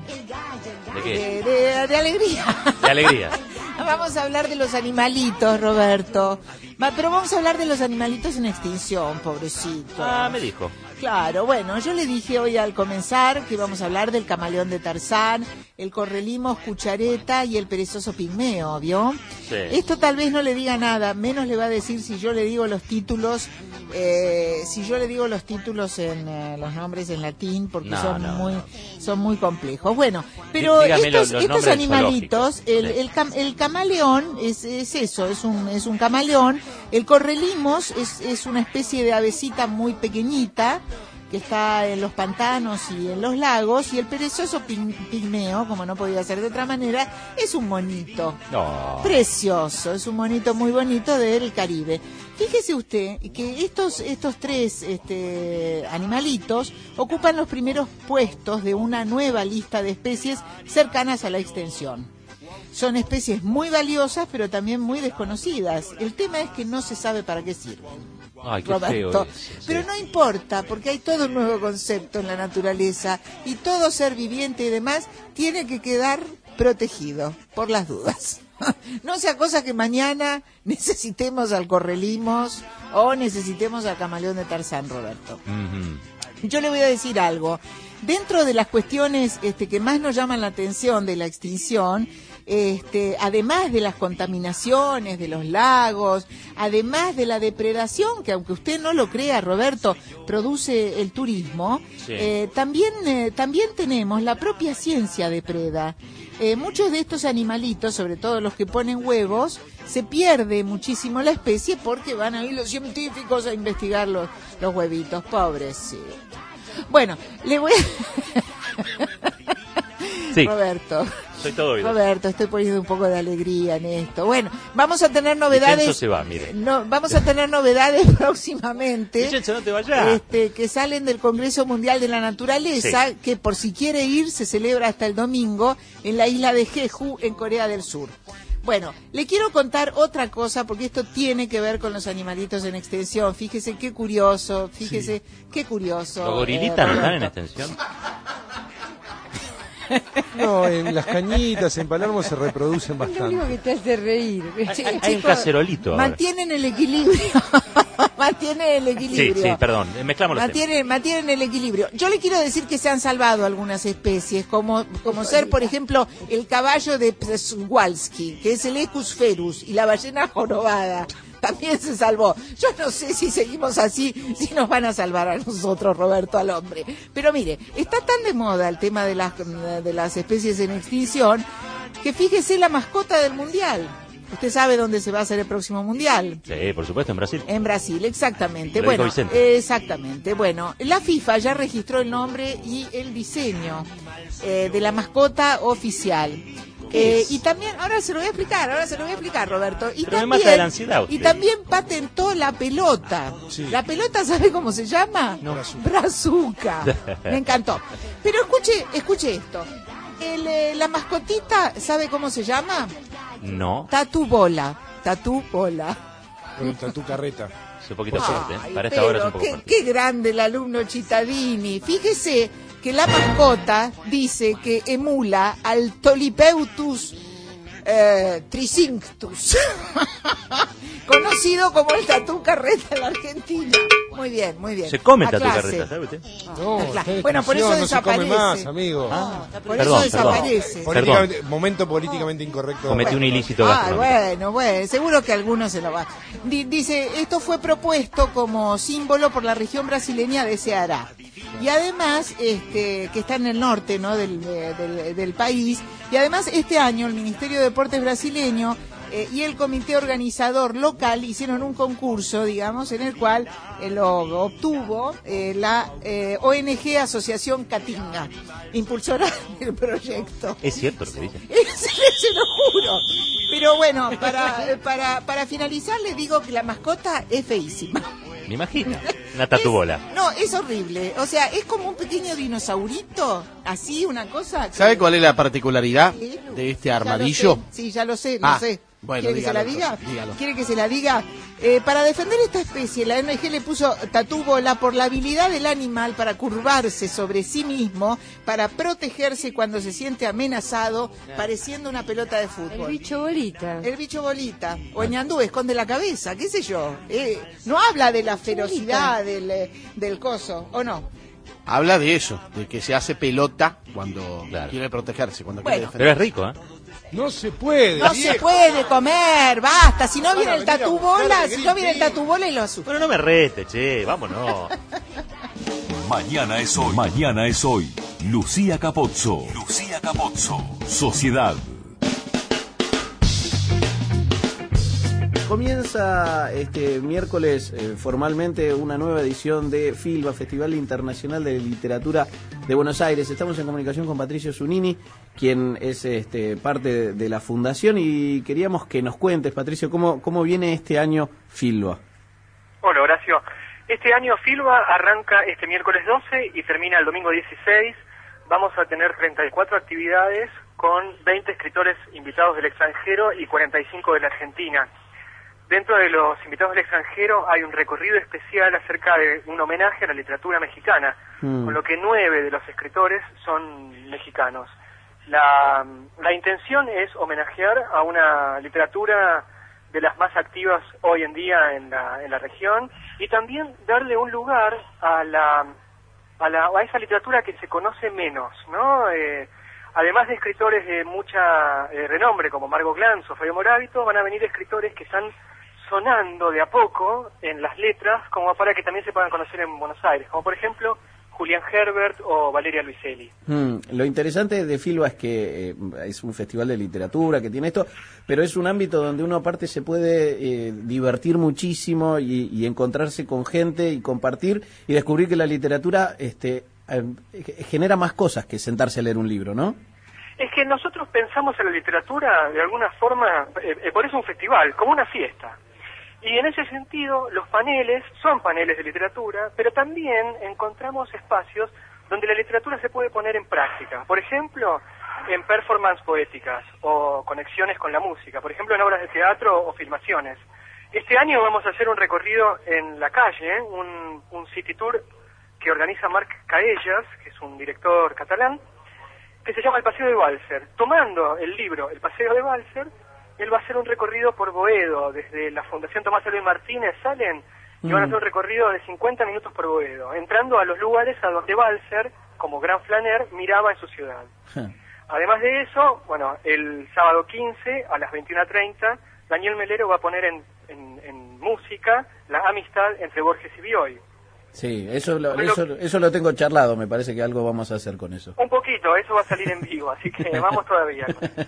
¿De qué? de, de, de alegría. De alegría. Vamos a hablar de los animalitos, Roberto. Va, pero vamos a hablar de los animalitos en extinción, pobrecito. Ah, me dijo. Claro, bueno, yo le dije hoy al comenzar que íbamos a hablar del camaleón de Tarzán, el correlimos cuchareta y el perezoso pigmeo, ¿vio? Sí. Esto tal vez no le diga nada, menos le va a decir si yo le digo los títulos, eh, si yo le digo los títulos en eh, los nombres en latín, porque No, son no, muy no. son muy complejos. Bueno, pero Dígame estos, los- los estos nombres animalitos, zoológicos. el, Sí. el, cam- el camaleón es, es eso, es un es un camaleón. El correlimos es, es una especie de avecita muy pequeñita que está en los pantanos y en los lagos, y el perezoso pig- pigmeo, como no podía ser de otra manera, es un monito. No. Precioso, es un monito muy bonito del Caribe. Fíjese usted que estos estos tres este, animalitos ocupan los primeros puestos de una nueva lista de especies cercanas a la extinción. Son especies muy valiosas, pero también muy desconocidas. El tema es que no se sabe para qué sirven. Ay, qué Roberto. feo es, Pero sí. no importa, porque hay todo un nuevo concepto en la naturaleza y todo ser viviente y demás tiene que quedar protegido por las dudas. No sea cosa que mañana necesitemos al correlimos o necesitemos al camaleón de Tarzán, Roberto. Ujú. Yo le voy a decir algo. Dentro de las cuestiones este, que más nos llaman la atención de la extinción, este, además de las contaminaciones de los lagos, además de la depredación, que aunque usted no lo crea, Roberto, produce el turismo, Sí. eh, también, eh, también tenemos la propia ciencia depreda. Eh, muchos de estos animalitos, sobre todo los que ponen huevos, se pierde muchísimo la especie porque van ahí los científicos a investigar los, los huevitos, pobres. Bueno, le voy a... Sí. Roberto. Soy todo oído. Roberto, estoy poniendo un poco de alegría en esto. Bueno, vamos a tener Y novedades. Kenzo se va, mire. No, vamos a tener novedades próximamente. Vichenzo, no te vayas. Este, que salen del Congreso Mundial de la Naturaleza, Sí. que por si quiere ir se celebra hasta el domingo en la isla de Jeju, en Corea del Sur. Bueno, le quiero contar otra cosa porque esto tiene que ver con los animalitos en extensión. Fíjese qué curioso, fíjese qué curioso. ¿Los eh, gorilitas no están en Roberto. extensión? No, en las cañitas, en Palermo se reproducen Lo único bastante. que te hace reír. Hay, hay un cacerolito ahora. Mantienen el equilibrio. Mantienen el Sí, equilibrio. sí, perdón, eh, mezclamos los temas. Mantienen, mantienen el equilibrio. Yo le quiero decir que se han salvado algunas especies, como, como ser, por ejemplo, el caballo de Przewalski, que es el Equus ferus, y la ballena jorobada. También se salvó. Yo no sé si seguimos así, si nos van a salvar a nosotros, Roberto, al hombre. Pero mire, está tan de moda el tema de las, de las especies en extinción que fíjese la mascota del Mundial. Usted sabe dónde se va a hacer el próximo Mundial. Sí, por supuesto, en Brasil. En Brasil, exactamente. Federico Bueno, Vicente. exactamente. Bueno, la FIFA ya registró el nombre y el diseño eh, de la mascota oficial. Eh, y también, ahora se lo voy a explicar, ahora se lo voy a explicar, Roberto. Y Pero me también, mata de la ansiedad usted. Y también patentó la pelota. Sí. La pelota, ¿sabe cómo se llama? No. Brazuca. Me encantó. Pero escuche, escuche esto. El, eh, la mascotita, ¿sabe cómo se llama? No. Tatu Bola. Tatu Bola. Con un tatú carreta. Es un poquito Ay, fuerte, ¿eh? Para esta pero hora es un poco qué, fuerte. qué grande el alumno Cittadini. Fíjese que la mascota dice que emula al Tolipeutus eh, tricinctus, conocido como el tatú carreta en la Argentina. Muy bien, muy bien. Se come A tatú clase. carreta, ¿sabe usted? No, A clase. está de Bueno, por eso exclusión, no se come desaparece. más, amigo. Ah, Por perdón, eso perdón. desaparece. Políticamente- momento políticamente incorrecto. Comete un ilícito Ah, gastronómico. bueno, bueno, seguro que algunos se lo va. Di- dice, esto fue propuesto como símbolo por la región brasileña de Ceará. Y además, este, que está en el norte, ¿no? del, eh, del, del país. Y además, este año el Ministerio de Deportes brasileño eh, y el comité organizador local hicieron un concurso, digamos, en el cual eh, lo obtuvo eh, la eh, O N G Asociación Catinga, impulsora del proyecto. Es cierto lo que dice. Se, se lo juro. Pero bueno, para, para, para finalizar les digo que la mascota es feísima. Me imagino. Una tatubola. No, es horrible. O sea, es como un pequeño dinosaurito, así, una cosa. que- ¿Sabe cuál es la particularidad Sí, de este ya lo armadillo? sé. Sí, ya lo sé, lo Ah, sé. bueno, ¿Quiere que se la dígalo, diga? entonces, dígalo. ¿Quiere que se la diga? Eh, para defender esta especie, la O N G le puso tatúbola por la habilidad del animal para curvarse sobre sí mismo, para protegerse cuando se siente amenazado, pareciendo una pelota de fútbol. El bicho bolita. El bicho bolita. O ñandú, esconde la cabeza, qué sé yo. Eh, no habla de la ferocidad del, eh, del coso, ¿o no? Habla de eso, de que se hace pelota cuando Claro. quiere protegerse, cuando Bueno. quiere Pero defender. es rico, ¿eh? No se puede. No viejo. se puede comer, basta. Si no Van a viene el venir a tatú buscar bola, de si Green no viene el Tea. tatú bola y lo asusta. Bueno, no me rete, che, vámonos. Mañana es hoy. Mañana es hoy. Lucía Capozzo. Lucía Capozzo. Sociedad. Comienza este miércoles eh, formalmente una nueva edición de FILBA, Festival Internacional de Literatura de Buenos Aires. Estamos en comunicación con Patricio Zunini, quien es este, parte de, de la fundación, y queríamos que nos cuentes, Patricio, cómo, cómo viene este año FILBA. Hola, Horacio. Este año FILBA arranca este miércoles doce y termina el domingo dieciséis. Vamos a tener treinta y cuatro actividades con veinte escritores invitados del extranjero y cuarenta y cinco de la Argentina. Dentro de los invitados del extranjero hay un recorrido especial acerca de un homenaje a la literatura mexicana, Mm. con lo que nueve de los escritores son mexicanos. La, la intención es homenajear a una literatura de las más activas hoy en día en la, en la región, y también darle un lugar a la, a la a esa literatura que se conoce menos, ¿no? Eh, además de escritores de mucha eh, renombre como Margot Glantz o Fabio Moravito, van a venir escritores que están sonando de a poco en las letras, como para que también se puedan conocer en Buenos Aires, como por ejemplo Julián Herbert o Valeria Luiselli. Mm, lo interesante de FILBA es que eh, es un festival de literatura que tiene esto, pero es un ámbito donde uno aparte se puede eh, divertir muchísimo y, y encontrarse con gente y compartir y descubrir que la literatura este, eh, genera más cosas que sentarse a leer un libro, ¿no? Es que nosotros pensamos en la literatura de alguna forma, eh, eh, por eso un festival, como una fiesta. Y en ese sentido, los paneles son paneles de literatura, pero también encontramos espacios donde la literatura se puede poner en práctica. Por ejemplo, en performance poéticas o conexiones con la música, por ejemplo, en obras de teatro o filmaciones. Este año vamos a hacer un recorrido en la calle, ¿eh? un, un city tour que organiza Marc Caellas, que es un director catalán, que se llama El Paseo de Balser. Tomando el libro El Paseo de Balser, él va a hacer un recorrido por Boedo, desde la Fundación Tomás Eloy Martínez salen y van a hacer un recorrido de cincuenta minutos por Boedo, entrando a los lugares a donde Balser, como gran flaner, miraba en su ciudad. Además de eso, bueno, el sábado quince a las veintiuna treinta, Daniel Melero va a poner en, en, en música la amistad entre Borges y Bioy. Sí, eso lo, Bueno, eso, eso lo tengo charlado, me parece que algo vamos a hacer con eso. Un poquito, eso va a salir en vivo, así que vamos todavía.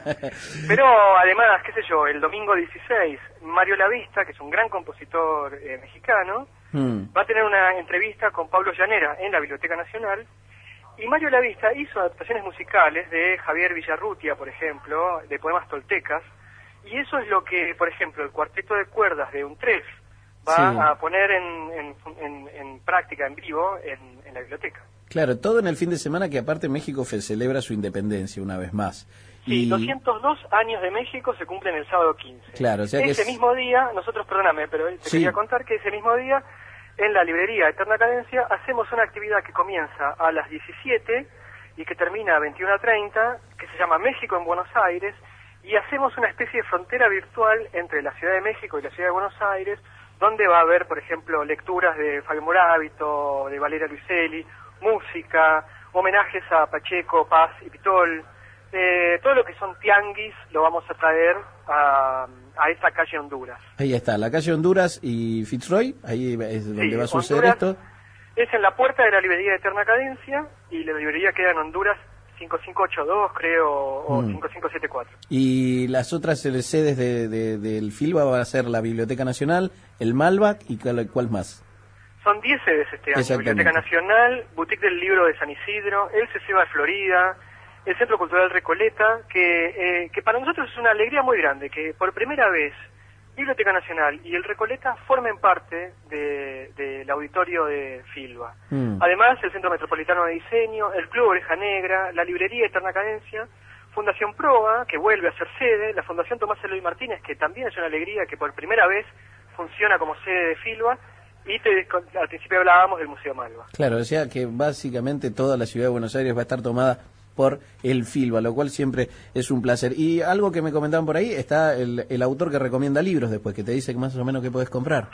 Pero además, qué sé yo, el domingo dieciséis, Mario Lavista, que es un gran compositor eh, mexicano, Mm. va a tener una entrevista con Pablo Llanera en la Biblioteca Nacional. Y Mario Lavista hizo adaptaciones musicales de Javier Villarrutia, por ejemplo, de poemas toltecas. Y eso es lo que, por ejemplo, el cuarteto de cuerdas de Untref va Sí. a poner en, en, en, en práctica, en vivo, en, en la biblioteca. Claro, todo en el fin de semana que aparte México fe- celebra su independencia una vez más. Sí, Y doscientos dos años de México se cumplen el sábado quince. claro, o sea que ese es- mismo día, nosotros, perdóname, pero te Sí. quería contar que ese mismo día, en la librería Eterna Cadencia, hacemos una actividad que comienza a las diecisiete y que termina a veintiuno treinta, que se llama México en Buenos Aires, y hacemos una especie de frontera virtual entre la Ciudad de México y la Ciudad de Buenos Aires, donde va a haber, por ejemplo, lecturas de Fabio Moravito, de Valeria Luiselli, música, homenajes a Pacheco, Paz y Pitol. Eh, todo lo que son tianguis lo vamos a traer a, a esa calle Honduras. ahí está, la calle Honduras y Fitzroy, ahí es donde Sí, va a suceder Honduras. esto. Es en la puerta de la librería de Eterna Cadencia, y la librería queda en Honduras cinco cinco ocho dos, creo, o Mm. cinco cinco siete cuatro. Y las otras eh, sedes de, de- del FILBA van a ser la Biblioteca Nacional, el Malvac y cuál, cuál más. Son diez sedes este año: Exactamente. Biblioteca Nacional, Boutique del Libro de San Isidro, el CECEBA de Florida, el Centro Cultural Recoleta, que, eh, que para nosotros es una alegría muy grande, que por primera vez Biblioteca Nacional y el Recoleta formen parte de- del auditorio de FILBA. Mm. Además, el Centro Metropolitano de Diseño, el Club Oreja Negra, la Librería Eterna Cadencia, Fundación Proa, que vuelve a ser sede, la Fundación Tomás Eloy Martínez, que también es una alegría, que por primera vez funciona como sede de FILBA, y te- al principio hablábamos del Museo Malva. Claro, o sea que básicamente toda la ciudad de Buenos Aires va a estar tomada por el FILBA, lo cual siempre es un placer. Y algo que me comentaban por ahí, está el, el autor que recomienda libros después, que te dice más o menos qué puedes comprar.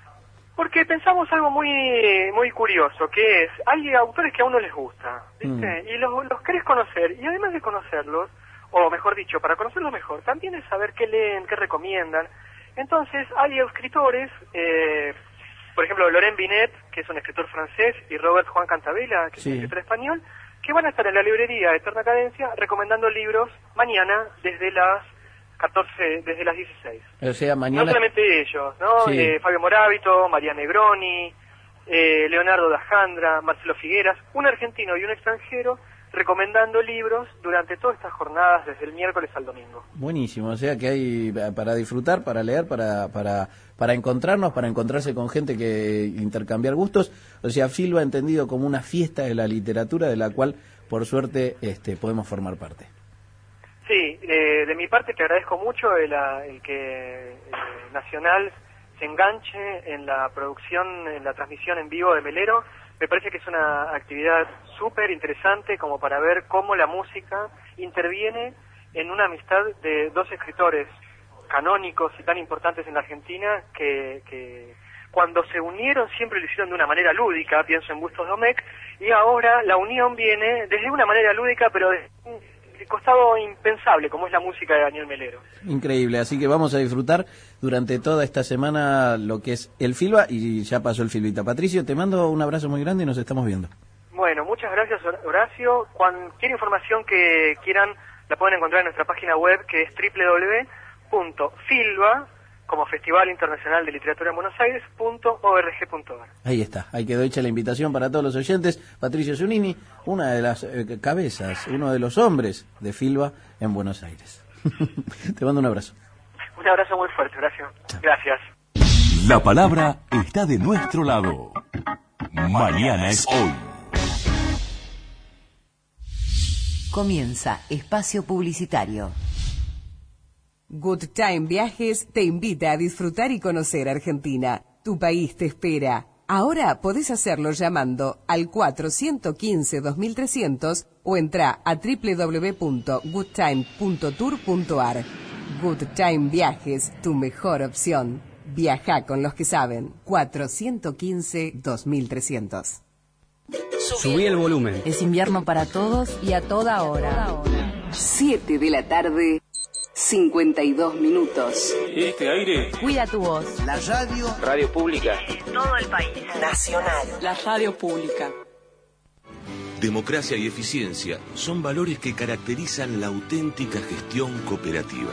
Porque pensamos algo muy muy curioso, que es, hay autores que a uno les gusta, ¿viste? Y los, los querés conocer, y además de conocerlos, o mejor dicho, para conocerlos mejor, también es saber qué leen, qué recomiendan. Entonces, hay escritores, eh, por ejemplo, Laurent Binet, que es un escritor francés, y Robert Juan Cantabela, que Sí. es un escritor español, que van a estar en la librería Eterna Cadencia recomendando libros mañana desde las catorce, desde las dieciséis. O sea, No mañana... solamente ellos, ¿no? Sí. Eh, Fabio Moravito, María Negroni, eh, Leonardo Dajandra, Marcelo Figueras, un argentino y un extranjero recomendando libros durante todas estas jornadas desde el miércoles al domingo. Buenísimo, o sea que hay para disfrutar, para leer, para, para, para encontrarnos, para encontrarse con gente que intercambiar gustos. O sea, FILBA entendido como una fiesta de la literatura de la cual, por suerte, este, podemos formar parte. Sí, eh, de mi parte te agradezco mucho el, ah, el que eh, Nacional se enganche en la producción, en la transmisión en vivo de Melero. Me parece que es una actividad súper interesante como para ver cómo la música interviene en una amistad de dos escritores canónicos y tan importantes en la Argentina que, que cuando se unieron siempre lo hicieron de una manera lúdica, pienso en Bustos Domecq, y ahora la unión viene desde una manera lúdica pero de un costado impensable como es la música de Daniel Melero. Increíble, así que vamos a disfrutar durante toda esta semana lo que es el FILBA y ya pasó el FILBita. Patricio, te mando un abrazo muy grande y nos estamos viendo. Bueno, muchas gracias Horacio. Cualquier información que quieran la pueden encontrar en nuestra página web, que es doble u doble u doble u punto filba, como Festival Internacional de Literatura en Buenos Aires, punto org punto ar. Ahí está, ahí quedó hecha la invitación para todos los oyentes. Patricio Zunini, una de las eh, cabezas, uno de los hombres de FILBA en Buenos Aires. Te mando un abrazo. Un abrazo muy fuerte, Horacio. Gracias. La palabra está de nuestro lado. Mañana es hoy. Comienza Espacio Publicitario. Good Time Viajes te invita a disfrutar y conocer Argentina. Tu país te espera. Ahora podés hacerlo llamando al cuatro uno cinco dos mil trescientos o entra a doble u doble u doble u punto good time punto tour punto ar. Good Time Viajes, tu mejor opción. Viaja con los que saben. cuatro uno cinco dos mil trescientos. Subí el volumen. Es invierno para todos y a toda hora. siete de la tarde, cincuenta y dos minutos. Este aire. Cuida tu voz. La radio. Radio pública. En todo el país. Nacional. La radio pública. Democracia y eficiencia son valores que caracterizan la auténtica gestión cooperativa.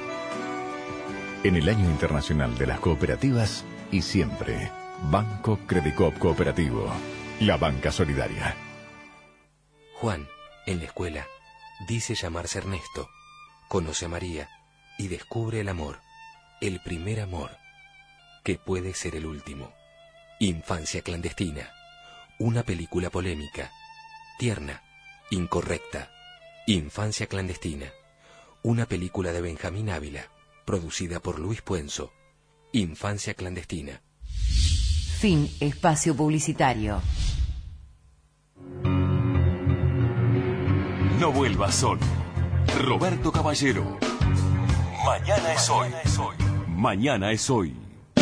En el Año Internacional de las Cooperativas y siempre, Banco Credicop Cooperativo, la banca solidaria. Juan, en la escuela, dice llamarse Ernesto, conoce a María y descubre el amor, el primer amor, que puede ser el último. Infancia clandestina, una película polémica, tierna, incorrecta. Infancia clandestina, una película de Benjamín Ávila, producida por Luis Puenzo. Infancia clandestina. Fin espacio publicitario. No vuelvas solo. Roberto Caballero. Mañana es hoy. Mañana es hoy.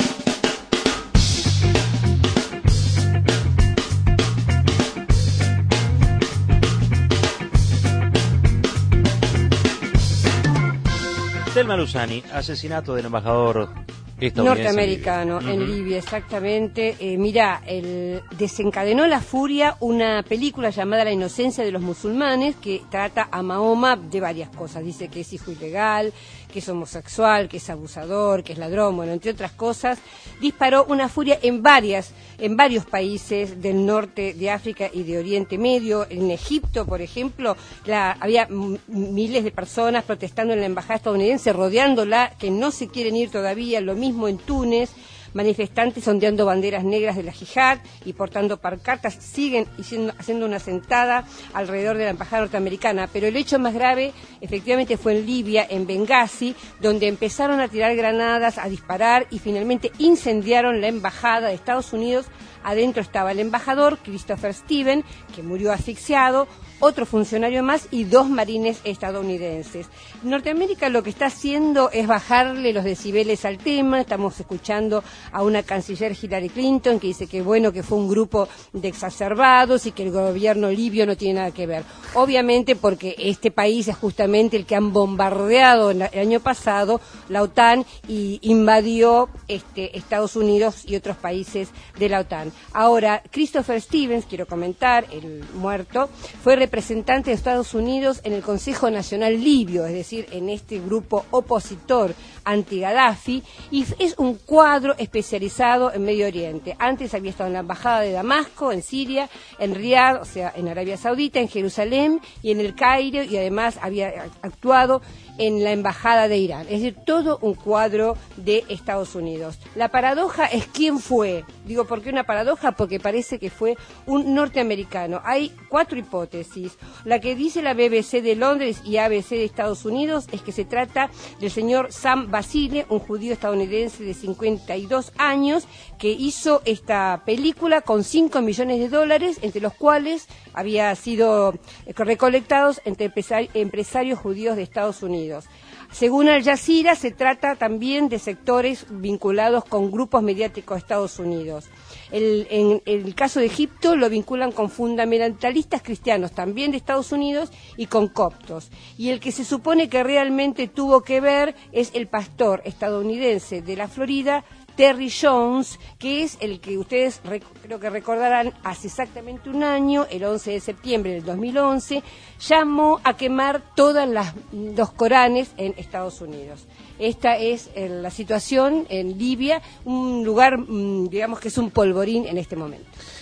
Telma Luzani, asesinato del embajador estadounidense norteamericano en, uh-huh. en Libia, exactamente. Eh, mira, el, desencadenó la furia una película llamada La inocencia de los musulmanes, que trata a Mahoma de varias cosas. Dice que es hijo ilegal, que es homosexual, que es abusador, que es ladrón, bueno, entre otras cosas. Disparó una furia en varias, en varios países del norte de África y de Oriente Medio. En Egipto, por ejemplo, la, había m- miles de personas protestando en la embajada estadounidense, rodeándola, que no se quieren ir todavía. Lo mismo en Túnez, manifestantes ondeando banderas negras de la yihad y portando pancartas, siguen haciendo, haciendo una sentada alrededor de la embajada norteamericana. Pero el hecho más grave efectivamente fue en Libia, en Benghazi, donde empezaron a tirar granadas, a disparar y finalmente incendiaron la embajada de Estados Unidos. Adentro estaba el embajador, Christopher Stevens, que murió asfixiado, otro funcionario más y dos marines estadounidenses. Norteamérica lo que está haciendo es bajarle los decibeles al tema. Estamos escuchando a una canciller, Hillary Clinton, que dice que bueno, que fue un grupo de exacerbados y que el gobierno libio no tiene nada que ver. Obviamente porque este país es justamente el que han bombardeado el año pasado la OTAN y invadió este, Estados Unidos y otros países de la OTAN. Ahora, Christopher Stevens, quiero comentar, el muerto, fue representante de Estados Unidos en el Consejo Nacional Libio, es decir, en este grupo opositor anti-Gaddafi, y es un cuadro especializado en Medio Oriente. Antes había estado en la Embajada de Damasco, en Siria, en Riad, o sea, en Arabia Saudita, en Jerusalén y en el Cairo, y además había actuado en la Embajada de Irán. Es decir, todo un cuadro de Estados Unidos. La paradoja es quién fue. Digo, ¿por qué una paradoja? Porque parece que fue un norteamericano. Hay cuatro hipótesis. La que dice la B B C de Londres y A B C de Estados Unidos es que se trata del señor Sam Basile, un judío estadounidense de cincuenta y dos años, que hizo esta película con cinco millones de dólares, entre los cuales había sido recolectados entre empresarios judíos de Estados Unidos. Según Al Jazeera, se trata también de sectores vinculados con grupos mediáticos de Estados Unidos. El, en, en el caso de Egipto lo vinculan con fundamentalistas cristianos también de Estados Unidos y con coptos. Y el que se supone que realmente tuvo que ver es el pastor estadounidense de la Florida, Terry Jones, que es el que ustedes rec- creo que recordarán hace exactamente un año, el once de septiembre del dos mil once, llamó a quemar todas las los Coranes en Estados Unidos. Esta es eh, la situación en Libia, un lugar, mm, digamos que es un polvorín en este momento.